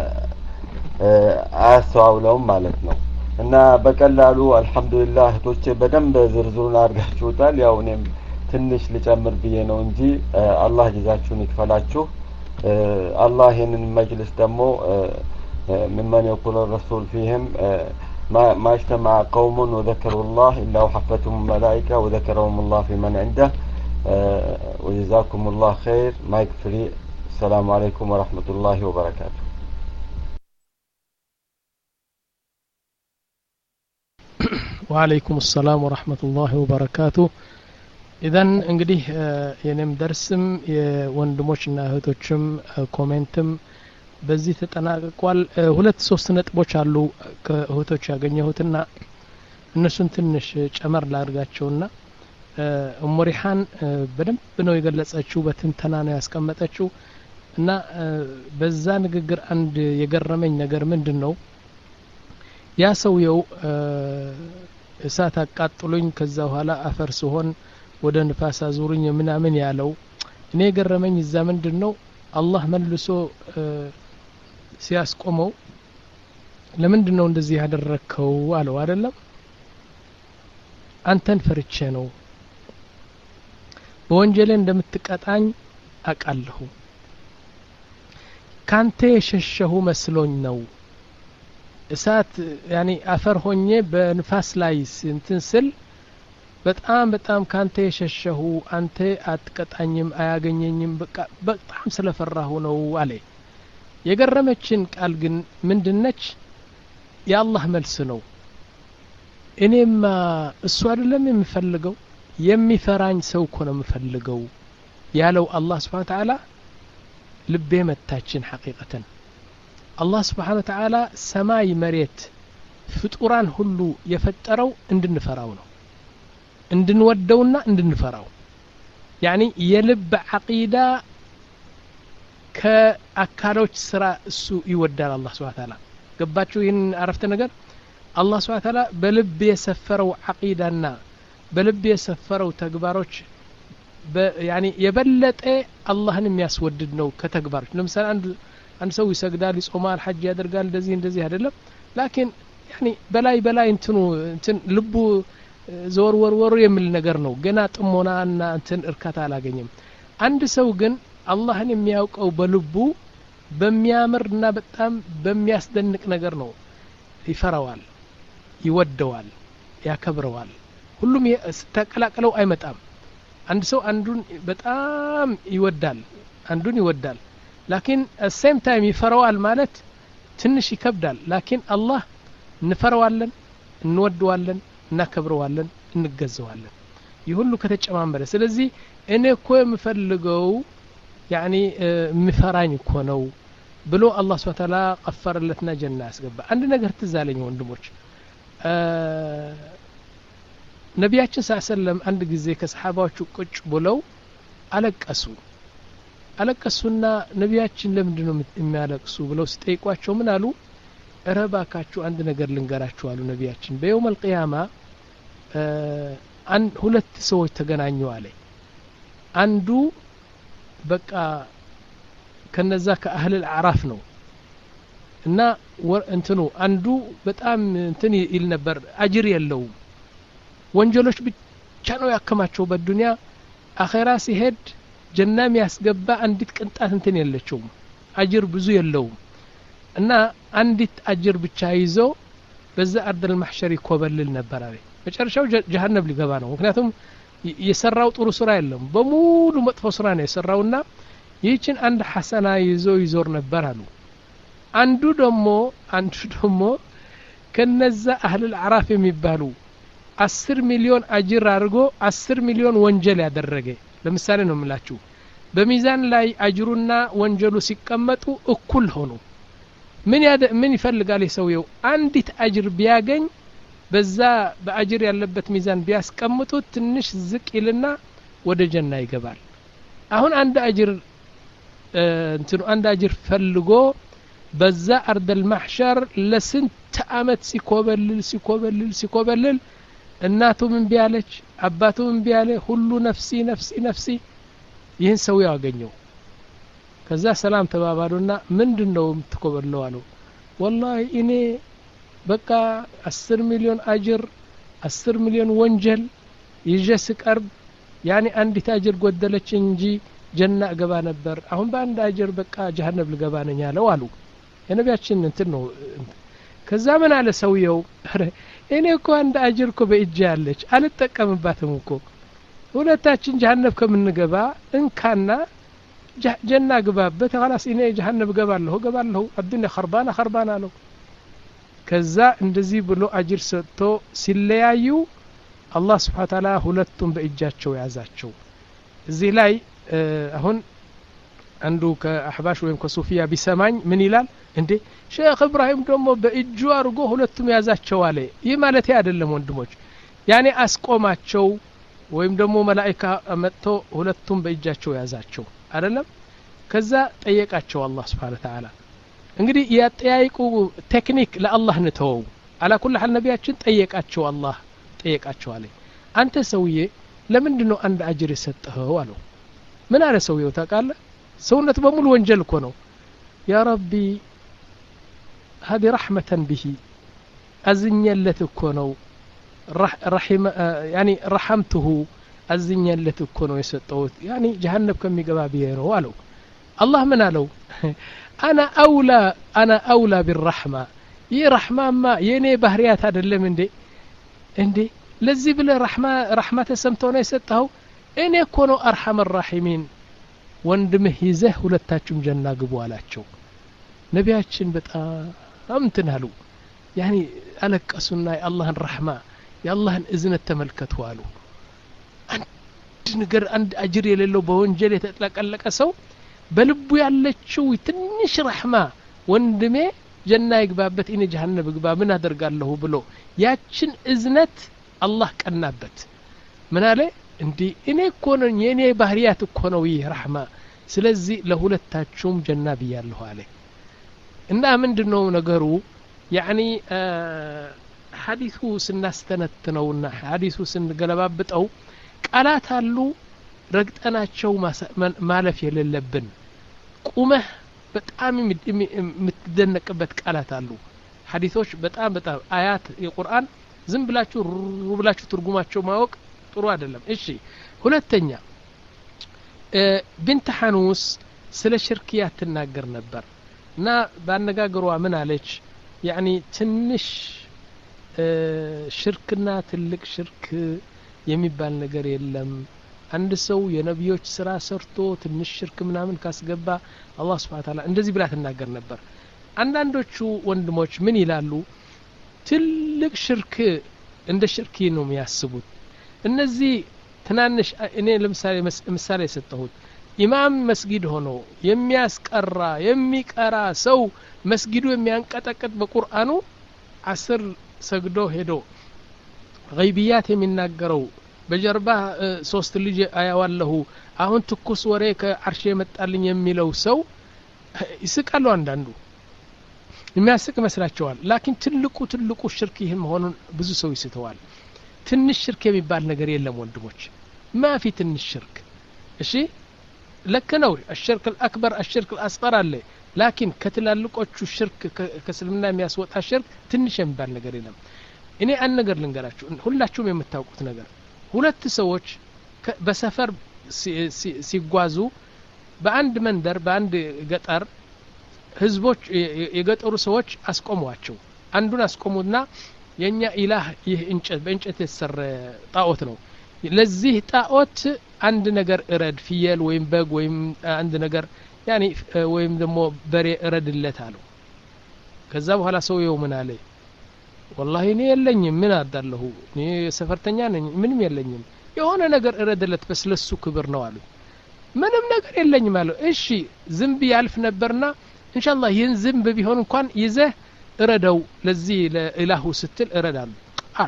አያስተዋውለውም ማለት ነው እና በቀላሉ አልহামዱሊላህ እህቶቼ በደንብ ዝርዝሩን አድርጋችሁታል ያው እኔም ትንሽ ልጨምር ብዬ ነው እንጂ አላህ ጀዛችሁን ይክፈላችሁ አላህ ይሄንን መጅልስ ደግሞ ممن يقول الرسول فيهم ما ما اجتمع قوم وذكروا الله الا وحفتهم الملائكه وذكرهم الله في من عنده وجزاكم الله خير مايك فري السلام عليكم ورحمة الله وبركاته وعليكم السلام ورحمة الله وبركاته إذن እንግዲህ የኔም ደርስም የወንድሞችና እህቶችም ኮሜንትም በዚህ ተጠናቀቋል ሁለት ሶስት ነጥቦች አሉ ከእህቶች ያገኘሁትና እነሱን ትንሽ ጨመር ላድርጋቸውና ኡሙሪሃን በደንብ ነው የገለጸችው በትንተና ነው ያስቀመጠችው እና በዛ ንግግር አንድ የገረመኝ ነገር ምንድነው ያ ሰውየው እሳት አቃጥሎኝ ከዛ በኋላ አፈር ሲሆን ወደ ንፋስ አዙሩኝ ምናምን ያለው እኔ የገረመኝ እዛ ምንድነው አላህ መልሶ ሲያስቆመው ለምንድነው እንደዚህ ያደረከው አለው አይደለም አንተን ፈርቼ ነው በወንጀሌ እንደምትቀጣኝ አቃለሁ ካንተ የሸሸሁ መስሎኝ ነው እሳት ያኒ አፈር ሆኜ በንፋስ ላይ እንትን ስል በጣም በጣም ካንተ የሸሸሁ አንተ አትቀጣኝም አያገኘኝም በቃ በጣም ስለፈራሁ ነው አለ የገረመችን ቃል ግን ምንድነች የአላህ መልስ ነው እኔማ እሱ አይደለም የምፈልገው የሚፈራኝ ሰው እኮ ነው የምፈልገው ያለው አላህ Subhanahu Wa Ta'ala ልቤ መታችን ሐቂቀተን አላህ Subhanahu Wa Ta'ala ሰማይ መሬት ፍጡራን ሁሉ የፈጠረው እንድንፈራው ነው እንድንወደውና እንድንፈራው يعني የልብ አቂዳ ከአካሎች ስራ እሱ ይወዳል አላህ Subhanahu Wa Ta'ala ገባችሁ ይሄን አረፍተ ነገር አላህ Subhanahu Wa Ta'ala በልብ የሰፈረው አቂዳና በልብ የሰፈረው ተግባሮች ያኒ የበለጠ አላህን የሚያስወድድ ነው ከተግባሮች ለምሳሌ አንድ አንድ ሰው ይሰግዳል ይጾማል ሐጅ ያደርጋል እንደዚህ እንደዚህ አይደለም ላኪን ያኒ በላይ በላይ እንትኑ እንትን ልቡ ዞር ወር ወር የሚል ነገር ነው ገና ጥሞናና እንትን እርካታ አላገኘም አንድ ሰው ግን አላህን የሚያውቀው በልቡ በሚያምርና በጣም በሚያስደንቅ ነገር ነው ይፈራዋል ይወደዋል ያከብረዋል ሁሉም ተቀላቅለው አይመጣም አንድ ሰው አንዱን በጣም ይወዳል አንዱን ይወዳል ላኪን at same time ይፈራዋል ማለት ትንሽ ይከብዳል ላኪን አላህ እንፈራዋለን እንወደዋለን እናከብረዋለን እንገዘዋለን ይሁሉ ከተጨማመረ ስለዚህ እኔ እኮ የምፈልገው ያኒ ምፈራኝ እኮ ነው ብሎ አላህ Subhanahu Wa Ta'ala ቀፈረለትና ጀና ያስገባ አንድ ነገር ትዛለኝ ወንድሞች ነቢያችን ሰለላሁ ዐለይሂ ወሰለም አንድ ጊዜ ከሰሃባዎቹ ቁጭ ብለው አለቀሱ አለቀሱና ነቢያችን ለምንድን ነው የሚያለቅሱ ብለው ሲጠይቋቸው ምን አሉ እረባካችሁ አንድ ነገር ልንገራችሁ አሉ ነቢያችን በየውም القيامة አንድ ሁለት ሰዎች ተገናኙ አለ አንዱ በቃ ከነዛ ከአህል الأعراف ነው እና እንትኑ አንዱ በጣም እንትን ይል ነበር አጅር የለውም ወንጀሎች ብቻ ነው ያከማቸው በዱንያ አኺራ ሲሄድ ጀናም ያስገባ አንዲት ቅንጣት እንትን የለችውም አጅር ብዙ የለውም እና አንዲት አጅር ብቻ ይዞ በዛ አርደል ማህሸር ይኮበልል ነበር አለ መጨረሻው ጀሃነም ሊገባ ነው ምክንያቱም የሰራው ጥሩ ስራ የለም በሙሉ መጥፎ ስራ ነው የሰራውና ይህችን አንድ ሐሰና ይዞ ይዞር ነበር አሉ አንዱ ደግሞ አንዱ ደግሞ ከነዛ አህል الأعراف የሚባሉ አስር ሚሊዮን አጅር አድርጎ አስር ሚሊዮን ወንጀል ያደረገ ለምሳሌ ነው የምላችሁ በሚዛን ላይ አጅሩና ወንጀሉ ሲቀመጡ እኩል ሆኑ ምን ያደ ምን ይፈልጋል የሰውየው አንዲት አጅር ቢያገኝ በዛ በአጅር ያለበት ሚዛን ቢያስቀምጡት ትንሽ ዝቅ ይልና ወደ ጀና ይገባል አሁን አንድ አጅር እንትኑ አንድ አጅር ፈልጎ በዛ አርደል ማህሸር ለስንት አመት ሲኮበልል ሲኮበልል ሲኮበልል እናቱ ምን ቢያለች አባቱ ምን ቢያለ ሁሉ ነፍሲ ነፍሲ ነፍሲ ይህን ሰው ያገኘው ከዛ ሰላም ተባባሉና ምንድነው የምትኮበለው አለው والله እኔ በቃ አስር ሚሊዮን አጅር አስር ሚሊዮን ወንጀል ይጀስ ቀርብ ያኒ አንዲት አጅር ጎደለች እንጂ ጀና ገባ ነበር አሁን በአንድ አጅር በቃ ጀሃነም ልገባ ነኝ ያለው አሉ የነቢያችን እንትን ነው ከዛ ምን አለ ሰውየው እኔ እኮ አንድ አጅር እኮ በእጄ ያለች አልተጠቀምባትም እኮ ሁለታችን ጀሃነም ከምንገባ እንካና ጀና ግባበት خلاص እኔ ጀሃነም ገባለሁ ገባለሁ አዱንያ خربانه خربانه ነው ከዛ እንደዚህ ብሎ አጅር ሰጥቶ ሲለያዩ አላህ Subhanahu Wa Ta'ala ሁለቱም በእጃቸው ያዛቸው እዚህ ላይ አሁን አንዱ ከአህባሽ ወይም ከሱፊያ ቢሰማኝ ምን ይላል እንዴ ሼክ ኢብራሂም ደግሞ በእጁ አርጎ ሁለቱም ያዛቸው አለ ይህ ማለት አይደለም ወንድሞች ያኔ አስቆማቸው ወይም ደግሞ መላእክት መጥቶ ሁለቱም በእጃቸው ያዛቸው አይደለም ከዛ ጠየቃቸው አላህ Subhanahu Wa Ta'ala እንግዲህ ያጠያይቁ ቴክኒክ ለአላህ ነው አላ ኩል ሐል ነቢያችን ጠየቃቸው አላህ ጠየቃቸው አለ አንተ ሰውዬ ለምንድነው አንድ አጅር የሰጠኸው አለው ምን አለ ሰውየው ታውቃለህ ሰውነት በሙሉ ወንጀል እኮ ነው ያ ረቢ هذه رحمة به أزنيلت كونو رحم يعني رحمته أزنيلت كونو يسطوت يعني جهنم كم يقبا بينه قالوا الله من قالوا أنا أولى أنا أولى بالرحمة يي رحمة ما يني بهريات هذا اللي من دي عندي لذي بلا رحمة رحمة سمتونا يسطهو إني كونو أرحم الراحمين ወንድምህ ይዘህ ሁለታችሁም ጀና ግቡ አላቸው ነቢያችን በጣም ተናሉ ያኒ አለቀሱና የአላህን ረህማ የአላህን እዝነት ተመልከቱ አሉ አንድ ነገር አንድ አጅር የሌለው በወንጀል የተጠለቀለቀ ሰው በልቡ ያለችው ትንሽ ረህማ ወንድሜ ጀና ይግባበት እኔ ጀሃነም ግባ ምን አደርጋለሁ ብሎ ያችን እዝነት አላህ ቀናበት ምን አለ እንዲ እኔ እኮ ነኝ የኔ ባህሪያት እኮ ነው ይህ ረህማ ስለዚህ ለሁለታችሁም ጀና ብያለሁ አለ እና ምንድነው ነገሩ ያኒ ሐዲሱ ስናስተነትነውና ሐዲሱ ስንገለባብጠው ቃላት አሉ ረግጠናቸው ማለፍ የሌለብን ቁመህ በጣም የምትደነቅበት ቃላት አሉ ሐዲሶች በጣም በጣም አያት የቁርአን ዝም ብላችሁ ሩብላችሁ ትርጉማቸው ማወቅ ጥሩ አይደለም እሺ ሁለተኛ ቢንት ሐኑስ ስለ ሽርክያት ትናገር ነበር እና ባነጋገሯ ምን አለች ያኒ ትንሽ ሽርክና ትልቅ ሽርክ የሚባል ነገር የለም አንድ ሰው የነብዮች ስራ ሰርቶ ትንሽ ሽርክ ምናምን ካስገባ አላህ Subhanahu Ta'ala እንደዚህ ብላ ትናገር ነበር አንዳንዶቹ ወንድሞች ምን ይላሉ ትልቅ ሽርክ እንደ ሽርክ ነው የሚያስቡት እነዚህ ትናንሽ እኔ ለምሳሌ ምሳሌ ሰጠሁት ኢማም መስጊድ ሆኖ የሚያስቀራ የሚቀራ ሰው መስጊዱ የሚያንቀጠቅጥ በቁርአኑ አስር ሰግዶ ሄዶ ገይቢያት የሚናገረው በጀርባ ሶስት ልጅ አያዋለሁ አሁን ትኩስ ወሬ ከአርሽ የመጣልኝ የሚለው ሰው ይስቃሉ አንዳንዱ የሚያስቅ መስላቸዋል ላኪን ትልቁ ትልቁ ሽርክ ይሄ መሆኑን ብዙ ሰው ይስተዋል ትንሽ ሽርክ የሚባል ነገር የለም ወንድሞች ማፊ ትንሽ ሽርክ እሺ ለከነው الشرك الاكبر الشرك الاصغر አለ ላኪን ከትላልቆቹ ሽርክ ከእስልምና የሚያስወጣ ሽርክ ትንሽ የሚባል ነገር የለም እኔ አንድ ነገር ልንገራችሁ ሁላችሁም የምታውቁት ነገር ሁለት ሰዎች በሰፈር ሲጓዙ በአንድ መንደር በአንድ ገጠር ህዝቦች የገጠሩ ሰዎች አስቆሟቸው አንዱን አስቆሙና የኛ ኢላህ ይህ እንጨት በእንጨት የተሰራ ጣዖት ነው ለዚህ ጣዖት አንድ ነገር እረድ ፍየል ወይም በግ ወይም አንድ ነገር ያኒ ወይም ደግሞ በሬ እረድለት አለው ከዛ በኋላ ሰውየው ምን አለ والله እኔ የለኝም ምን አዳለሁ እኔ ሰፈርተኛ ነኝ ምንም የለኝም የሆነ ነገር እረድለት በስለሱ ክብር ነው አሉ ምንም ነገር የለኝም አለው እሺ ዝንብ ያልፍ ነበርና ኢንሻአላህ ይህን ዝንብ ቢሆን እንኳን ይዘህ እረደው ለዚህ ለኢላሁ ስትል እረዳሉ አላ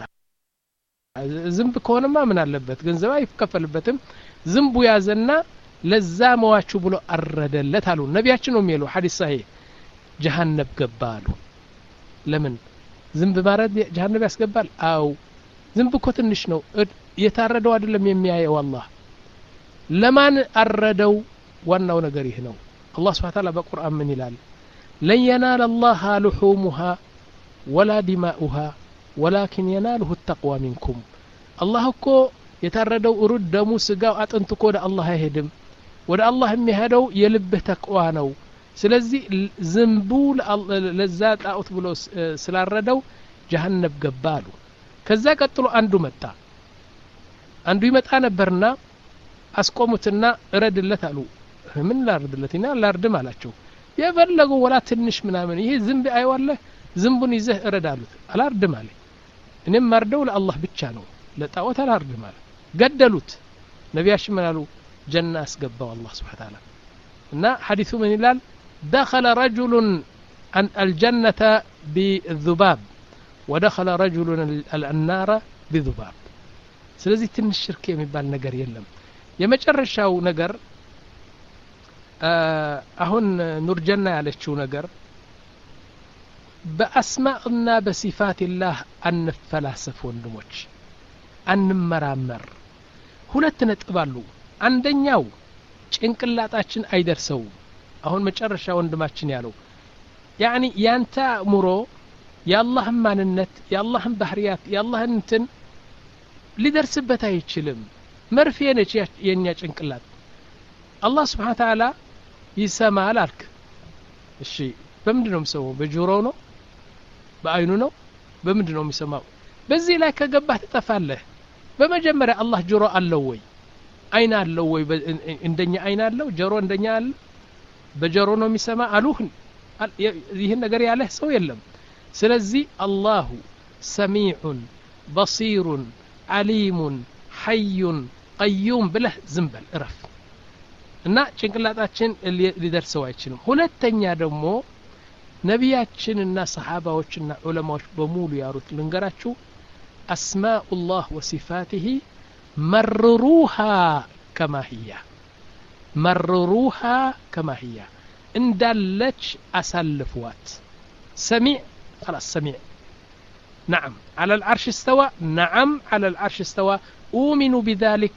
ዝንብ ከሆነማ ምን አለበት ገንዘብ አይከፈልበትም ዝንቡ ያዘና ለዛ መዋቹ ብሎ አረደለት አሉ ነብያችን ነው የሚሉ ሐዲስ صحيح ጀሃነም ገባሉ ለምን ዝንብ ማረድ ጀሃነም ያስገባል አው ዝንብ እኮ ትንሽ ነው የታረደው አይደለም የሚያየው አላህ ለማን አረደው ዋናው ነገር ይሄ ነው الله سبحانه وتعالى بقرآن من يلال لن ينال الله لحومها ولا دماؤها ولكن يناله التقوى منكم الله እኮ የታረደው ሩድ ደሙ ስጋው አጥንት እኮ ወደ አላህ አይሄድም ወደ አላህ የሚሄደው የልብህ ተቅዋ ነው ስለዚህ ዝንቡ ለዛ ጣዖት ብሎ ስላረደው ጀሃነም ገባሉ ከዛ ቀጥሎ አንዱ መጣ አንዱ ይመጣ ነበርና አስቆሙትና እረድለት አሉ ምን ላርድለትና ላርድም አላቸው የፈለገው ወላ ትንሽ ምናምን ይሄ ዝንብ አይዋለህ ዝንቡን ይዘህ እረዳሉት አላርድም አለ እኔም ማርደው ለአላህ ብቻ ነው ለጣዖት አላርድም አለ ገደሉት ነብያችን ምን አሉ ጀና አስገባው አላህ Subhanahu Ta'ala እና ሐዲሱ ምን ይላል دخل رجل الجنة بذباب ودخل رجل النار بذباب ስለዚህ ትንሽ ሽርክ የሚባል ነገር የለም የመጨረሻው ነገር አሁን ኑር ጀና ያለችው ነገር በአስማእና በሲፋቲላህ አንፈላሰፍ ወንድሞች አንመራመር ሁለት ነጥብ አሉ አንደኛው ጭንቅላታችን አይደርሰው አሁን መጨረሻ ወንድማችን ያለው ያኒ ያንተ አእምሮ የአላህ ማንነት የአላህ ባህሪያት የአላህ እንትን ሊደርስበት አይችልም መርፌ ነች የኛ ጭንቅላት አላህ Subhanahu Ta'ala ይሰማል አልክ እሺ በምንድነው የሚሰማው በጆሮው ነው በአይኑ ነው በምንድነው የሚሰማው በዚህ ላይ ከገባህ ትጠፋለህ በመጀመሪያ አላህ ጆሮ አለው ወይ አይን አለው ወይ እንደኛ አይን አለው ጆሮ እንደኛ አለ በጆሮ ነው የሚሰማ አሉህ ይሄን ነገር ያለህ ሰው የለም ስለዚህ አላሁ ሰሚዑን በሲሩን ዓሊሙን ሐዩን ቀዩም ብለህ ዝም በል እረፍ እና ጭንቅላታችን ሊደርሰው አይችልም ሁለተኛ ደግሞ ነቢያችንና ሰሃባዎችና ዑለማዎች በሙሉ ያሩት ልንገራችሁ አስማኡላህ ወሲፋቲሂ መርሩሃ كما هي مرروها كما هي እንዳለች አሳልፉዋት سميع خلاص سميع نعم على العرش استوى نعم على العرش استوى أؤمن بذلك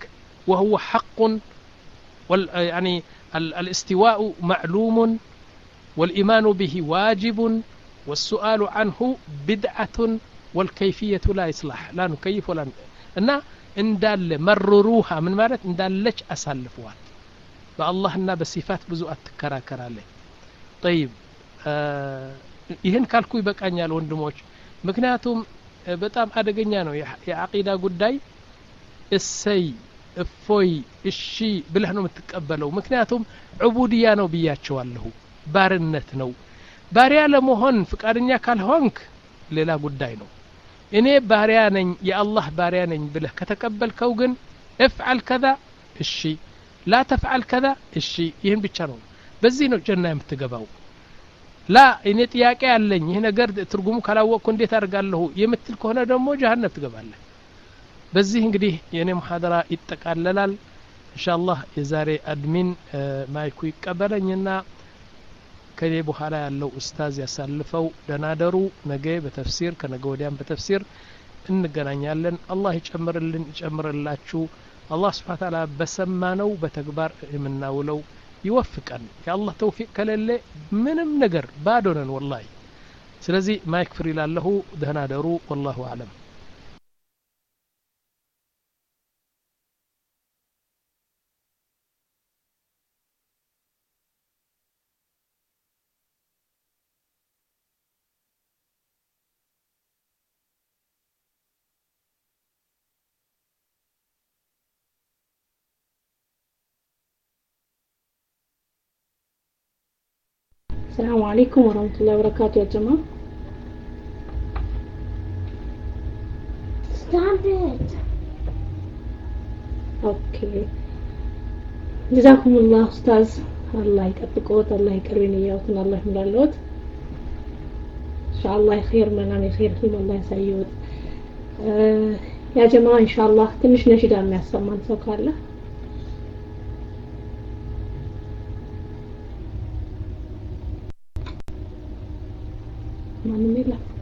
وهو حق وال يعني الاستواء معلوم والإيمان به واجب والسؤال عنه بدعة والكيفية لا إصلاح لا نكيف ولا ن... እና እንዳለ መርሩሃ ምን ማለት እንዳለች አሳልፈዋል በአላህና በሲፋት ብዙ አትከራከራለ طيب ይህን ካልኩ ይበቃኛል ወንድሞች ምክንያቱም በጣም አደገኛ ነው የአቂዳ ጉዳይ እሰይ እፎይ እሺ ብለህ ነው የምትቀበለው ምክንያቱም ዑቡድያ ነው ብያቸዋለሁ ባርነት ነው ባሪያ ለመሆን ፍቃደኛ ካልሆንክ ሌላ ጉዳይ ነው እኔ ባሪያ ነኝ የአላህ ባሪያ ነኝ ብለህ ከተቀበልከው ግን افعل كذا እሺ لا تفعل كذا እሺ ይሄን ብቻ ነው በዚህ ነው ጀና የምትገባው ላ እኔ ጥያቄ አለኝ ይሄ ነገር ትርጉሙ ካላወቅኩ እንዴት አድርጋለሁ የምትል ከሆነ ደግሞ ጀሃነም ትገባለህ በዚህ እንግዲህ የኔ ሙሐደራ ይጠቃለላል ኢንሻአላህ የዛሬ አድሚን ማይኩ ይቀበለኝና ከኔ በኋላ ያለው ኡስታዝ ያሳልፈው ደናደሩ ነገ በተፍሲር ከነገ ወዲያም በተፍሲር እንገናኛለን አላህ ይጨምርልን ይጨምርላችሁ አላህ Subhanahu Ta'ala በሰማነው በተግባር የምናውለው ይወፍቀን የአላህ ተውፊቅ ከሌለ ምንም ነገር ባዶ ነን ወላሂ ስለዚህ ማይክ ፍሪ ላለሁ ደናደሩ والله اعلم السلام عليكم ورحمة الله وبركاته يا جماعة. Stop it. Okay. جزاكم الله أستاذ. الله يكتبكوت الله يكرمني إياكم الله يملالوت. إن شاء الله خير منامي خير فيما الله يسيود. أه يا جماعة إن شاء الله تنش نشيد عن السمان سوكالله. ما نميله